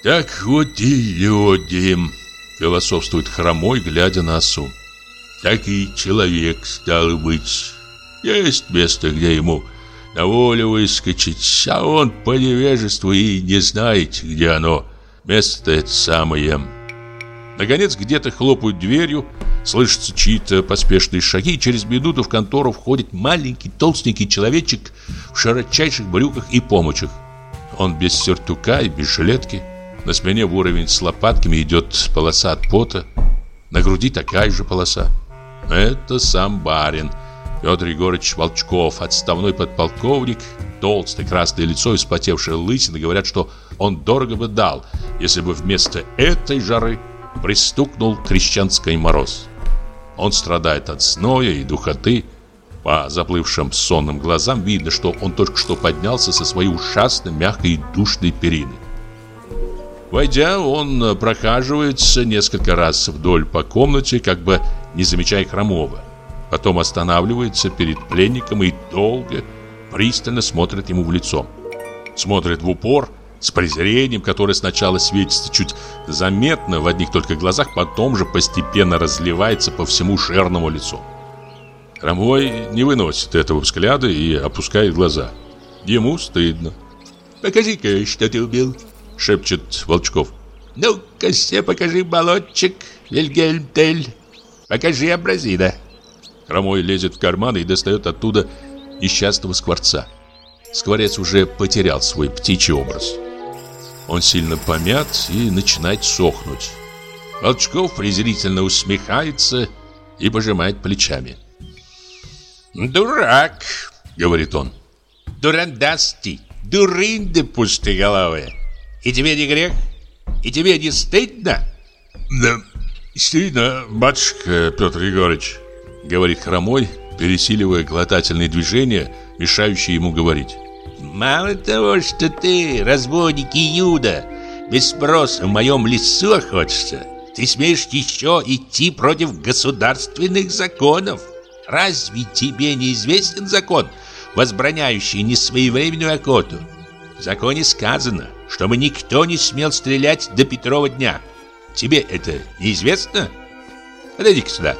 Так вот и люди, философствует Хромой, глядя на осу. Так и человек, стал быть. Есть место, где ему на волю выскочить, а он по невежеству и не знает, где оно. Место это самое. Наконец, где-то хлопают дверью, слышатся чьи-то поспешные шаги, и через минуту в контору входит маленький толстенький человечек в широчайших брюках и помочах. Он без сюртука и без жилетки. На спине в уровень с лопатками идет полоса от пота. На груди такая же полоса. Это сам барин Петр Егорыч Волчков, отставной подполковник. Толстое красное лицо и вспотевшая лысина говорят, что он дорого бы дал, если бы вместо этой жары пристукнул крещенский мороз. Он страдает от зноя и духоты. По заплывшим сонным глазам видно, что он только что поднялся со своей ужасно мягкой и душной перины. Войдя, он прохаживается несколько раз вдоль по комнате, как бы не замечая Хромого. Потом останавливается перед пленником и долго, пристально смотрит ему в лицо. Смотрит в упор, с презрением, которое сначала светится чуть заметно в одних только глазах, потом же постепенно разливается по всему жирному лицу. Хромой не выносит этого взгляда и опускает глаза. Ему стыдно. «Покажи-ка, что ты убил», — шепчет Волчков. «Ну-ка, все покажи, молодчик, Вильгельм Тель. Покажи образина». Хромой лезет в карман и достает оттуда несчастного скворца. Скворец уже потерял свой птичий образ. Он сильно помят и начинает сохнуть. Волчков презрительно усмехается и пожимает плечами. «Дурак», — говорит он. «Дурандастый, дурында пустоголовая. И тебе не грех? И тебе не стыдно?» «Да, стыдно, батюшка Петр Егорыч», — говорит Хромой, пересиливая глотательные движения, мешающие ему говорить. «Мало того, что ты, разбойник Иуда, без спроса в моем лесу охотишься, ты смеешь еще идти против государственных законов. Разве тебе не известен закон, возбраняющий несвоевременную охоту? В законе сказано, чтобы никто не смел стрелять до Петрова дня. Тебе это неизвестно? Подойди-ка сюда».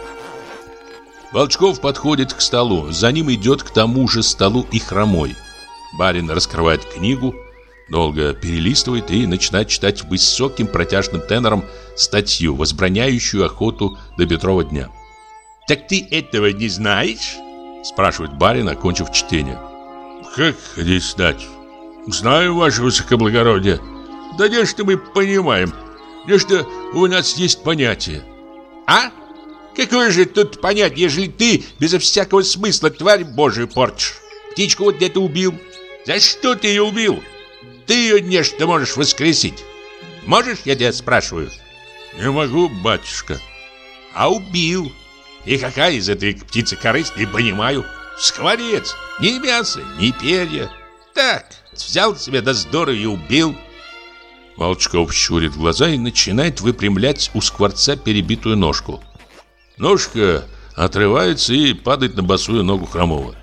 Волчков подходит к столу, за ним идет к тому же столу и Хромой. Барин раскрывает книгу, долго перелистывает и начинает читать высоким протяжным тенором статью, возбраняющую охоту до Петрова дня. «Так ты этого не знаешь?» — спрашивает барин, окончив чтение. «Как не знать? Знаю, ваше высокоблагородие. Да нечто мы понимаем. Нечто у нас есть понятие». «А? Какое же тут понятие, ежели ты безо всякого смысла тварь Божию портишь? Птичку вот где-то убил. За что ты ее убил? Ты ее нечто можешь воскресить. Можешь, я тебя спрашиваю?» «Не могу, батюшка». «А убил. И какая из этой птицы корысть, не понимаю. Скворец. Ни мяса, ни перья. Так, взял себе до здорово и убил». Волчков щурит глаза и начинает выпрямлять у скворца перебитую ножку. Ножка отрывается и падает на босую ногу Хромого.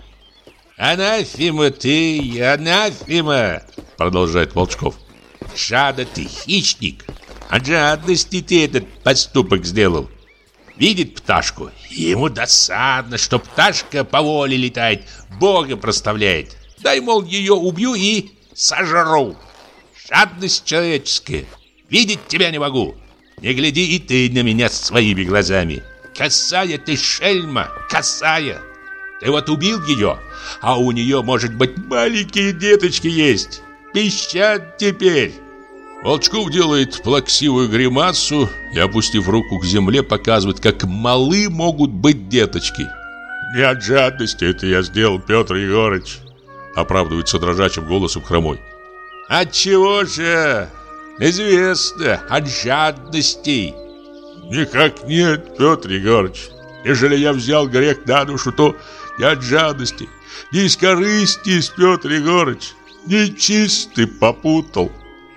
«Анафема ты, анафема!» — продолжает Волчков. «Жада ты, хищник! От жадности ты этот поступок сделал. Видит пташку, ему досадно, что пташка по воле летает, Бога проставляет. Дай, мол, ее убью и сожру. Жадность человеческая. Видеть тебя не могу. Не гляди и ты на меня своими глазами. Косая ты, шельма, косая. Ты вот убил ее, а у нее, может быть, маленькие деточки есть. Пищат теперь». Волчков делает плаксивую гримасу и, опустив руку к земле, показывает, как малы могут быть деточки. «Не от жадности это я сделал, Петр Егорыч», — оправдывается дрожащим голосом Хромой. «От чего же? Известно, от жадности». «Никак нет, Петр Егорыч. Ежели я взял грех на душу, то не от жадности, не из корысти, Петр Егорыч. Нечистый попутал».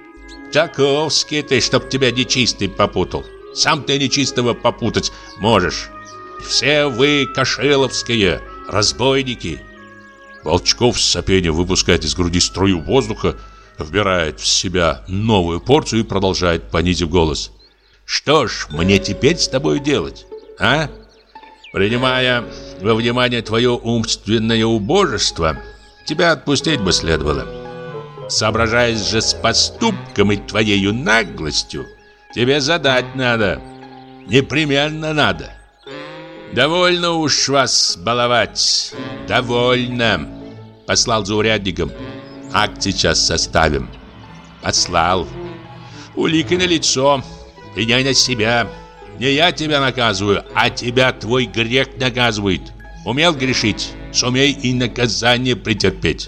«Таковский ты, чтоб тебя нечистый попутал. Сам ты нечистого попутать можешь. Все вы кошеловские, разбойники». Волчков с сопением выпускает из груди струю воздуха, вбирает в себя новую порцию и продолжает, понизив голос. «Что ж мне теперь с тобой делать, а? Принимая во внимание твое умственное убожество, тебя отпустить бы следовало. Соображаясь же с поступком и твоею наглостью, тебе задать надо, непременно надо. Довольно уж вас баловать, довольно». Послал за урядником. «Акт сейчас составим». Послал. «Улики налицо. Пеняй на себя. Не я тебя наказываю, а тебя твой грех наказывает. Умел грешить, сумей и наказание претерпеть».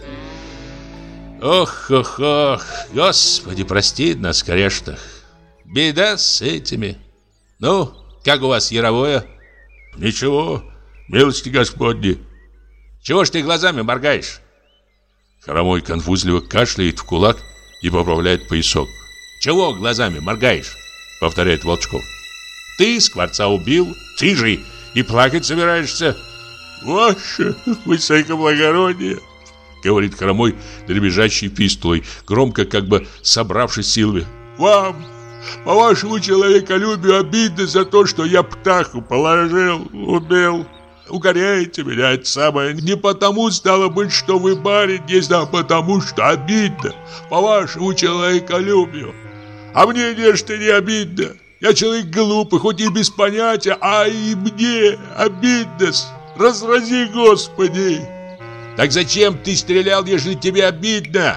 Ох, ох, ох, Господи, прости нас, грешных. Беда с этими. Ну, как у вас яровое? Ничего, милости Господни. Чего ж ты глазами моргаешь? Хромой конфузливо кашляет в кулак и поправляет поясок. Чего глазами моргаешь? Повторяет Волчков. Ты Скворца убил, ты же и плакать собираешься. Ваше высокоблагородие, говорит Хромой, дребезжащей фистулой, громко, как бы собравшись силами. Вам, по вашему человеколюбию, обидно за то, что я птаху положил, убил. Укоряете меня, это самое. Не потому, стало быть, что вы барин есть, а потому, что обидно. По вашему человеколюбию. А мне нечто не обидно. Я человек глупый, хоть и без понятия, а и мне обидно. Разрази, Господи. Так зачем ты стрелял, ежели тебе обидно?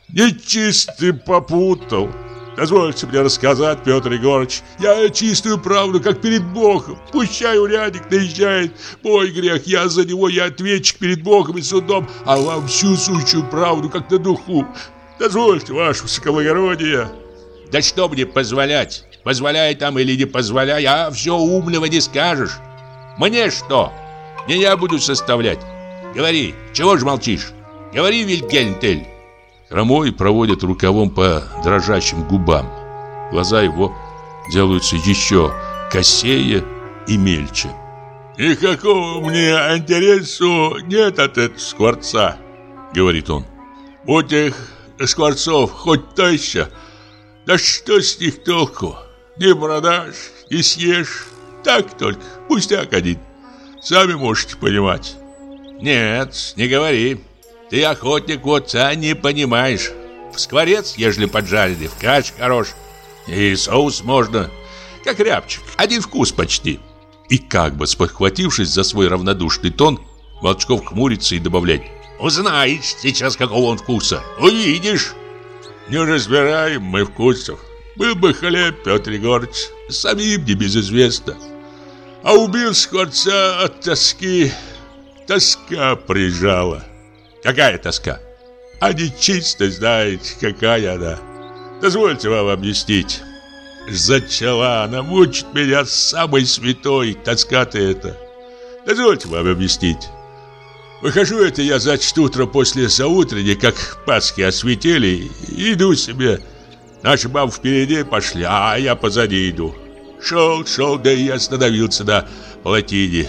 Нечистый попутал. Дозвольте мне рассказать, Петр Егорыч. Я чистую правду, как перед Богом. Пущай урядник наезжает. Мой грех, я за него, я ответчик перед Богом и судом. А вам всю сущую правду, как на духу. Дозвольте, ваше высокоблагородие. Да что мне позволять? Позволяй там или не позволяй, а все умного не скажешь. Мне что? Не я буду составлять. Говори, чего ж молчишь? Говори, Вильгельм Тель. Хромой проводит рукавом по дрожащим губам. Глаза его делаются еще косее и мельче. «Никакого мне интересу нет от этого Скворца», — говорит он. «Будь их Скворцов хоть тысяча, да что с них толку? Не продашь, не съешь, так только, пустяк один. Сами можете понимать». «Нет, не говори. Ты, охотник, вот, а не понимаешь. В скворец, ежели поджаренный, в кач хорош. И соус можно, как рябчик, один вкус почти». И как бы спохватившись за свой равнодушный тон, Волчков хмурится и добавляет: «Узнаешь сейчас, какого он вкуса, увидишь». «Не разбираем мы вкусов. Был бы хлеб, Петр Егорыч, самим небезызвестно. А убил Скворца от тоски. Тоска прижала». «Какая тоска?» «А нечисто знаете, какая она. Дозвольте вам объяснить. Зачала она мучить меня самой святой, тоска-то это. Дозвольте вам объяснить. Выхожу это я, значит, утро после заутренней, как Пасхи осветили, иду себе. Наши бабы впереди пошли, а я позади иду. Шел, шел, да и остановился на полотине.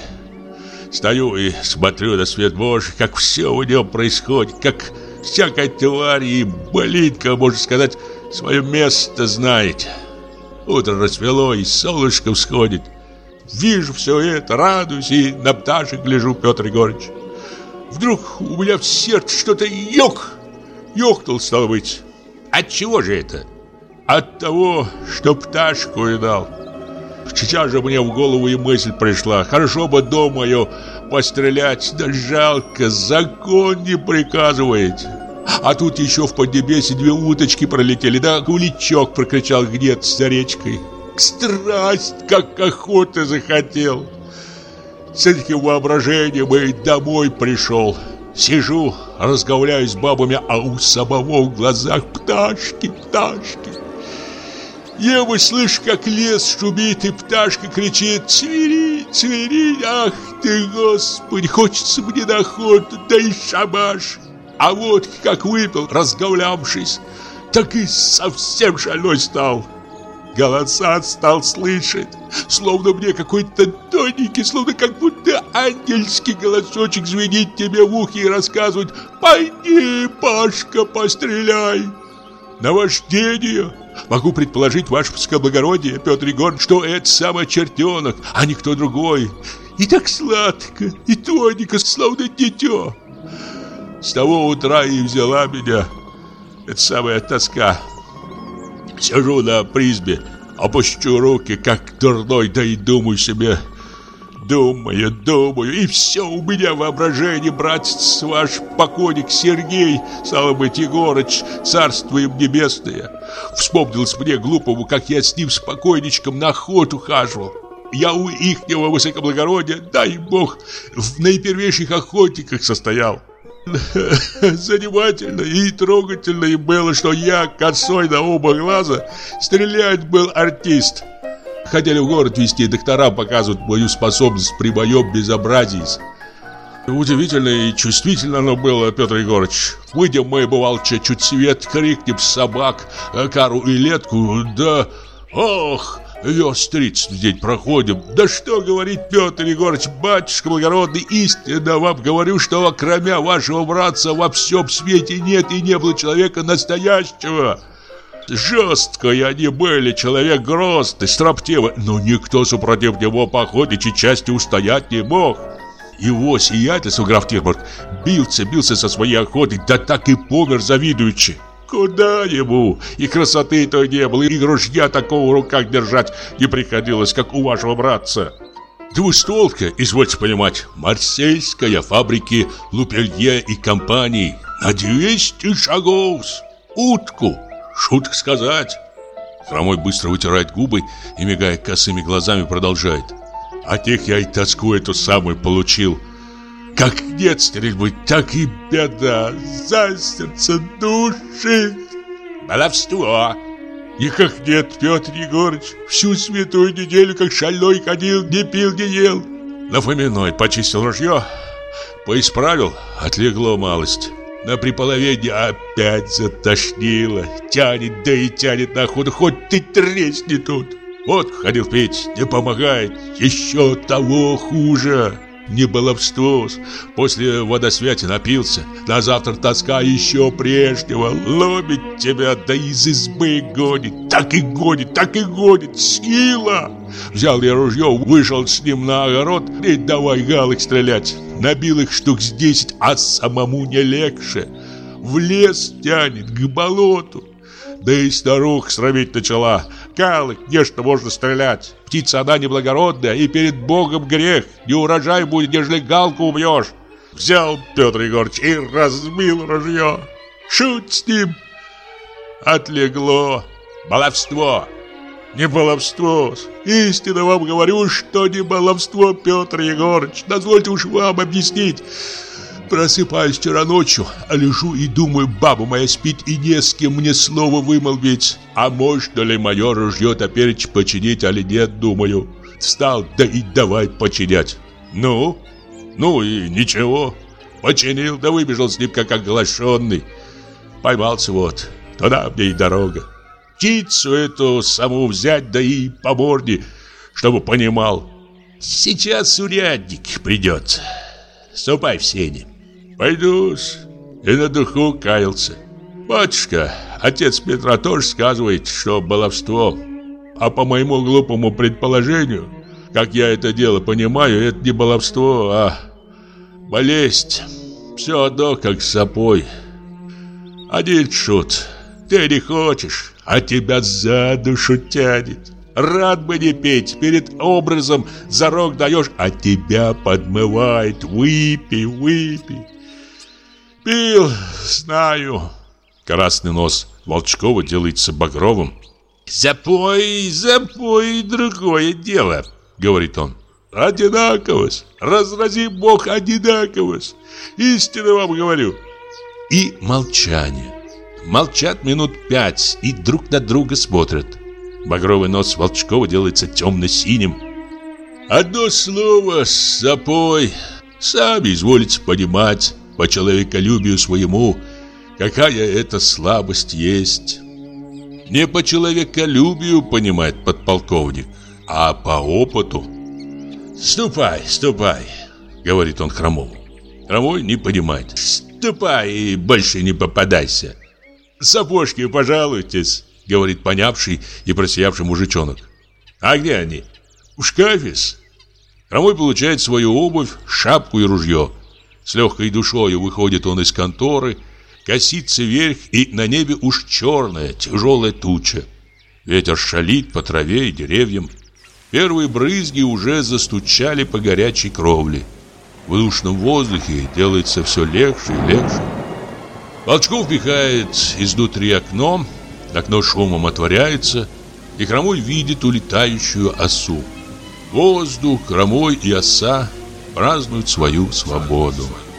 Стою и смотрю на свет Божий, как все у него происходит, как всякая тварь и болитка, можно сказать, свое место знает. Утро расцвело, и солнышко всходит. Вижу все это, радуюсь и на пташек гляжу, Петр Егорыч. Вдруг у меня в сердце что-то ёк, ёкнул, стало быть. От чего же это? От того, что пташку видал. Сейчас же мне в голову и мысль пришла. Хорошо бы, думаю, пострелять, да жалко, закон не приказывает. А тут еще в Поднебесье две уточки пролетели, да куличок прокричал где-то за речкой. Страсть, как охоты захотел. С этим воображением и домой пришел. Сижу, разговариваю с бабами, а у самого в глазах пташки, пташки. Я бы слышу, как лес шумит, и пташка кричит: «Цвери, цвери, ах ты, Господи, хочется мне на охоту, да и шабаш». А вот как выпил, разговлявшись, так и совсем шальной стал. Голоса стал слышать, словно мне какой-то тоненький, словно как будто ангельский голосочек звенит тебе в ухе и рассказывает: «Пойди, Пашка, постреляй». Наваждение. Могу предположить, ваше высокоблагородие, Петр Егорович, что это самый чертенок, а не кто другой. И так сладко, и тоненько, словно дитё. С того утра и взяла меня эта самая тоска. Сижу на призбе, опущу руки, как дурной, да и думаю себе... Думаю, думаю, и все у меня воображение, братец ваш покойник Сергей, стало быть, Егорыч, царство им небесное. Вспомнилось мне глупому, как я с ним с покойничком на охоту хаживал. Я у ихнего высокоблагородия, дай бог, в наипервейших охотниках состоял. Занимательно и трогательно и было, что я косой на оба глаза стрелять был артист. Хотели в город везти, доктора показывают мою способность при моем безобразии. Удивительно и чувствительно оно было, Петр Егорыч. Выйдем мы, бывалче, чуть свет, крикнем собак, кару и летку, да... Ох, верст тридцать в день проходим. Да что говорить, Петр Егорыч, батюшка благородный, истинно вам говорю, что кроме вашего братца во всем свете нет и не было человека настоящего. Жесткие они были, человек грозный, строптивый, но никто супротив него по охотничьей части устоять не мог. Его сиятельство, граф Тирбург, бился, бился со своей охотой, да так и помер завидуючи. Куда ему? И красоты-то не было, и ружья такого в руках держать не приходилось, как у вашего братца. Двустволка, извольте понимать, марсельская, фабрики Лупелье и компании, на двести шагов, утку. Шутка сказать. Хромой быстро вытирает губы и, мигая косыми глазами, продолжает. А тех я и тоску эту самую получил. Как нет стрельбы, так и беда. За сердце души. Баловство. И как нет, Петр Егорыч, всю святую неделю, как шальной ходил, не пил, не ел. На Фоминой почистил ружье, поисправил, отлегло малость. На приполовении опять затошнило. Тянет, да и тянет на охоту, хоть ты тресни тут. Вот ходил пить, не помогает. Еще того хуже. Не баловство. После водосвяти напился. На завтра тоска еще прежнего. Ломит тебя, да из избы гонит. Так и гонит, так и гонит. Сила. Взял я ружье, вышел с ним на огород и давай галок стрелять. Набил их штук с десять, а самому не легче. В лес тянет, к болоту. Да и старуха срамить начала. Галок, где что можно стрелять? Птица она неблагородная, и перед Богом грех. Не урожай будет, нежели галку убьешь. Взял Петр Егорович и разбил ружье. Шут с ним. Отлегло. Баловство. Не баловство. Истинно вам говорю, что не баловство, Петр Егорович. Дозвольте уж вам объяснить. Просыпаюсь вчера ночью, а лежу и думаю, баба моя спит, и не с кем мне слово вымолвить. А можно ли мое ружье топеречь починить, али нет, думаю. Встал, да и давай починять. Ну? Ну и ничего. Починил, да выбежал с ним, как оглашенный. Поймался вот. Туда мне и дорога. Птицу эту саму взять, да и по морде, чтобы понимал. Сейчас урядник придет. Ступай в сени. Пойдусь. И на духу каялся. Батюшка, отец Петра тоже сказывает, что баловство. А по моему глупому предположению, как я это дело понимаю, это не баловство, а болезнь. Все одно, как с сапой. Один шут. Ты не хочешь, а тебя за душу тянет. Рад бы не петь, перед образом зарок даешь, а тебя подмывает. Выпей, выпей. Пил, знаю. Красный нос Волчкова делается багровым. Запой, запой, другое дело, говорит он. Одинаковость, разрази Бог одинаковость. Истинно вам говорю. И молчание. Молчат минут пять и друг на друга смотрят. Багровый нос Волчкова делается темно-синим. Одно слово, запой. Сами изволите понимать по человеколюбию своему, какая это слабость есть. Не по человеколюбию понимает подполковник, а по опыту. Ступай, ступай, говорит он Хромому. Хромой не понимает. Ступай и больше не попадайся. «Сапожки, пожалуйтесь», — говорит понявший и просиявший мужичонок. «А где они?» «В шкафе-с». Хромой получает свою обувь, шапку и ружье. С легкой душою выходит он из конторы, косится вверх, и на небе уж черная, тяжелая туча. Ветер шалит по траве и деревьям. Первые брызги уже застучали по горячей кровле. В душном воздухе делается все легче и легче. Волчков пихает изнутри окно, окно шумом отворяется, и Хромой видит улетающую осу. Воздух, Хромой и оса празднуют свою свободу.